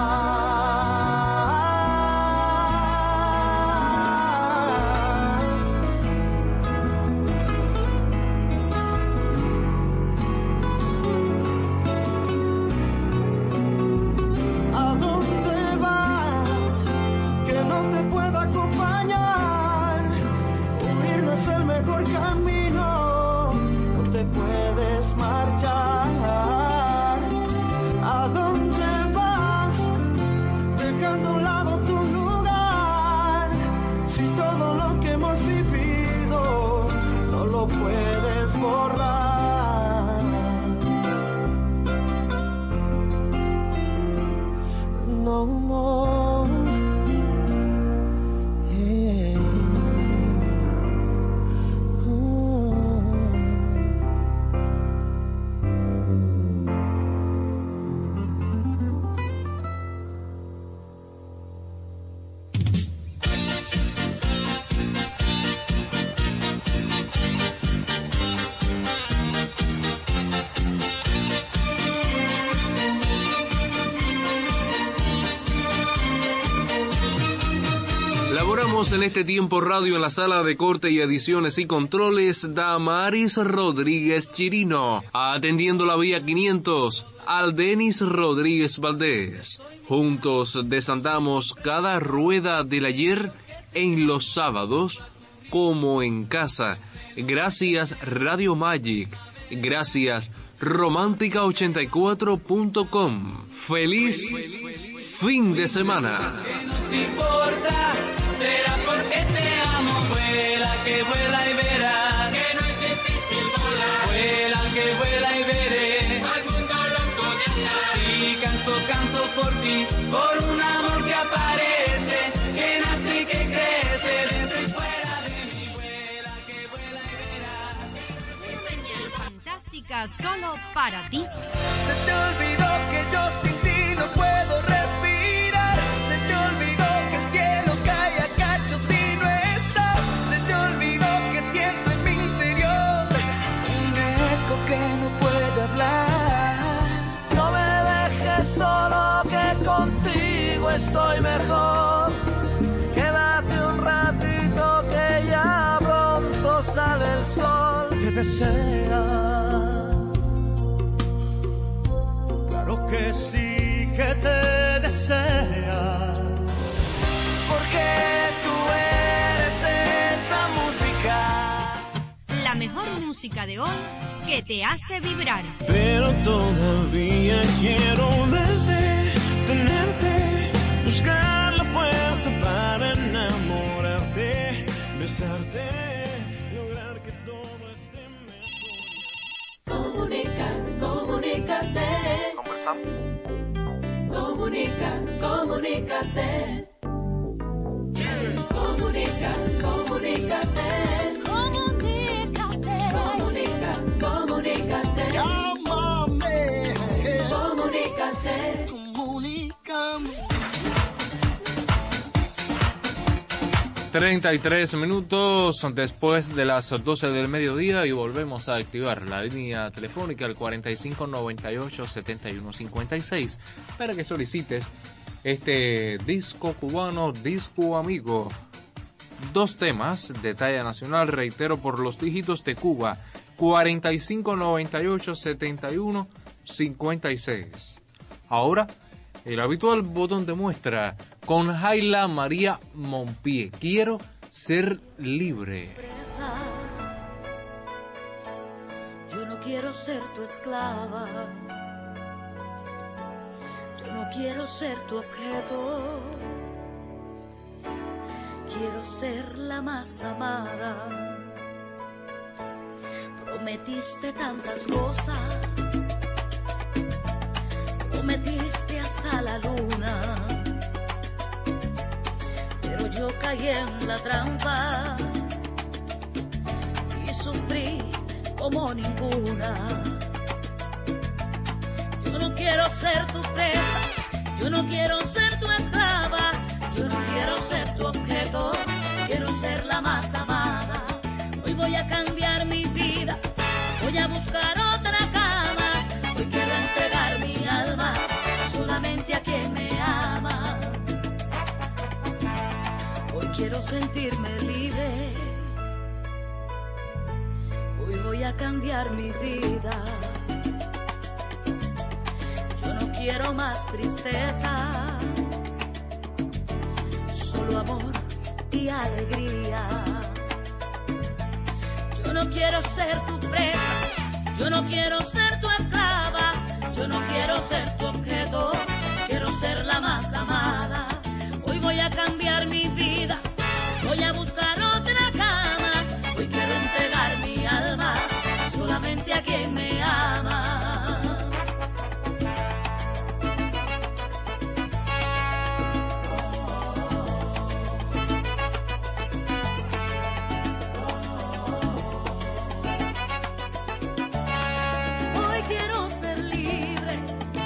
Laboramos en este tiempo radio en la sala de corte y ediciones y controles Damaris Rodríguez Chirino, atendiendo la vía 500 al Denis Rodríguez Valdés. Juntos desandamos cada rueda del ayer en los sábados como en casa. Gracias Radio Magic, gracias Romántica84.com. Feliz fin de semana. No importa, será porque te amo. Vuela que vuela y verás que no es difícil volar. Vuela que vuela y veré al mundo loco de estar. Y canto por ti, por un amor que aparece, que nace y que crece dentro y fuera de mí. Vuela que vuela y verás. Fantástica solo para ti. Se te olvidó que yo sin ti no puedo respirar. Se te olvidó que el cielo cae a cachos si no estás. Se te olvidó que siento en mi interior un eco que no puede hablar. No me dejes solo, que contigo estoy mejor. Quédate un ratito que ya pronto sale el sol. Te desea. Claro que sí que te desea, porque tú eres esa música. La mejor música de hoy que te hace vibrar. Pero todavía quiero verte, tenerte, buscar la fuerza para enamorarte, besarte, lograr que todo esté mejor. Comunícate. Conversamos. Comunícate. 33 minutos después de las 12 del mediodía y volvemos a activar la línea telefónica al 4598-7156 para que solicites este disco cubano, disco amigo. 2 temas de talla nacional, reitero, por los dígitos de Cuba, 4598-7156. Ahora, el habitual botón de muestra con Jaila María Monpié. Quiero ser libre. Yo no quiero ser tu esclava. Yo no quiero ser tu objeto. Quiero ser la más amada. Prometiste tantas cosas. Prometiste hasta la luna. Pero yo caí en la trampa y sufrí como ninguna. Yo no quiero ser tu presa, yo no quiero ser tu esclava, yo no quiero ser tu objeto, quiero ser la más amada. Hoy voy a cambiar mi vida, voy a buscar otra cama, hoy quiero entregar mi alma solamente a quien me ama. Hoy quiero sentirme libre, hoy voy a cambiar mi vida. Yo no quiero más tristeza, solo amor y alegría. Yo no quiero ser tu presa, yo no quiero ser tu esclava, yo no quiero ser tu objeto, quiero ser la más amada. Hoy voy a cambiar mi vida, voy a buscar otra cama, hoy quiero entregar mi alma solamente a quien me ama. Hoy quiero ser libre.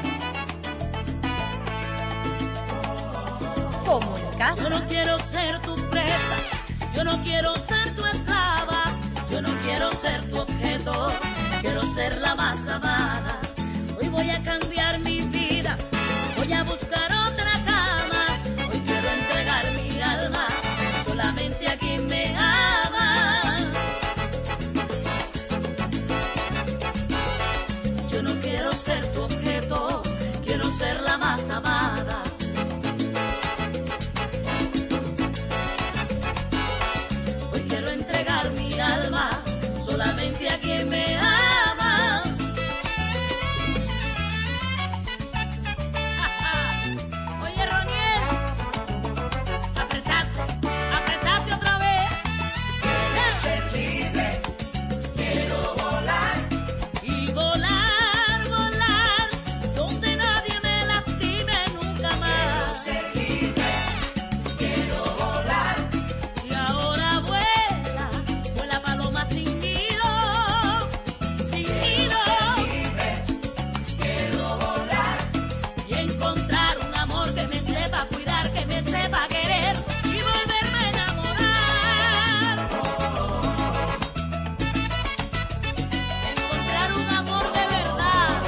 Como en casa. Yo no quiero ser tu presa, yo no quiero ser tu esclava, yo no quiero ser tu objeto, quiero ser la más amada. Hoy voy a cambiar mi vida, voy a buscar otra cama, hoy quiero entregar mi alma solamente a quien me ama. Yo no quiero ser tu objeto, quiero ser la más amada. Hoy quiero entregar mi alma solamente a quien me ama. Oye, Roniel, apretate otra vez. Quiero ser libre, quiero volar y volar, volar, donde nadie me lastime nunca más. Quiero ser libre, quiero volar y ahora vuela, vuela paloma sin nido, sin nido. Quiero volar y encontrar un amor que me sepa cuidar, que me sepa querer y volverme a enamorar. Encontrar un amor de verdad.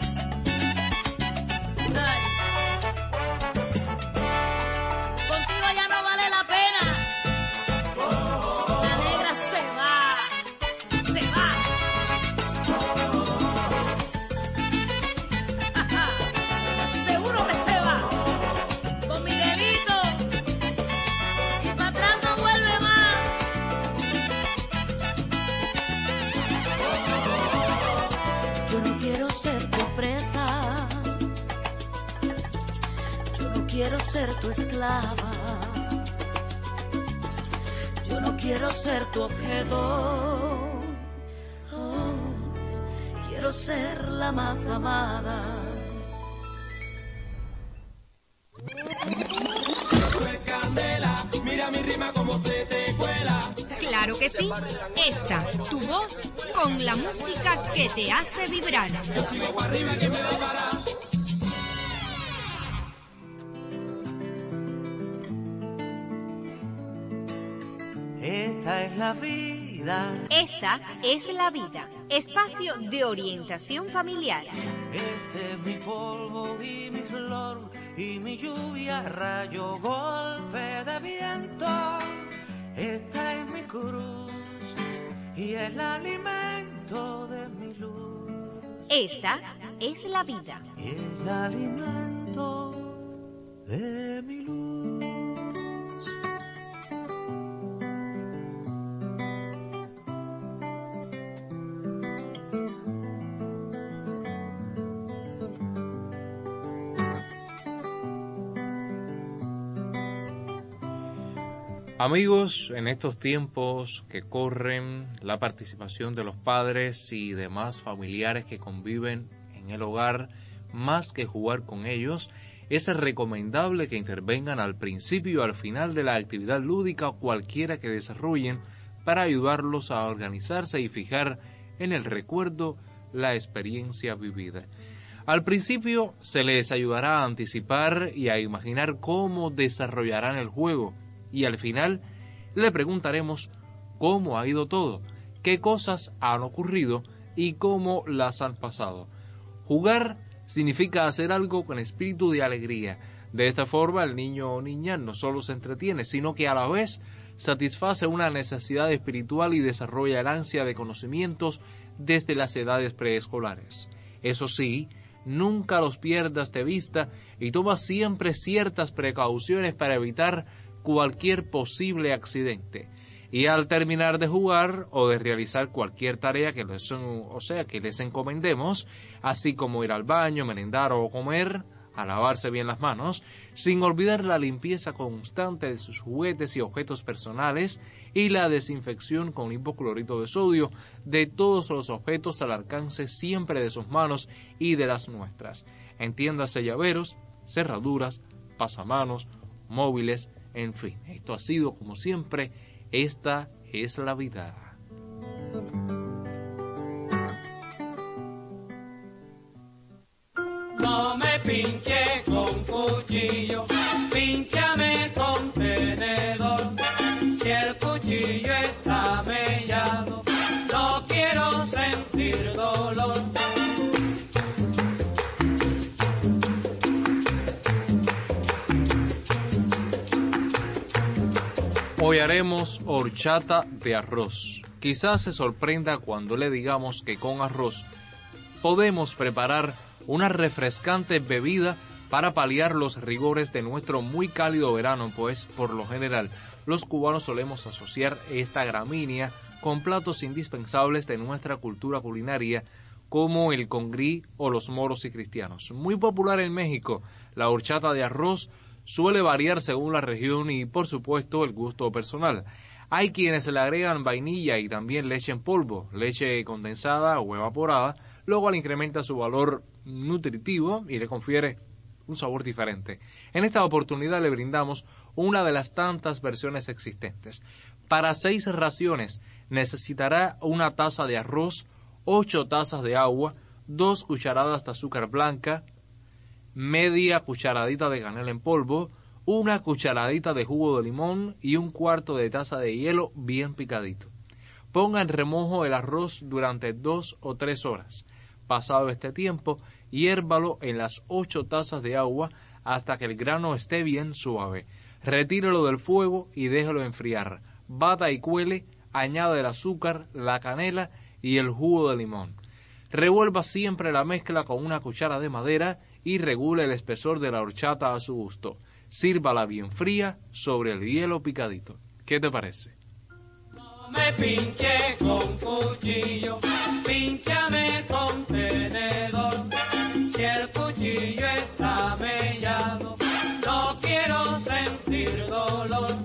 Contigo ya no vale la pena. La negra se va, se va. Seguro que se va. Con Miguelito. Y para atrás no vuelve más. Yo no quiero ser tu presa. Yo no quiero ser tu esclava. Yo no quiero ser tu objeto. Oh, quiero ser la más amada. Mira mi rima como se te cuela. Claro que sí. Esta, tu voz con la música que te hace vibrar. Sigo arriba que me va a parar. es la vida. Esta es la vida, espacio de orientación familiar. Este es mi polvo y mi flor y mi lluvia, rayo, golpe de viento. Esta es mi cruz y el alimento de mi luz. Esta es la vida. El alimento de mi luz. Amigos, en estos tiempos que corren, la participación de los padres y demás familiares que conviven en el hogar, más que jugar con ellos, es recomendable que intervengan al principio y al final de la actividad lúdica o cualquiera que desarrollen para ayudarlos a organizarse y fijar en el recuerdo la experiencia vivida. Al principio se les ayudará a anticipar y a imaginar cómo desarrollarán el juego, y al final le preguntaremos cómo ha ido todo, qué cosas han ocurrido y cómo las han pasado. Jugar significa hacer algo con espíritu de alegría. De esta forma el niño o niña no solo se entretiene, sino que a la vez satisface una necesidad espiritual y desarrolla el ansia de conocimientos desde las edades preescolares. Eso sí, nunca los pierdas de vista y toma siempre ciertas precauciones para evitar cualquier posible accidente. Y al terminar de jugar o de realizar cualquier tarea que les encomendemos, así como ir al baño, merendar o comer, a lavarse bien las manos, sin olvidar la limpieza constante de sus juguetes y objetos personales y la desinfección con hipoclorito de sodio de todos los objetos al alcance siempre de sus manos y de las nuestras. Entiéndase llaveros, cerraduras, pasamanos, móviles, en fin. Esto ha sido, como siempre, esta es la vida. No me pinche con cuchillo, pínchame con tenedor. Si el cuchillo está mellado, no quiero sentir dolor. Hoy haremos horchata de arroz. Quizás se sorprenda cuando le digamos que con arroz podemos preparar una refrescante bebida para paliar los rigores de nuestro muy cálido verano, pues por lo general los cubanos solemos asociar esta gramínea con platos indispensables de nuestra cultura culinaria como el congrí o los moros y cristianos. Muy popular en México, la horchata de arroz suele variar según la región y, por supuesto, el gusto personal. Hay quienes le agregan vainilla y también leche en polvo, leche condensada o evaporada, lo cual incrementa su valor nutritivo y le confiere un sabor diferente. En esta oportunidad le brindamos una de las tantas versiones existentes. Para 6 raciones necesitará una taza de arroz, 8 tazas de agua, 2 cucharadas de azúcar blanca, media cucharadita de canela en polvo, una cucharadita de jugo de limón y 1/4 de taza de hielo bien picadito. Ponga en remojo el arroz durante 2 o 3 horas. Pasado este tiempo, hiérvalo en las 8 tazas de agua hasta que el grano esté bien suave. Retírelo del fuego y déjelo enfriar. Bata y cuele, añade el azúcar, la canela y el jugo de limón. Revuelva siempre la mezcla con una cuchara de madera y regule el espesor de la horchata a su gusto. Sírvala bien fría sobre el hielo picadito. ¿Qué te parece? No me pinche con cuchillo, pínchame con tenedor. Si el cuchillo está mellado, no quiero sentir dolor.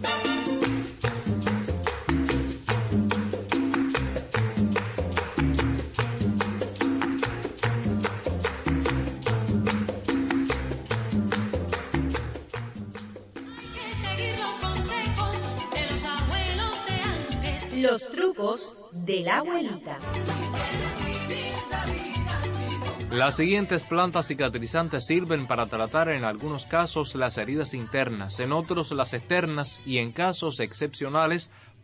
Los trucos de la abuelita. Las siguientes plantas cicatrizantes sirven para tratar en algunos casos las heridas internas, en otros las externas y en casos excepcionales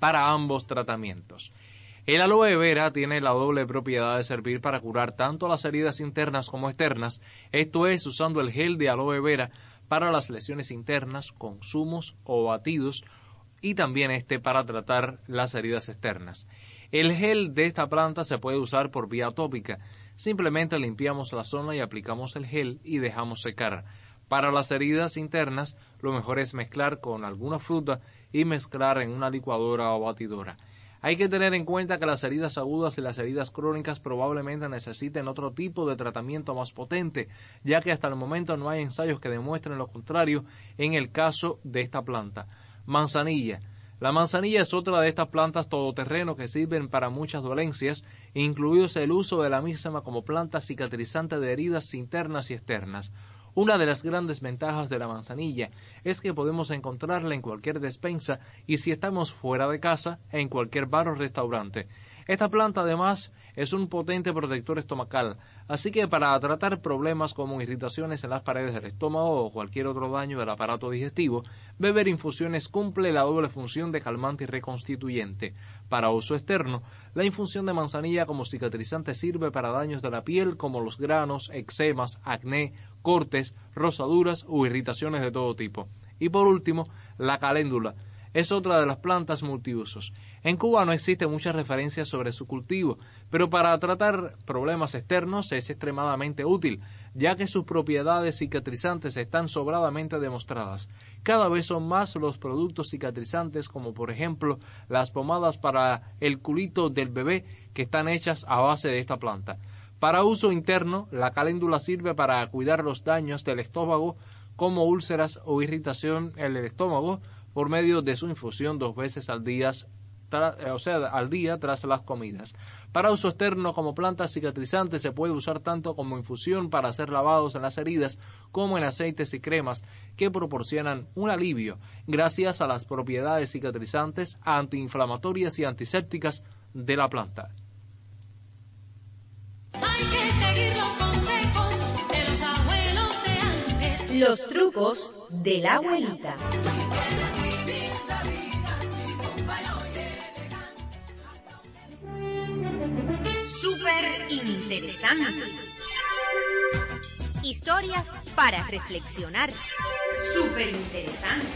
para ambos tratamientos. El aloe vera tiene la doble propiedad de servir para curar tanto las heridas internas como externas, esto es, usando el gel de aloe vera para las lesiones internas con zumos o batidos y también para tratar las heridas externas. El gel de esta planta se puede usar por vía tópica, simplemente limpiamos la zona y aplicamos el gel y dejamos secar. Para las heridas internas, lo mejor es mezclar con alguna fruta y mezclar en una licuadora o batidora. Hay que tener en cuenta que las heridas agudas y las heridas crónicas probablemente necesiten otro tipo de tratamiento más potente, ya que hasta el momento no hay ensayos que demuestren lo contrario en el caso de esta planta. Manzanilla. La manzanilla es otra de estas plantas todoterreno que sirven para muchas dolencias, incluidos el uso de la misma como planta cicatrizante de heridas internas y externas. Una de las grandes ventajas de la manzanilla es que podemos encontrarla en cualquier despensa y si estamos fuera de casa, en cualquier bar o restaurante. Esta planta además es un potente protector estomacal, así que para tratar problemas como irritaciones en las paredes del estómago o cualquier otro daño del aparato digestivo, beber infusiones cumple la doble función de calmante y reconstituyente. Para uso externo, la infusión de manzanilla como cicatrizante sirve para daños de la piel como los granos, eczemas, acné, cortes, rosaduras o irritaciones de todo tipo. Y por último, la caléndula. Es otra de las plantas multiusos. En Cuba no existe muchas referencias sobre su cultivo, pero para tratar problemas externos es extremadamente útil, ya que sus propiedades cicatrizantes están sobradamente demostradas. Cada vez son más los productos cicatrizantes, como por ejemplo las pomadas para el culito del bebé, que están hechas a base de esta planta. Para uso interno, la caléndula sirve para cuidar los daños del estómago, como úlceras o irritación en el estómago, por medio de su infusión 2 veces al día, tras las comidas. Para uso externo como planta cicatrizante se puede usar tanto como infusión para hacer lavados en las heridas como en aceites y cremas que proporcionan un alivio gracias a las propiedades cicatrizantes, antiinflamatorias y antisépticas de la planta. Hay que seguir los consejos de los abuelos de antes. Los trucos de la abuelita. Súper interesante. Historias para reflexionar. Súper interesante.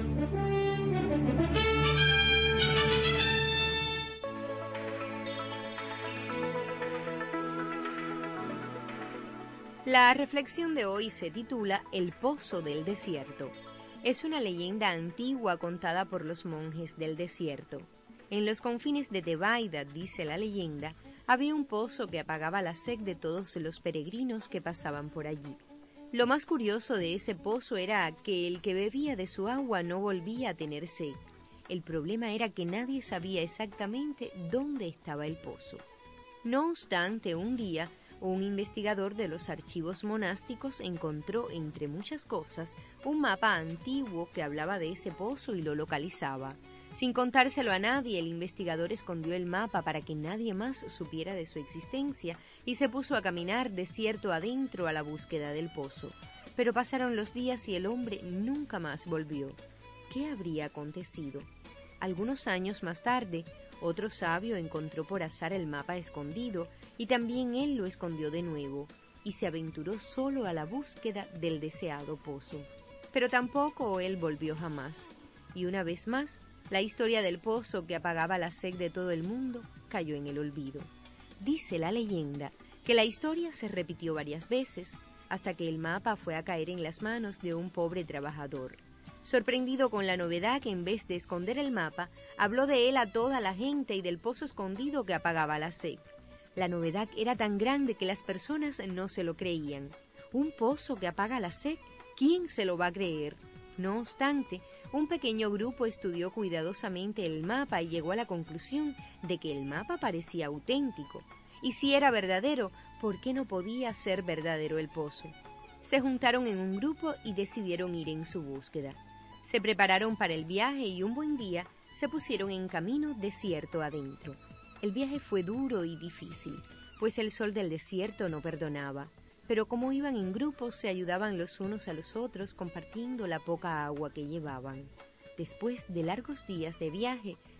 La reflexión de hoy se titula El Pozo del Desierto. Es una leyenda antigua contada por los monjes del desierto. En los confines de Tebaida, dice la leyenda, había un pozo que apagaba la sed de todos los peregrinos que pasaban por allí. Lo más curioso de ese pozo era que el que bebía de su agua no volvía a tener sed. El problema era que nadie sabía exactamente dónde estaba el pozo. No obstante, un día, un investigador de los archivos monásticos encontró, entre muchas cosas, un mapa antiguo que hablaba de ese pozo y lo localizaba. Sin contárselo a nadie, el investigador escondió el mapa para que nadie más supiera de su existencia y se puso a caminar desierto adentro a la búsqueda del pozo. Pero pasaron los días y el hombre nunca más volvió. ¿Qué habría acontecido? Algunos años más tarde, otro sabio encontró por azar el mapa escondido y también él lo escondió de nuevo y se aventuró solo a la búsqueda del deseado pozo. Pero tampoco él volvió jamás. Y una vez más, la historia del pozo que apagaba la sed de todo el mundo cayó en el olvido. Dice la leyenda que la historia se repitió varias veces hasta que el mapa fue a caer en las manos de un pobre trabajador. Sorprendido con la novedad que en vez de esconder el mapa, habló de él a toda la gente y del pozo escondido que apagaba la sed. La novedad era tan grande que las personas no se lo creían. ¿Un pozo que apaga la sed? ¿Quién se lo va a creer? No obstante, un pequeño grupo estudió cuidadosamente el mapa y llegó a la conclusión de que el mapa parecía auténtico. Y si era verdadero, ¿por qué no podía ser verdadero el pozo? Se juntaron en un grupo y decidieron ir en su búsqueda. Se prepararon para el viaje y un buen día se pusieron en camino desierto adentro. El viaje fue duro y difícil, pues el sol del desierto no perdonaba. Pero como iban en grupos, se ayudaban los unos a los otros compartiendo la poca agua que llevaban. Después de largos días de viaje,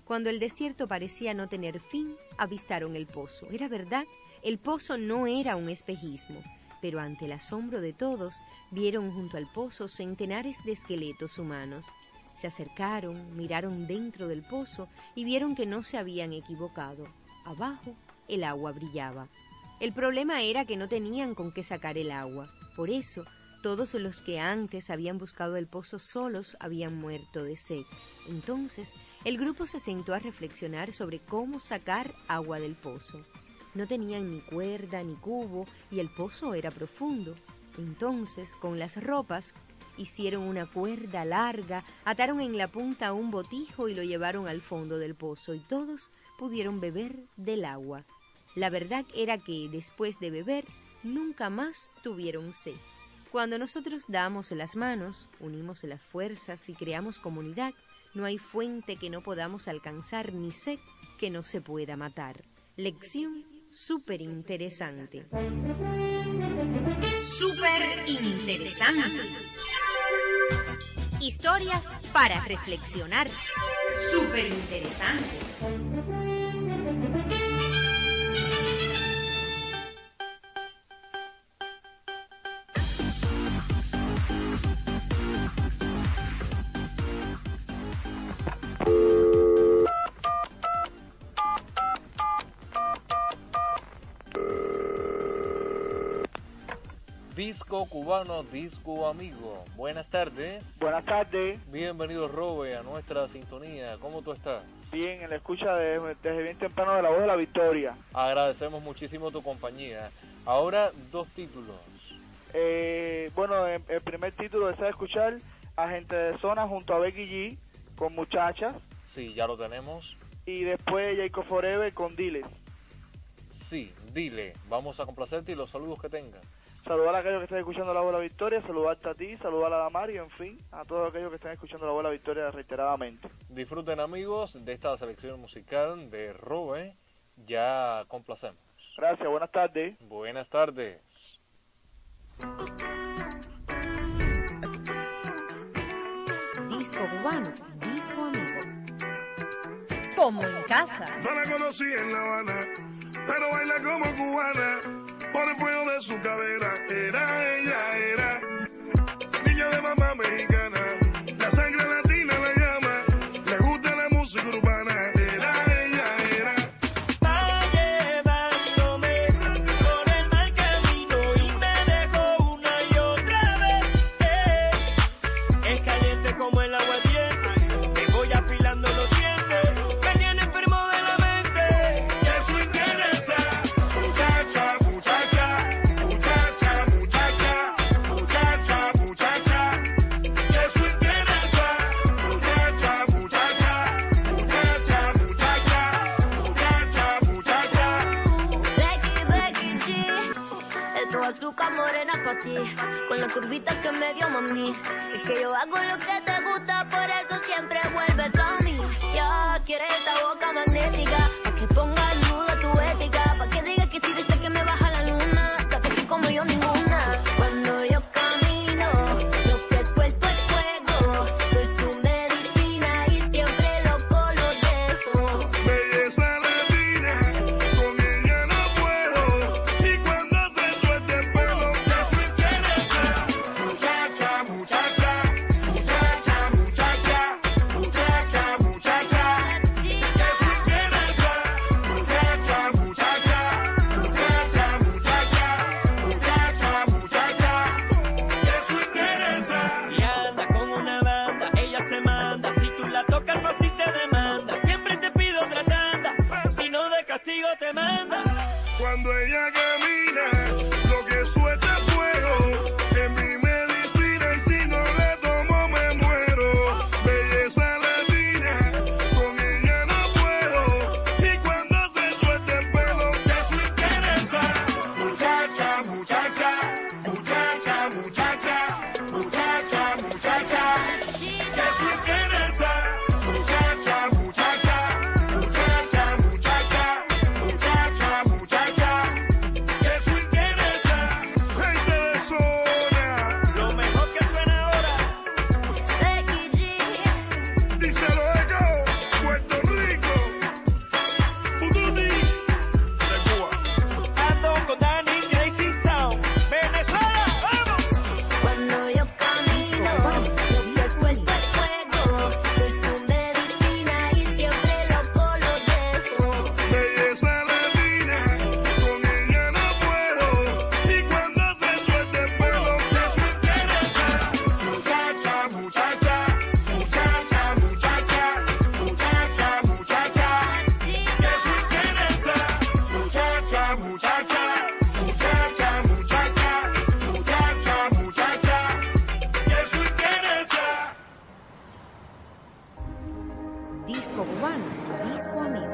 Cuando el desierto parecía no tener fin, avistaron el pozo. Era verdad, el pozo no era un espejismo, pero ante el asombro de todos, vieron junto al pozo centenares de esqueletos humanos. Se acercaron, miraron dentro del pozo y vieron que no se habían equivocado. Abajo, el agua brillaba. El problema era que no tenían con qué sacar el agua. Por eso, todos los que antes habían buscado el pozo solos habían muerto de sed. Entonces, el grupo se sentó a reflexionar sobre cómo sacar agua del pozo. No tenían ni cuerda ni cubo y el pozo era profundo. Entonces, con las ropas, hicieron una cuerda larga, ataron en la punta un botijo y lo llevaron al fondo del pozo y todos pudieron beber del agua. La verdad era que, después de beber, nunca más tuvieron sed. Cuando nosotros damos las manos, unimos las fuerzas y creamos comunidad, no hay fuente que no podamos alcanzar ni sed que no se pueda matar. Lección súper interesante. Súper interesante. Historias para reflexionar. Súper interesante. Disco cubano, disco amigo. Buenas tardes. Buenas tardes. Bienvenido, Robe, a nuestra sintonía. ¿Cómo tú estás? Bien, en la escucha desde bien temprano de La Voz de la Victoria. Agradecemos muchísimo tu compañía. Ahora, 2 títulos. Bueno, el primer título desea escuchar Agente de Zona junto a Becky G con Muchachas. Sí, ya lo tenemos. Y después Jacob Forever con Diles. Sí, dile. Vamos a complacerte y los saludos que tengas. Saludar a aquellos que están escuchando La Voz de la Victoria, saludarte a ti, saludar a Damari, en fin, a todos aquellos que están escuchando La Voz de la Victoria reiteradamente. Disfruten, amigos, de esta selección musical de Robe. Ya complacemos. Gracias, buenas tardes. Buenas tardes. Disco cubano, disco amigo. Como en casa. No la conocí en La Habana, pero baila como cubana. Por el fuego de su cadera, era niña de mamá mexicana, la sangre latina la llama, le gusta la música urbana, era. Va llevándome por el mal camino y me dejó una y otra vez, es caliente como el agua ardiente, me voy afilando los dientes, me tiene enfermo de la mente, y eso interesa, muchacha. Azúcar morena pa' ti, con la curvita que me dio mami. Es que yo hago lo que te gusta, por eso siempre vuelves a mí. Ya quieres esta boca magnética, pa' que ponga en duda tu ética, pa' que digas que si viste que me baja la luna, sabes que como yo ninguna. Cuando yo camino, lo que suelto es fuego, soy su medicina y siempre loco lo dejo. Belleza latina, con ella no puedo, y cuando se suelta el pelo, eso interesa. Muchacha, muchacha, muchacha, muchacha, muchacha, muchacha, eso interesa. Muchacha, muchacha, muchacha, muchacha, muchacha, muchacha, eso interesa. Y anda con una banda, ella se manda, si tú la tocas no así te demanda, siempre te pido otra tanda, si no de castigo te manda. Cuando ella camina, lo que suelta es fuego, es mi medicina y si no le tomo me muero. Belleza latina, con ella no puedo, y cuando se suelta el pelo, eso interesa. Muchacha, muchacha, muchacha, muchacha, muchacha, muchacha, eso interesa. Muchacha, muchacha, muchacha, muchacha, muchacha, muchacha, eso interesa. Disco cubano, disco amigo.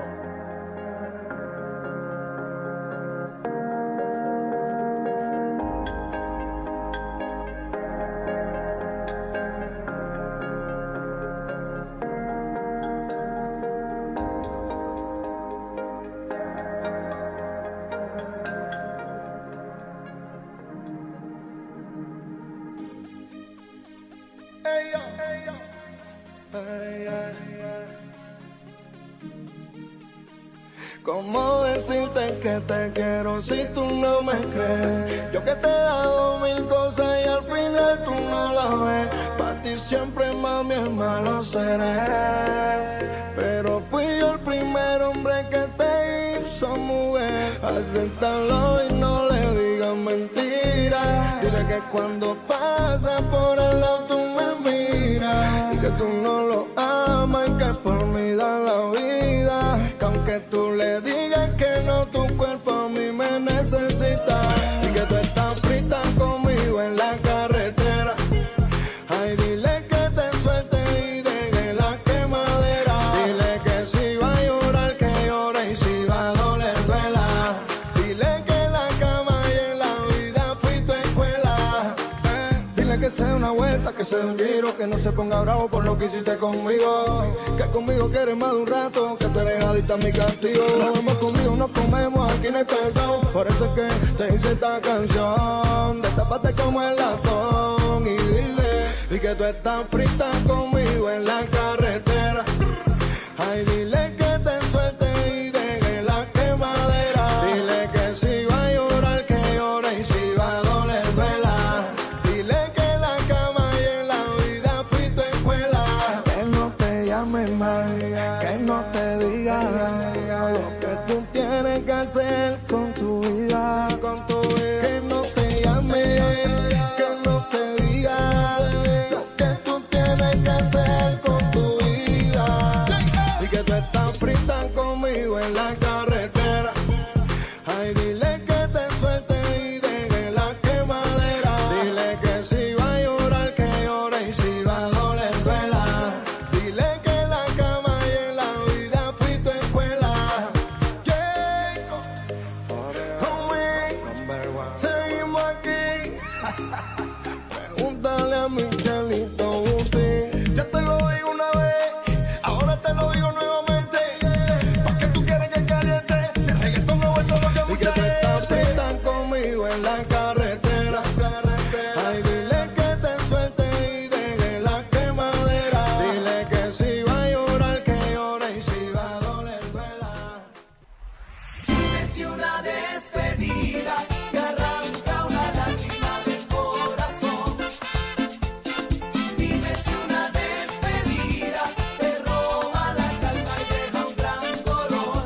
¿Cómo decirte que te quiero si tú no me crees? Yo que te he dado mil cosas y al final tú no las ves. Para ti siempre, mami, el malo seré. Pero fui yo el primer hombre que te hizo mujer. Acéptalo y no le digas mentiras. Dile que cuando pasa por el lado tú me miras. Y que tú no lo amas y que por mí da la vida. Que aunque tú le digas que no, tu cuerpo a mí me necesita. Y que tú estás frita conmigo en la carretera. Ay, dile que te suelte y deje la quemadera. Dile que si va a llorar, que llore y si va a doler, duela. Dile que en la cama y en la vida fui tu escuela. Dile que se dé una vuelta, que se dé un giro, que no se ponga bravo por lo que hiciste conmigo. Que conmigo quieres más de un rato, que tú eres adicta a mi castigo. Nos vemos conmigo, nos comemos, aquí no hay perdón. Por eso es que te hice esta canción. Destápate como el latón y dile y que tú estás frita conmigo en la carretera. Ay, dile que te suelte y deje la quemadera. Dile que si va a llorar, que llore y si va a doler, duela. Dile que en la cama y en la vida fui tu escuela. Que no te llames más, que no te diga lo que tú tienes que hacer con tu vida, con tu vida. Que no te llames, que no te diga lo que tú tienes que hacer con tu vida. Y que tú estás frita conmigo en la carretera. Ay, dile que te suelte y deje la quemadera. Dile que si va a llorar, que llore y si va a doler, duela. Dile que en la cama y en la vida fui tu escuela. Yeah, homie, seguimos aquí. Pregúntale a Michelito Buti. Ya te lo digo una vez, ahora te lo digo nuevamente. ¿Pa' qué tú quieres que caliente? Si el reggaetón no ha vuelto lo que a mí. Y que te estás frita conmigo en la carretera. Ay, dile que te suelte y deje la quemadera. Dile que si va a llorar, que llore y si va a doler, duela. Dime si una despedida te arranca una lágrima del corazón. Dime si una despedida te roba la calma y deja un gran dolor.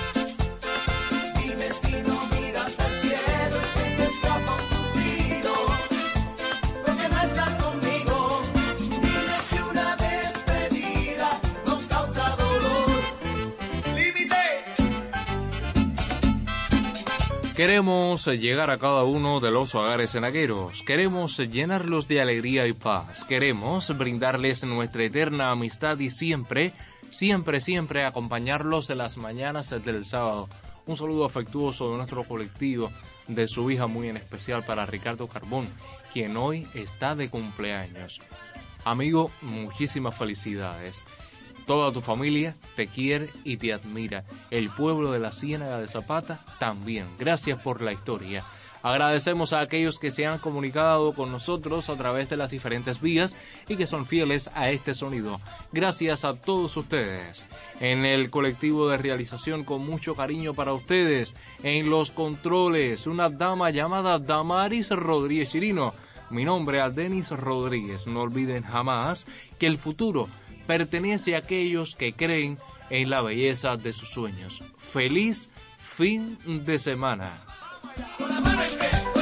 Dime si no miras al cielo y se te escapa un suspiro, porque no estás conmigo. Dime si una despedida nos causa dolor. Límite. Queremos llegar a cada uno de los hogares cenagueros, queremos llenarlos de alegría y paz, queremos brindarles nuestra eterna amistad y siempre, siempre, siempre acompañarlos en las mañanas del sábado. Un saludo afectuoso de nuestro colectivo, de su hija muy en especial para Ricardo Carbón, quien hoy está de cumpleaños. Amigo, muchísimas felicidades. Toda tu familia te quiere y te admira. El pueblo de la Ciénaga de Zapata también. Gracias por la historia. Agradecemos a aquellos que se han comunicado con nosotros a través de las diferentes vías y que son fieles a este sonido. Gracias a todos ustedes. En el colectivo de realización, con mucho cariño para ustedes. En los controles, una dama llamada Damaris Rodríguez Chirino. Mi nombre es Denis Rodríguez. No olviden jamás que el futuro pertenece a aquellos que creen en la belleza de sus sueños. Feliz fin de semana. Con la mano izquierda.